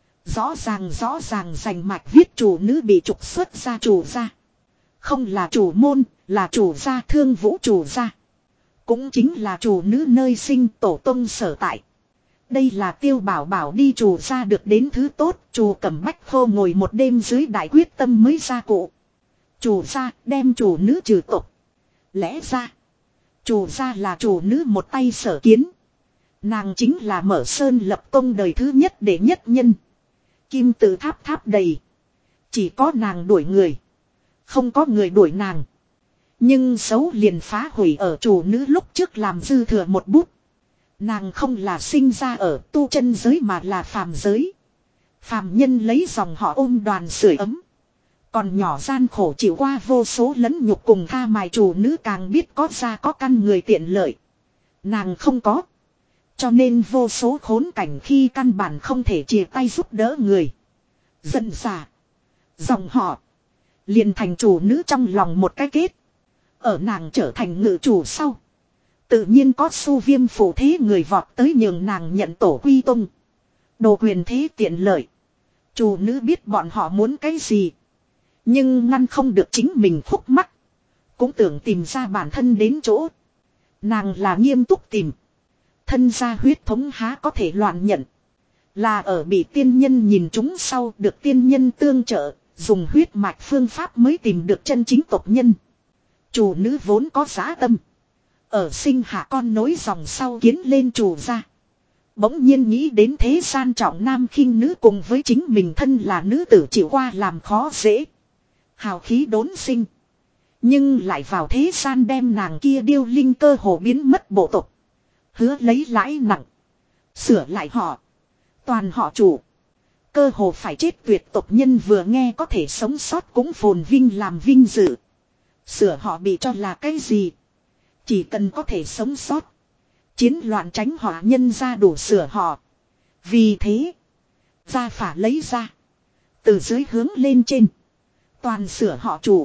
Rõ ràng rành mạch viết chủ nữ bị trục xuất ra chủ gia. Không là chủ môn, là chủ gia Thương Vũ chủ gia. Cũng chính là chủ nữ nơi sinh tổ tông sở tại. Đây là Tiêu Bảo Bảo đi chủ gia được đến thứ tốt. Chủ Cẩm Bách Khô ngồi một đêm dưới đại quyết tâm mới ra cụ. Chủ gia đem chủ nữ trừ tộc. Lẽ ra chủ gia là chủ nữ một tay sở kiến. Nàng chính là mở sơn lập công đời thứ nhất để nhất nhân. Kim tự tháp tháp đầy. Chỉ có nàng đuổi người. Không có người đuổi nàng. Nhưng xấu liền phá hủy ở chủ nữ lúc trước làm dư thừa một bút. Nàng không là sinh ra ở tu chân giới mà là phàm giới. Phàm nhân lấy dòng họ ôm đoàn sưởi ấm. Còn nhỏ gian khổ chịu qua vô số lẫn nhục cùng tha mài chủ nữ càng biết có ra có căn người tiện lợi. Nàng không có. Cho nên vô số khốn cảnh khi căn bản không thể chia tay giúp đỡ người. Dần dà. Dòng họ. Liền thành chủ nữ trong lòng một cái kết. Ở nàng trở thành ngự chủ sau. Tự nhiên có Xu Viêm phủ thế người vọt tới nhường nàng nhận tổ quy tung. Đồ quyền thế tiện lợi. Chủ nữ biết bọn họ muốn cái gì. Nhưng ngăn không được chính mình khúc mắc. Cũng tưởng tìm ra bản thân đến chỗ. Nàng là nghiêm túc tìm. Thân gia huyết thống há có thể loạn nhận. Là ở bị tiên nhân nhìn chúng sau được tiên nhân tương trợ. Dùng huyết mạch phương pháp mới tìm được chân chính tộc nhân. Chủ nữ vốn có giá tâm. Ở sinh hạ con nối dòng sau kiến lên chủ gia. Bỗng nhiên nghĩ đến thế gian trọng nam khinh nữ cùng với chính mình thân là nữ tử chịu qua làm khó dễ. Hào khí đốn sinh. Nhưng lại vào thế gian đem nàng kia điêu linh cơ hồ biến mất bộ tộc. Hứa lấy lãi nặng. Sửa lại họ. Toàn họ chủ. Cơ hồ phải chết tuyệt tộc nhân vừa nghe có thể sống sót cũng phồn vinh làm vinh dự. Sửa họ bị cho là cái gì? Chỉ cần có thể sống sót. Chiến loạn tránh họa nhân ra đủ sửa họ. Vì thế. Gia phả lấy ra. Từ dưới hướng lên trên. Toàn sửa họ chủ.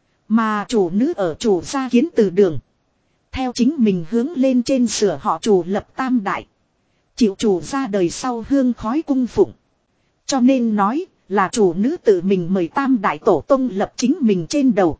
Mà chủ nữ ở chủ gia kiến từ đường. Theo chính mình hướng lên trên sửa họ chủ lập tam đại. Chịu chủ ra đời sau hương khói cung phụng. Cho nên nói là chủ nữ tự mình mời tam đại tổ tông lập chính mình trên đầu.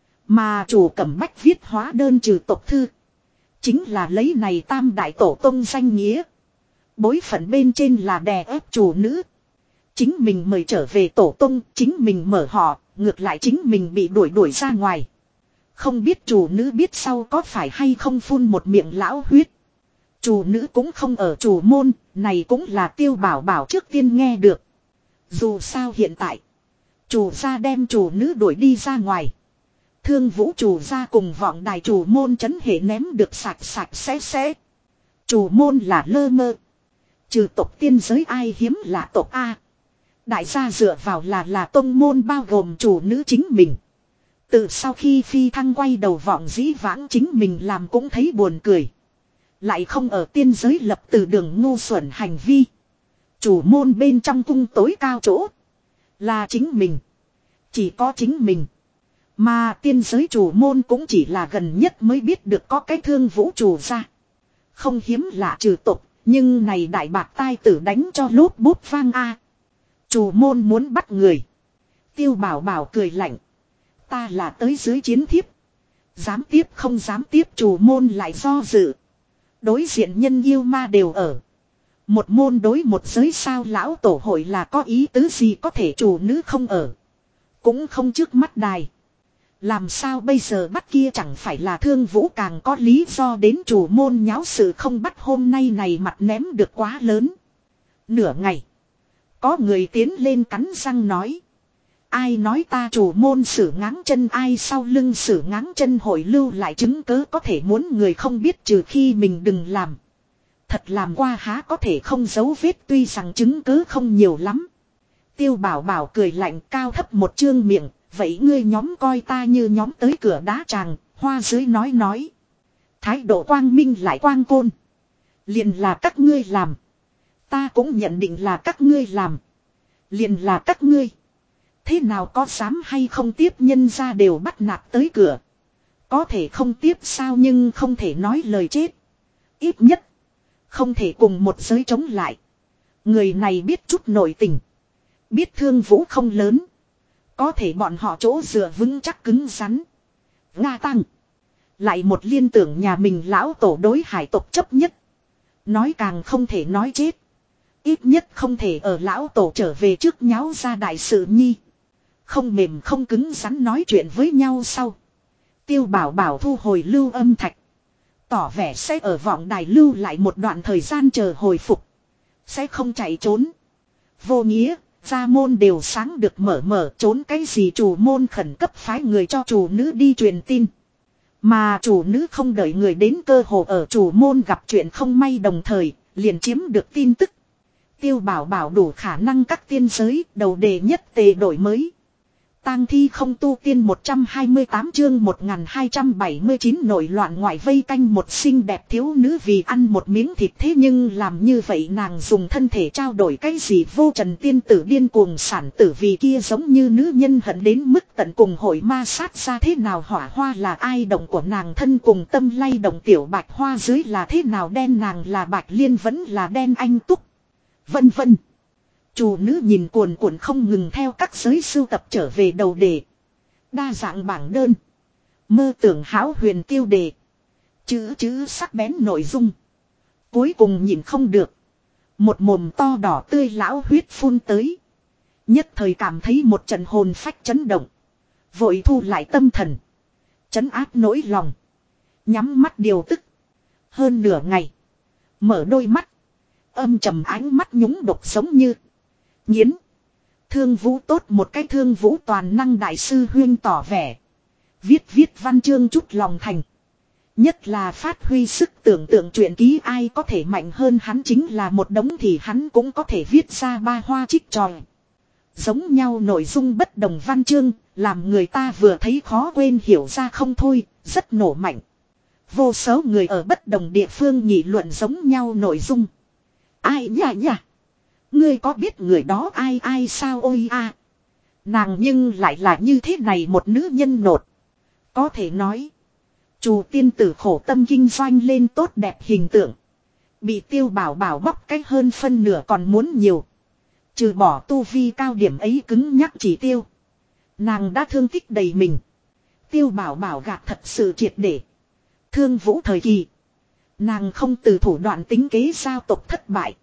Mà chủ Cẩm Bách viết hóa đơn trừ tộc thư. Chính là lấy này tam đại tổ tông danh nghĩa. Bối phận bên trên là đè ép chủ nữ. Chính mình mời trở về tổ tông, chính mình mở họ, ngược lại chính mình bị đuổi ra ngoài. Không biết chủ nữ biết sau có phải hay không phun một miệng lão huyết. Chủ nữ cũng không ở chủ môn, này cũng là Tiêu Bảo Bảo trước tiên nghe được. Dù sao hiện tại, chủ gia đem chủ nữ đuổi đi ra ngoài. Thương Vũ chủ gia cùng vọng đài chủ môn chấn hệ ném được sạch sẽ. Chủ môn là lơ mơ. Trừ tộc tiên giới ai hiếm là tộc A. Đại gia dựa vào là tông môn bao gồm chủ nữ chính mình. Từ sau khi phi thăng quay đầu vọng dĩ vãng chính mình làm cũng thấy buồn cười. Lại không ở tiên giới lập từ đường ngu xuẩn hành vi. Chủ môn bên trong cung tối cao chỗ. Là chính mình. Chỉ có chính mình. Mà tiên giới chủ môn cũng chỉ là gần nhất mới biết được có cái Thương Vũ chủ ra. Không hiếm lạ trừ tục. Nhưng này đại bạc tai tử đánh cho lốp bút vang a. Chủ môn muốn bắt người. Tiêu Bảo Bảo cười lạnh. Ta là tới dưới chiến thiếp. Dám tiếp không dám tiếp chủ môn lại do dự. Đối diện nhân yêu ma đều ở. Một môn đối một giới sao lão tổ hội là có ý tứ gì có thể chủ nữ không ở. Cũng không trước mắt đài. Làm sao bây giờ bắt kia chẳng phải là Thương Vũ càng có lý do đến chủ môn nháo sự không bắt hôm nay này mặt ném được quá lớn. Nửa ngày. Có người tiến lên cắn răng nói. Ai nói ta chủ môn xử ngáng chân ai sau lưng xử ngáng chân hội lưu lại chứng cớ có thể muốn người không biết trừ khi mình đừng làm. Thật làm qua há có thể không giấu vết tuy rằng chứng cớ không nhiều lắm. Tiêu Bảo Bảo cười lạnh cao thấp một trương miệng, Vậy ngươi nhóm coi ta như nhóm tới cửa đá tràng, hoa dưới nói. Thái độ quang minh lại quang côn. Liền là các ngươi làm. Ta cũng nhận định là các ngươi làm. Liền là các ngươi. Thế nào có dám hay không tiếp nhân ra đều bắt nạt tới cửa. Có thể không tiếp sao nhưng không thể nói lời chết. Ít nhất. Không thể cùng một giới chống lại. Người này biết chút nội tình. Biết Thương Vũ không lớn. Có thể bọn họ chỗ dựa vững chắc cứng rắn. Nga tăng. Lại một liên tưởng nhà mình lão tổ đối hải tộc chấp nhất. Nói càng không thể nói chết. Ít nhất không thể ở lão tổ trở về trước nháo ra đại sự nhi. Không mềm không cứng rắn nói chuyện với nhau sau. Tiêu Bảo Bảo thu hồi lưu âm thạch. Tỏ vẻ sẽ ở vọng đài lưu lại một đoạn thời gian chờ hồi phục. Sẽ không chạy trốn. Vô nghĩa, gia môn đều sáng được mở trốn cái gì chủ môn khẩn cấp phái người cho chủ nữ đi truyền tin. Mà chủ nữ không đợi người đến cơ hồ ở chủ môn gặp chuyện không may đồng thời, liền chiếm được tin tức. Tiêu Bảo Bảo đủ khả năng các tiên giới, đầu đề nhất tề đổi mới. Tang thi không tu tiên 128 chương 1279 nổi loạn ngoại vây canh một xinh đẹp thiếu nữ vì ăn một miếng thịt thế nhưng làm như vậy nàng dùng thân thể trao đổi cái gì vô trần tiên tử điên cuồng sản tử vì kia giống như nữ nhân hận đến mức tận cùng hội ma sát ra thế nào hỏa hoa là ai động của nàng thân cùng tâm lay động tiểu bạch hoa dưới là thế nào đen nàng là bạch liên vẫn là đen anh túc. Vân vân. Chủ nữ nhìn cuồn cuộn không ngừng theo các giới sưu tập trở về đầu đề. Đa dạng bảng đơn. Mơ tưởng hão huyền tiêu đề. Chữ sắc bén nội dung. Cuối cùng nhìn không được. Một mồm to đỏ tươi lão huyết phun tới. Nhất thời cảm thấy một trận hồn phách chấn động. Vội thu lại tâm thần. Chấn áp nỗi lòng. Nhắm mắt điều tức. Hơn nửa ngày. Mở đôi mắt. Âm trầm ánh mắt nhúng độc giống như. Nghiến. Thương Vũ tốt một cái Thương Vũ toàn năng đại sư huyên tỏ vẻ. Viết văn chương chút lòng thành. Nhất là phát huy sức tưởng tượng truyện ký ai có thể mạnh hơn hắn chính là một đống thì hắn cũng có thể viết ra ba hoa trích tròi. Giống nhau nội dung bất đồng văn chương, làm người ta vừa thấy khó quên hiểu ra không thôi, rất nổ mạnh. Vô số người ở bất đồng địa phương nghị luận giống nhau nội dung. Ai nhỉ? Ngươi có biết người đó ai sao ôi a? Nàng nhưng lại là như thế này một nữ nhân nột. Có thể nói. Chủ tiên tử khổ tâm kinh doanh lên tốt đẹp hình tượng. Bị Tiêu Bảo Bảo bóc cách hơn phân nửa còn muốn nhiều. Trừ bỏ tu vi cao điểm ấy cứng nhắc chỉ tiêu. Nàng đã thương tích đầy mình. Tiêu Bảo Bảo gạt thật sự triệt để. Thương Vũ thời kỳ. Nàng không từ thủ đoạn tính kế giao tộc thất bại.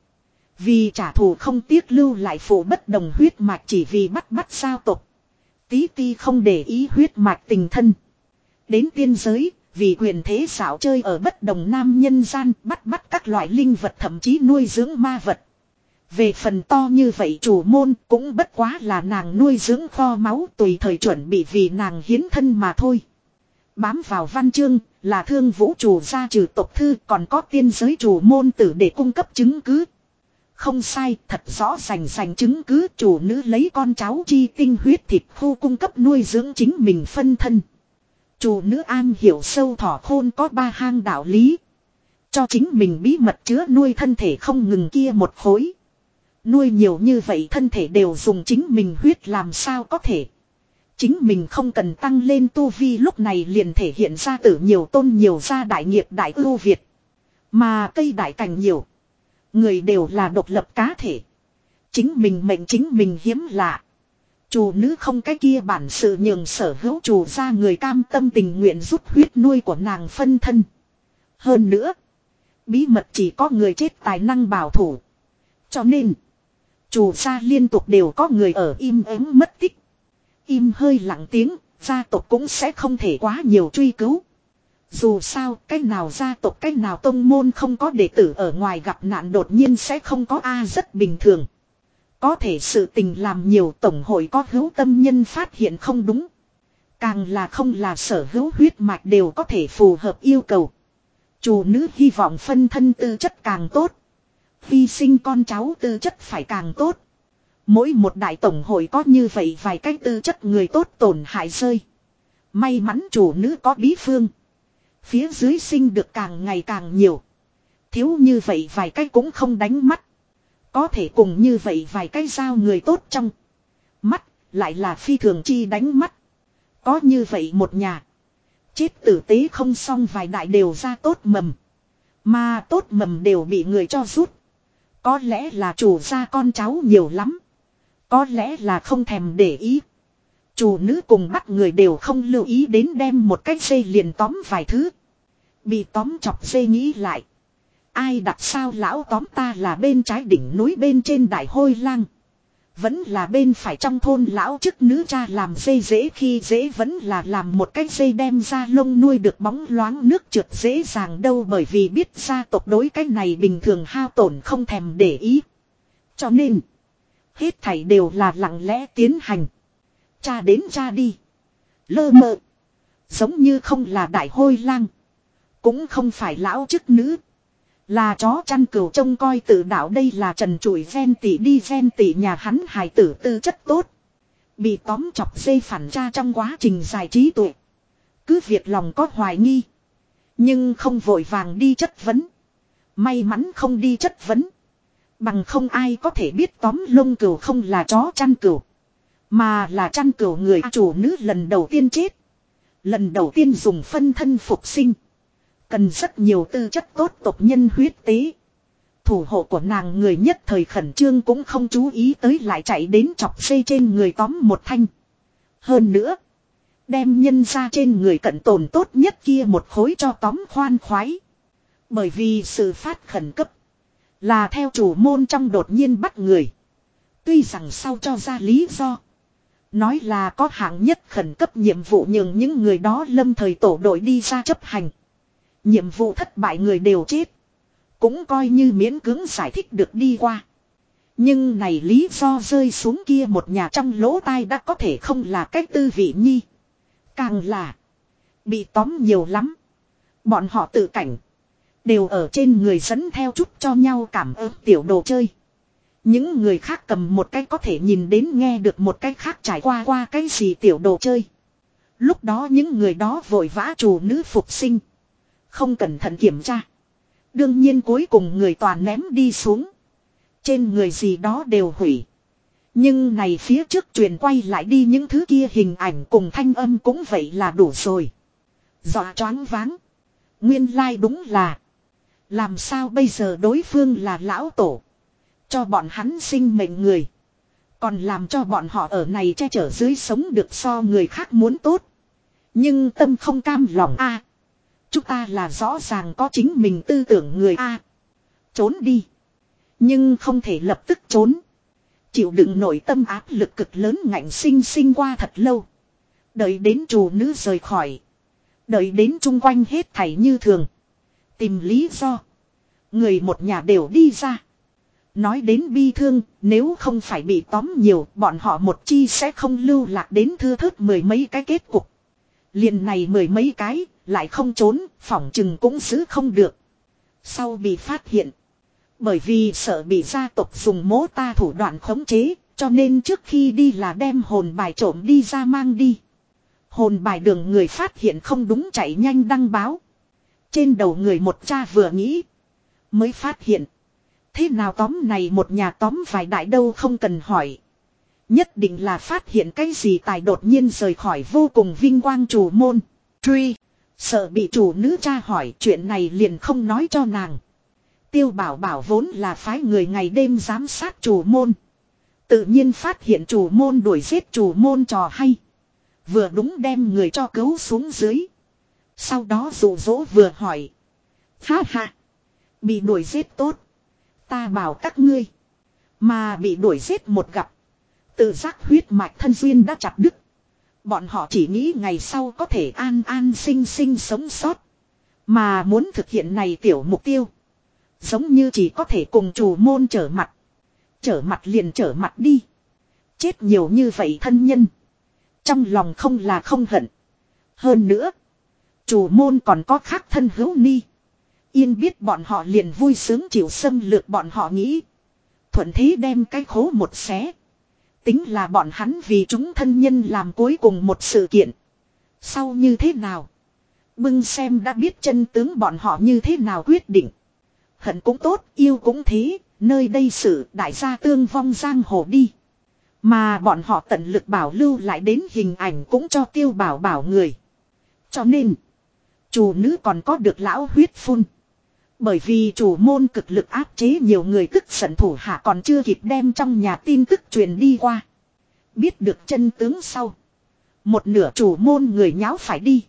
Vì trả thù không tiếc lưu lại phụ bất đồng huyết mạch chỉ vì bắt giao tộc. Tí ti không để ý huyết mạch tình thân. Đến tiên giới, vì quyền thế xảo chơi ở bất đồng nam nhân gian bắt các loại linh vật thậm chí nuôi dưỡng ma vật. Về phần to như vậy chủ môn cũng bất quá là nàng nuôi dưỡng kho máu tùy thời chuẩn bị vì nàng hiến thân mà thôi. Bám vào văn chương là Thương Vũ chủ gia trừ tộc thư còn có tiên giới chủ môn tử để cung cấp chứng cứ. Không sai, thật rõ rành chứng cứ chủ nữ lấy con cháu chi tinh huyết thịt khu cung cấp nuôi dưỡng chính mình phân thân. Chủ nữ an hiểu sâu thỏ khôn có ba hang đạo lý. Cho chính mình bí mật chứa nuôi thân thể không ngừng kia một khối. Nuôi nhiều như vậy thân thể đều dùng chính mình huyết làm sao có thể. Chính mình không cần tăng lên tu vi lúc này liền thể hiện ra tử nhiều tôn nhiều ra đại nghiệp đại ưu việt. Mà cây đại cảnh nhiều. Người đều là độc lập cá thể. Chính mình mệnh chính mình hiếm lạ. Chủ nữ không cái kia bản sự nhường sở hữu chủ ra người cam tâm tình nguyện rút huyết nuôi của nàng phân thân. Hơn nữa. Bí mật chỉ có người chết tài năng bảo thủ. Cho nên. Chủ gia liên tục đều có người ở im ắng mất tích. Im hơi lặng tiếng. Gia tộc cũng sẽ không thể quá nhiều truy cứu. Dù sao, cách nào gia tộc cách nào tông môn không có đệ tử ở ngoài gặp nạn đột nhiên sẽ không có rất bình thường. Có thể sự tình làm nhiều tổng hội có hữu tâm nhân phát hiện không đúng. Càng là không là sở hữu huyết mạch đều có thể phù hợp yêu cầu. Chủ nữ hy vọng phân thân tư chất càng tốt. Hy sinh con cháu tư chất phải càng tốt. Mỗi một đại tổng hội có như vậy vài cái tư chất người tốt tổn hại rơi. May mắn chủ nữ có bí phương. Phía dưới sinh được càng ngày càng nhiều. Thiếu như vậy vài cái cũng không đánh mắt. Có thể cùng như vậy vài cái giao người tốt trong mắt, lại là phi thường chi đánh mắt. Có như vậy một nhà. Chết tử tế không xong vài đại đều ra tốt mầm. Mà tốt mầm đều bị người cho rút. Có lẽ là chủ gia con cháu nhiều lắm. Có lẽ là không thèm để ý. Chủ nữ cùng bắt người đều không lưu ý đến đem một cái dây liền tóm vài thứ. Bị tóm chọc dây nghĩ lại. Ai đặt sao lão tóm ta là bên trái đỉnh núi bên trên đại hôi lang. Vẫn là bên phải trong thôn lão chức nữ cha làm dây dễ khi dễ vẫn là làm một cái dây đem ra lông nuôi được bóng loáng nước trượt dễ dàng đâu bởi vì biết gia tộc đối cái này bình thường hao tổn không thèm để ý. Cho nên, hết thảy đều là lặng lẽ tiến hành. Cha đến cha đi. Lơ mơ. Giống như không là đại hôi lang. Cũng không phải lão chức nữ. Là chó chăn cừu trông coi tự đạo đây là trần trụi ven tỉ đi ven tỉ nhà hắn hài tử tư chất tốt. Bị tóm chọc dây phản tra trong quá trình giải trí tuệ. Cứ việc lòng có hoài nghi. Nhưng không vội vàng đi chất vấn. May mắn không đi chất vấn. Bằng không ai có thể biết tóm lông cừu không là chó chăn cừu. Mà là chăn cừu người chủ nữ lần đầu tiên chết. Lần đầu tiên dùng phân thân phục sinh. Cần rất nhiều tư chất tốt tộc nhân huyết tế. Thủ hộ của nàng người nhất thời khẩn trương cũng không chú ý tới lại chạy đến chọc dây trên người tóm một thanh. Hơn nữa. Đem nhân ra trên người cận tồn tốt nhất kia một khối cho tóm khoan khoái. Bởi vì sự phát khẩn cấp. Là theo chủ môn trong đột nhiên bắt người. Tuy rằng sau cho ra lý do. Nói là có hạng nhất khẩn cấp nhiệm vụ nhường những người đó lâm thời tổ đội đi ra chấp hành. Nhiệm vụ thất bại người đều chết. Cũng coi như miễn cưỡng giải thích được đi qua. Nhưng này lý do rơi xuống kia một nhà trong lỗ tai đã có thể không là cái tư vị nhi. Càng là bị tóm nhiều lắm. Bọn họ tự cảnh. Đều ở trên người dẫn theo chút cho nhau cảm ơn tiểu đồ chơi. Những người khác cầm một cái có thể nhìn đến nghe được một cái khác trải qua cái gì tiểu đồ chơi. Lúc đó những người đó vội vã chủ nữ phục sinh. Không cẩn thận kiểm tra. Đương nhiên cuối cùng người toàn ném đi xuống. Trên người gì đó đều hủy. Nhưng này phía trước truyền quay lại đi những thứ kia hình ảnh cùng thanh âm cũng vậy là đủ rồi. Dọa choáng váng. Nguyên lai đúng là. Làm sao bây giờ đối phương là lão tổ. Cho bọn hắn sinh mệnh người. Còn làm cho bọn họ ở này che chở dưới sống được so người khác muốn tốt. Nhưng tâm không cam lòng a. Chúng ta là rõ ràng có chính mình tư tưởng người a. Trốn đi. Nhưng không thể lập tức trốn. Chịu đựng nội tâm áp lực cực lớn ngạnh sinh qua thật lâu. Đợi đến chủ nữ rời khỏi. Đợi đến chung quanh hết thảy như thường. Tìm lý do. Người một nhà đều đi ra. Nói đến bi thương, nếu không phải bị tóm nhiều, bọn họ một chi sẽ không lưu lạc đến thưa thớt mười mấy cái kết cục. Liền này mười mấy cái, lại không trốn, phỏng chừng cũng giữ không được. Sau bị phát hiện. Bởi vì sợ bị gia tộc dùng mố ta thủ đoạn khống chế, cho nên trước khi đi là đem hồn bài trộm đi ra mang đi. Hồn bài đường người phát hiện không đúng chạy nhanh đăng báo. Trên đầu người một cha vừa nghĩ. Mới phát hiện. Thế nào tóm này một nhà tóm vài đại đâu không cần hỏi. Nhất định là phát hiện cái gì tài đột nhiên rời khỏi vô cùng vinh quang chủ môn. Truy. Sợ bị chủ nữ cha hỏi chuyện này liền không nói cho nàng. Tiêu bảo bảo vốn là phái người ngày đêm giám sát chủ môn. Tự nhiên phát hiện chủ môn đuổi giết chủ môn trò hay. Vừa đúng đem người cho cứu xuống dưới. Sau đó dụ dỗ vừa hỏi. Ha ha. Bị đuổi giết tốt. Ta bảo các ngươi. Mà bị đuổi giết một gặp. Tự giác huyết mạch thân duyên đã chặt đứt. Bọn họ chỉ nghĩ ngày sau có thể an an sinh sinh sống sót. Mà muốn thực hiện này tiểu mục tiêu. Giống như chỉ có thể cùng chủ môn trở mặt. Trở mặt liền trở mặt đi. Chết nhiều như vậy thân nhân. Trong lòng không là không hận. Hơn nữa. Chủ môn còn có khác thân hữu ni. Yên biết bọn họ liền vui sướng chịu xâm lược bọn họ nghĩ. Thuận thế đem cái khố một xé. Tính là bọn hắn vì chúng thân nhân làm cuối cùng một sự kiện. Sau như thế nào? Bưng xem đã biết chân tướng bọn họ như thế nào quyết định. Hận cũng tốt, yêu cũng thế, nơi đây sự đại gia tương vong giang hồ đi. Mà bọn họ tận lực bảo lưu lại đến hình ảnh cũng cho Tiêu Bảo Bảo người. Cho nên, chủ nữ còn có được lão huyết phun. Bởi vì chủ môn cực lực áp chế nhiều người tức giận thủ hạ còn chưa kịp đem trong nhà tin tức truyền đi qua. Biết được chân tướng sau. Một nửa chủ môn người nháo phải đi.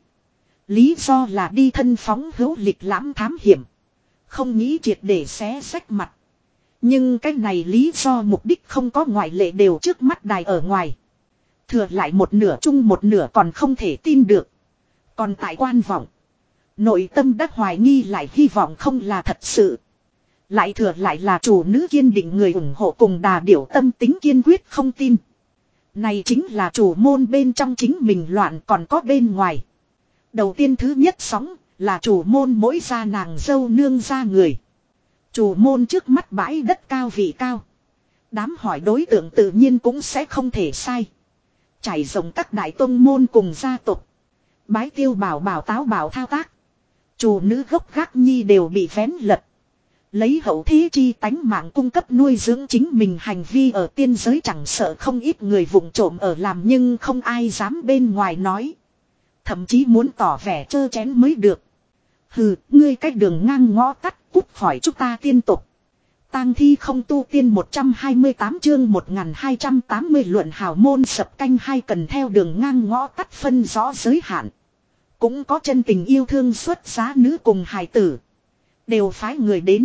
Lý do là đi thân phóng hữu lịch lãm thám hiểm. Không nghĩ triệt để xé rách mặt. Nhưng cái này lý do mục đích không có ngoại lệ đều trước mắt đài ở ngoài. Thừa lại một nửa chung một nửa còn không thể tin được. Còn tại quan vọng. Nội tâm đã hoài nghi lại hy vọng không là thật sự. Lại thừa lại là chủ nữ kiên định người ủng hộ cùng đà điểu tâm tính kiên quyết không tin. Này chính là chủ môn bên trong chính mình loạn còn có bên ngoài. Đầu tiên thứ nhất sóng là chủ môn mỗi gia nàng dâu nương ra người. Chủ môn trước mắt bãi đất cao vị cao. Đám hỏi đối tượng tự nhiên cũng sẽ không thể sai. Trải rộng các đại tông môn cùng gia tộc. Bái Tiêu Bảo Bảo táo bảo thao tác. Chủ nữ gốc gác nhi đều bị vén lật. Lấy hậu thế chi tánh mạng cung cấp nuôi dưỡng chính mình hành vi ở tiên giới chẳng sợ không ít người vụng trộm ở làm nhưng không ai dám bên ngoài nói. Thậm chí muốn tỏ vẻ trơ chén mới được. Hừ, ngươi cách đường ngang ngõ tắt cút khỏi chúng ta tiên tục. Tang thi không tu tiên 128 chương 1280 luận hào môn sập canh hai cần theo đường ngang ngõ tắt phân rõ giới hạn. Cũng có chân tình yêu thương xuất giá nữ cùng hài tử. Đều phái người đến.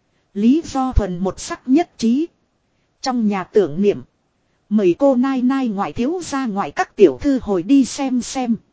Lý do thuần một sắc nhất trí. Trong nhà tưởng niệm. Mời cô nai nai ngoại thiếu ra ngoại các tiểu thư hồi đi xem.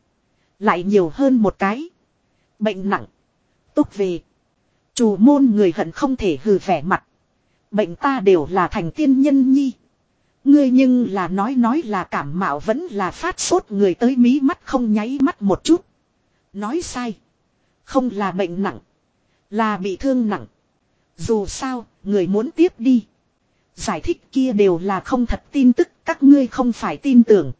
Lại nhiều hơn một cái. Bệnh nặng. Tốt về. Chủ môn người hận không thể hừ vẻ mặt. Bệnh ta đều là thành tiên nhân nhi. Ngươi nhưng là nói là cảm mạo vẫn là phát sốt người tới mí mắt không nháy mắt một chút. Nói sai. Không là bệnh nặng. Là bị thương nặng. Dù sao, người muốn tiếp đi. Giải thích kia đều là không thật tin tức, các ngươi không phải tin tưởng.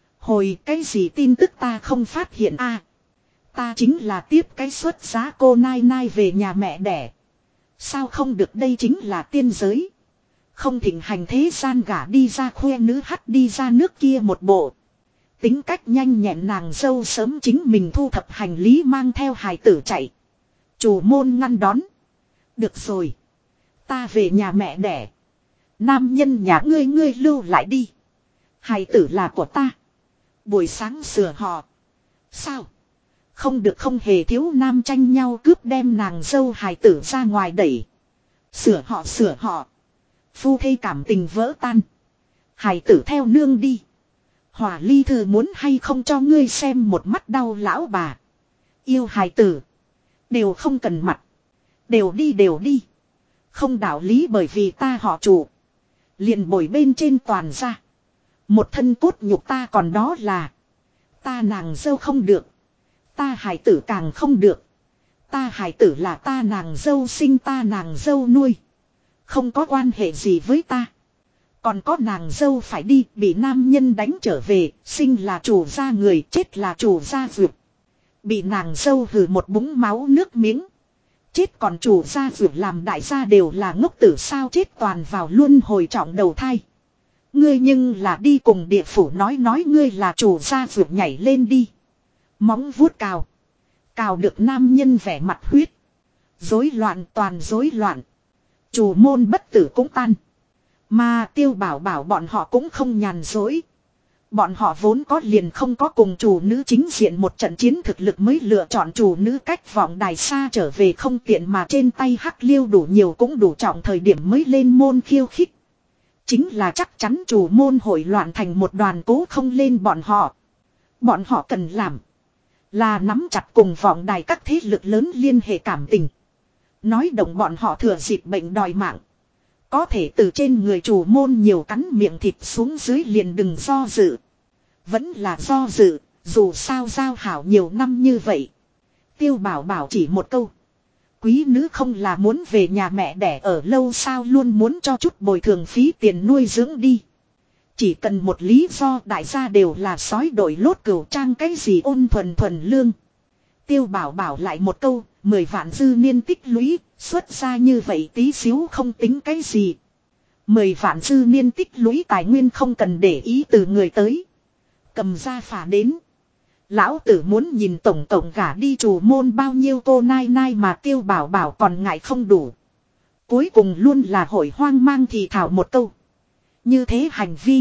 Hồi cái gì tin tức ta không phát hiện a? Ta chính là tiếp cái xuất giá cô nai nai về nhà mẹ đẻ. Sao không được đây chính là tiên giới. Không thịnh hành thế gian gả đi ra khoe nữ hắt đi ra nước kia một bộ. Tính cách nhanh nhẹn nàng dâu sớm chính mình thu thập hành lý mang theo hài tử chạy. Chủ môn ngăn đón. Được rồi. Ta về nhà mẹ đẻ. Nam nhân nhà ngươi lưu lại đi. Hài tử là của ta. Buổi sáng sửa họ. Sao? Không được không hề thiếu nam tranh nhau cướp đem nàng dâu hài tử ra ngoài đẩy. Sửa họ. Phu thê cảm tình vỡ tan. Hài tử theo nương đi. Hỏa ly thư muốn hay không cho ngươi xem một mắt đau lão bà. Yêu hài tử. Đều không cần mặt. Đều đi. Không đạo lý bởi vì ta họ chủ. Liền bồi bên trên toàn ra. Một thân cốt nhục ta còn đó là. Ta nàng dâu không được. Ta hài tử càng không được. Ta hài tử là ta nàng dâu sinh ta nàng dâu nuôi. Không có quan hệ gì với ta. Còn có nàng dâu phải đi bị nam nhân đánh trở về. Sinh là chủ gia người chết là chủ gia vượt. Bị nàng dâu hừ một búng máu nước miếng. Chết còn chủ gia vượt làm đại gia đều là ngốc tử sao chết toàn vào luân hồi trọng đầu thai. Ngươi nhưng là đi cùng địa phủ nói ngươi là chủ gia vượt nhảy lên đi. Móng vuốt cào. Cào được nam nhân vẻ mặt huyết. Rối loạn toàn rối loạn. Chủ môn bất tử cũng tan. Mà Tiêu Bảo Bảo bọn họ cũng không nhàn dối. Bọn họ vốn có liền không có cùng chủ nữ chính diện một trận chiến thực lực mới lựa chọn chủ nữ cách vọng đài xa trở về không tiện mà trên tay hắc liêu đủ nhiều cũng đủ trọng thời điểm mới lên môn khiêu khích. Chính là chắc chắn chủ môn hội loạn thành một đoàn cố không lên bọn họ. Bọn họ cần làm là nắm chặt cùng vọng đài các thế lực lớn liên hệ cảm tình. Nói động bọn họ thừa dịp bệnh đòi mạng. Có thể từ trên người chủ môn nhiều cắn miệng thịt xuống dưới liền đừng do dự. Vẫn là do dự, dù sao giao hảo nhiều năm như vậy. Tiêu Bảo Bảo chỉ một câu. Quý nữ không là muốn về nhà mẹ đẻ ở lâu sao luôn muốn cho chút bồi thường phí tiền nuôi dưỡng đi. Chỉ cần một lý do đại gia đều là sói đội lốt cửu trang cái gì ôn thuần thuần lương. Tiêu bảo bảo lại một câu, 10 vạn dư niên tích lũy, xuất ra như vậy tí xíu không tính cái gì. 10 vạn dư niên tích lũy tài nguyên không cần để ý từ người tới. Cầm ra phả đến. Lão tử muốn nhìn tổng tổng gả đi chủ môn bao nhiêu cô nai nai mà tiêu bảo bảo còn ngại không đủ. Cuối cùng luôn là hội hoang mang thì thảo một câu. Như thế hành vi.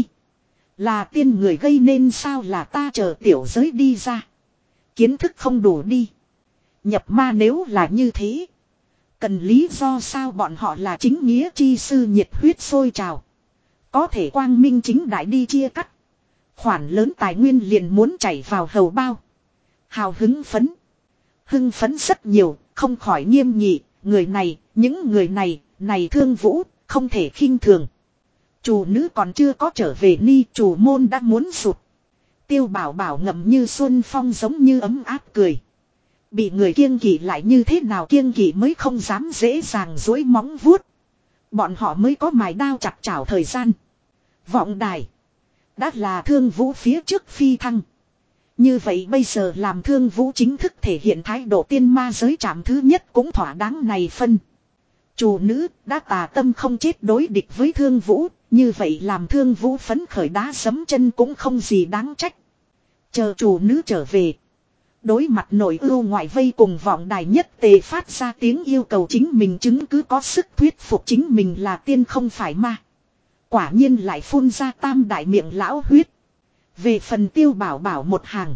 Là tiên người gây nên sao là ta chờ tiểu giới đi ra. Kiến thức không đủ đi. Nhập ma nếu là như thế. Cần lý do sao bọn họ là chính nghĩa chi sư nhiệt huyết sôi trào. Có thể quang minh chính đại đi chia cắt. Khoản lớn tài nguyên liền muốn chảy vào hầu bao. Hào hứng phấn. Hưng phấn rất nhiều, không khỏi nghiêm nghị. Người này, những người này, này Thương Vũ, không thể khinh thường. Chủ nữ còn chưa có trở về ni, chủ môn đã muốn sụt. Tiêu bảo bảo ngậm như xuân phong giống như ấm áp cười. Bị người kiêng kỵ lại như thế nào kiêng kỵ mới không dám dễ dàng dối móng vuốt. Bọn họ mới có mài đao chặt chảo thời gian. Vọng đài. Đã là Thương Vũ phía trước phi thăng. Như vậy bây giờ làm Thương Vũ chính thức thể hiện thái độ tiên ma giới trạm thứ nhất cũng thỏa đáng này phân. Chủ nữ đã tà tâm không chết đối địch với Thương Vũ. Như vậy làm Thương Vũ phấn khởi đá sấm chân cũng không gì đáng trách. Chờ chủ nữ trở về. Đối mặt nội ưu ngoại vây cùng vọng đài nhất tề phát ra tiếng yêu cầu chính mình chứng cứ có sức thuyết phục chính mình là tiên không phải ma. Quả nhiên lại phun ra tam đại miệng lão huyết. Về phần tiêu bảo bảo một hàng.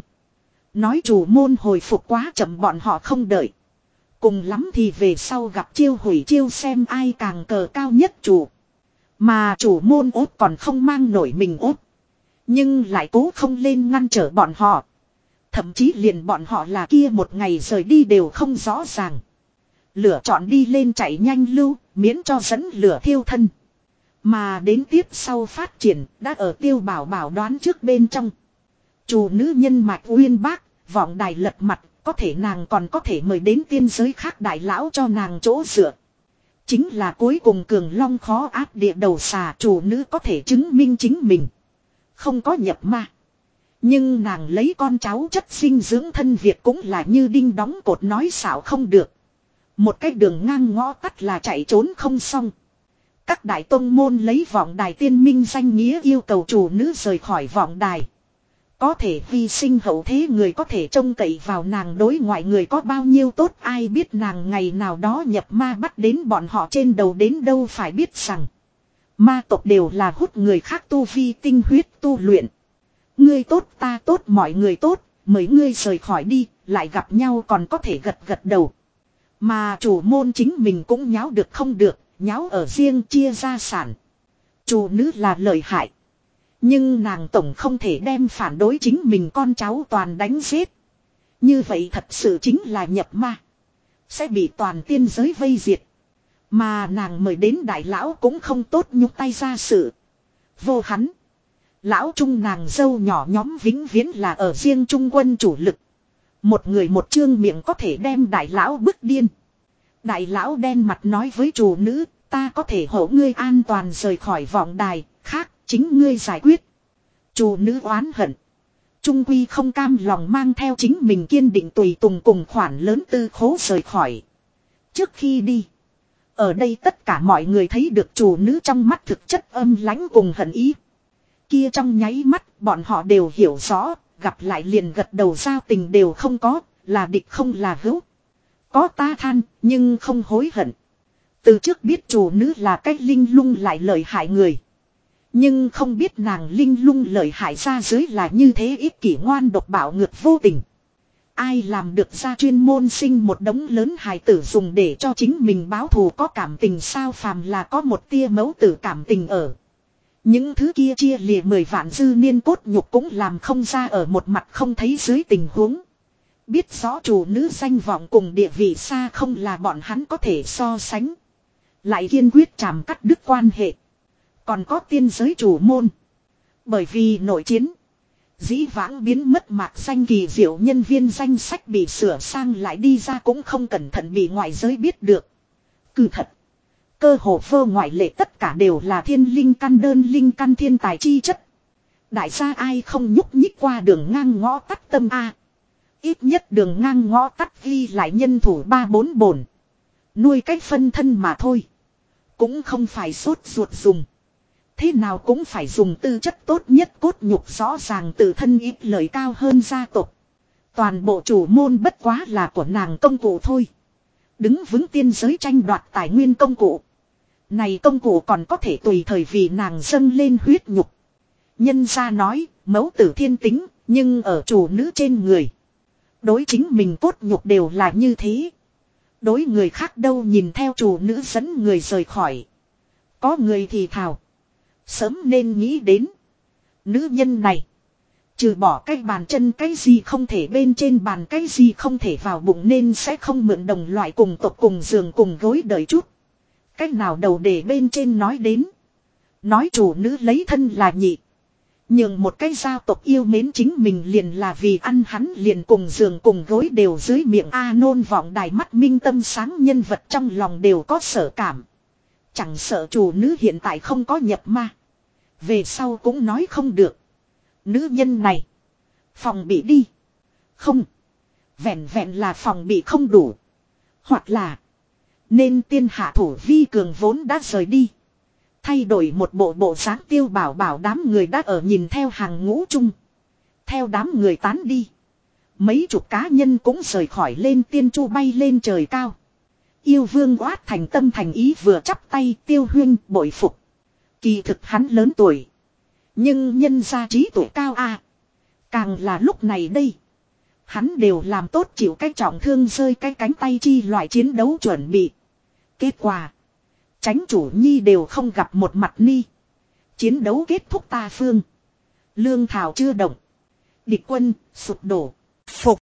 Nói chủ môn hồi phục quá chậm bọn họ không đợi. Cùng lắm thì về sau gặp chiêu hủy chiêu xem ai càng cờ cao nhất chủ. Mà chủ môn ốt còn không mang nổi mình ốt. Nhưng lại cố không lên ngăn trở bọn họ. Thậm chí liền bọn họ là kia một ngày rời đi đều không rõ ràng. Lửa chọn đi lên chạy nhanh lưu, miễn cho dẫn lửa thiêu thân. Mà đến tiếp sau phát triển, đã ở tiêu bảo bảo đoán trước bên trong. Chủ nữ nhân mạch uyên bác, vọng đài lật mặt, có thể nàng còn có thể mời đến tiên giới khác đại lão cho nàng chỗ dựa. Chính là cuối cùng cường long khó áp địa đầu xà chủ nữ có thể chứng minh chính mình. Không có nhập ma. Nhưng nàng lấy con cháu chất sinh dưỡng thân Việt cũng là như đinh đóng cột nói xảo không được. Một cái đường ngang ngõ tắt là chạy trốn không xong. Các đại tông môn lấy vọng đài tiên minh danh nghĩa yêu cầu chủ nữ rời khỏi vọng đài. Có thể hy sinh hậu thế người có thể trông cậy vào nàng đối ngoại người có bao nhiêu tốt ai biết nàng ngày nào đó nhập ma bắt đến bọn họ trên đầu đến đâu phải biết rằng. Ma tộc đều là hút người khác tu vi tinh huyết tu luyện. Ngươi tốt ta tốt mọi người tốt, mấy ngươi rời khỏi đi, lại gặp nhau còn có thể gật gật đầu. Mà chủ môn chính mình cũng nháo được không được, nháo ở riêng chia gia sản. Chủ nữ là lợi hại. Nhưng nàng tổng không thể đem phản đối chính mình con cháu toàn đánh giết. Như vậy thật sự chính là nhập ma. Sẽ bị toàn tiên giới vây diệt. Mà nàng mời đến đại lão cũng không tốt nhúc tay ra sự. Vô hắn. Lão trung nàng dâu nhỏ nhóm vĩnh viễn là ở riêng trung quân chủ lực. Một người một chương miệng có thể đem đại lão bức điên. Đại lão đen mặt nói với chủ nữ, ta có thể hộ ngươi an toàn rời khỏi vọng đài, khác chính ngươi giải quyết. Chủ nữ oán hận. Trung quy không cam lòng mang theo chính mình kiên định tùy tùng cùng khoản lớn tư khố rời khỏi. Trước khi đi. Ở đây tất cả mọi người thấy được chủ nữ trong mắt thực chất âm lãnh cùng hận ý. Kia trong nháy mắt bọn họ đều hiểu rõ, gặp lại liền gật đầu giao tình đều không có, là địch không là hữu. Có ta than, nhưng không hối hận. Từ trước biết chủ nữ là cách linh lung lại lợi hại người. Nhưng không biết nàng linh lung lợi hại ra dưới là như thế ích kỷ ngoan độc bạo ngược vô tình. Ai làm được ra chuyên môn sinh một đống lớn hài tử dùng để cho chính mình báo thù có cảm tình sao phàm là có một tia mẫu tử cảm tình ở. Những thứ kia chia lìa 10 vạn dư niên cốt nhục cũng làm không ra ở một mặt không thấy dưới tình huống. Biết rõ chủ nữ danh vọng cùng địa vị xa không là bọn hắn có thể so sánh. Lại kiên quyết chàm cắt đứt quan hệ. Còn có tiên giới chủ môn. Bởi vì nội chiến. Dĩ vãng biến mất mạc danh kỳ diệu nhân viên danh sách bị sửa sang lại đi ra cũng không cẩn thận bị ngoại giới biết được. Cứ thật. Cơ hồ vô ngoại lệ tất cả đều là thiên linh căn đơn linh căn thiên tài chi chất. Đại gia ai không nhúc nhích qua đường ngang ngõ tắt tâm A. Ít nhất đường ngang ngõ tắt ghi lại nhân thủ 3-4 bổn. Nuôi cách phân thân mà thôi. Cũng không phải sốt ruột dùng. Thế nào cũng phải dùng tư chất tốt nhất cốt nhục rõ ràng tự thân ít lời cao hơn gia tộc. Toàn bộ chủ môn bất quá là của nàng công cụ thôi. Đứng vững tiên giới tranh đoạt tài nguyên công cụ. Này công cụ còn có thể tùy thời vì nàng dâng lên huyết nhục. Nhân gia nói, mẫu tử thiên tính, nhưng ở chủ nữ trên người. Đối chính mình cốt nhục đều là như thế. Đối người khác đâu nhìn theo chủ nữ dẫn người rời khỏi. Có người thì thào. Sớm nên nghĩ đến. Nữ nhân này. Trừ bỏ cái bàn chân cái gì không thể bên trên bàn cái gì không thể vào bụng nên sẽ không mượn đồng loại cùng tộc cùng giường cùng gối đợi chút. Cách nào đầu để bên trên nói đến. Nói chủ nữ lấy thân là nhị. Nhưng một cái gia tộc yêu mến chính mình liền là vì ăn hắn liền cùng giường cùng gối đều dưới miệng A nôn vọng đài mắt minh tâm sáng nhân vật trong lòng đều có sở cảm. Chẳng sợ chủ nữ hiện tại không có nhập ma. Về sau cũng nói không được. Nữ nhân này. Phòng bị đi. Không. Vẹn vẹn là phòng bị không đủ. Hoặc là. Nên tiên hạ thủ vi cường vốn đã rời đi. Thay đổi một bộ dáng tiêu bảo bảo đám người đã ở nhìn theo hàng ngũ chung. Theo đám người tán đi. Mấy chục cá nhân cũng rời khỏi lên tiên chu bay lên trời cao. Yêu vương oát thành tâm thành ý vừa chắp tay Tiêu huynh bội phục. Kỳ thực hắn lớn tuổi. Nhưng nhân gia trí tuổi cao a. Càng là lúc này đây. Hắn đều làm tốt chịu cái trọng thương rơi cái cánh tay chi loại chiến đấu chuẩn bị. Kết quả. Chánh chủ nhi đều không gặp một mặt ni. Chiến đấu kết thúc ta phương. Lương thảo chưa động. Địch quân sụp đổ.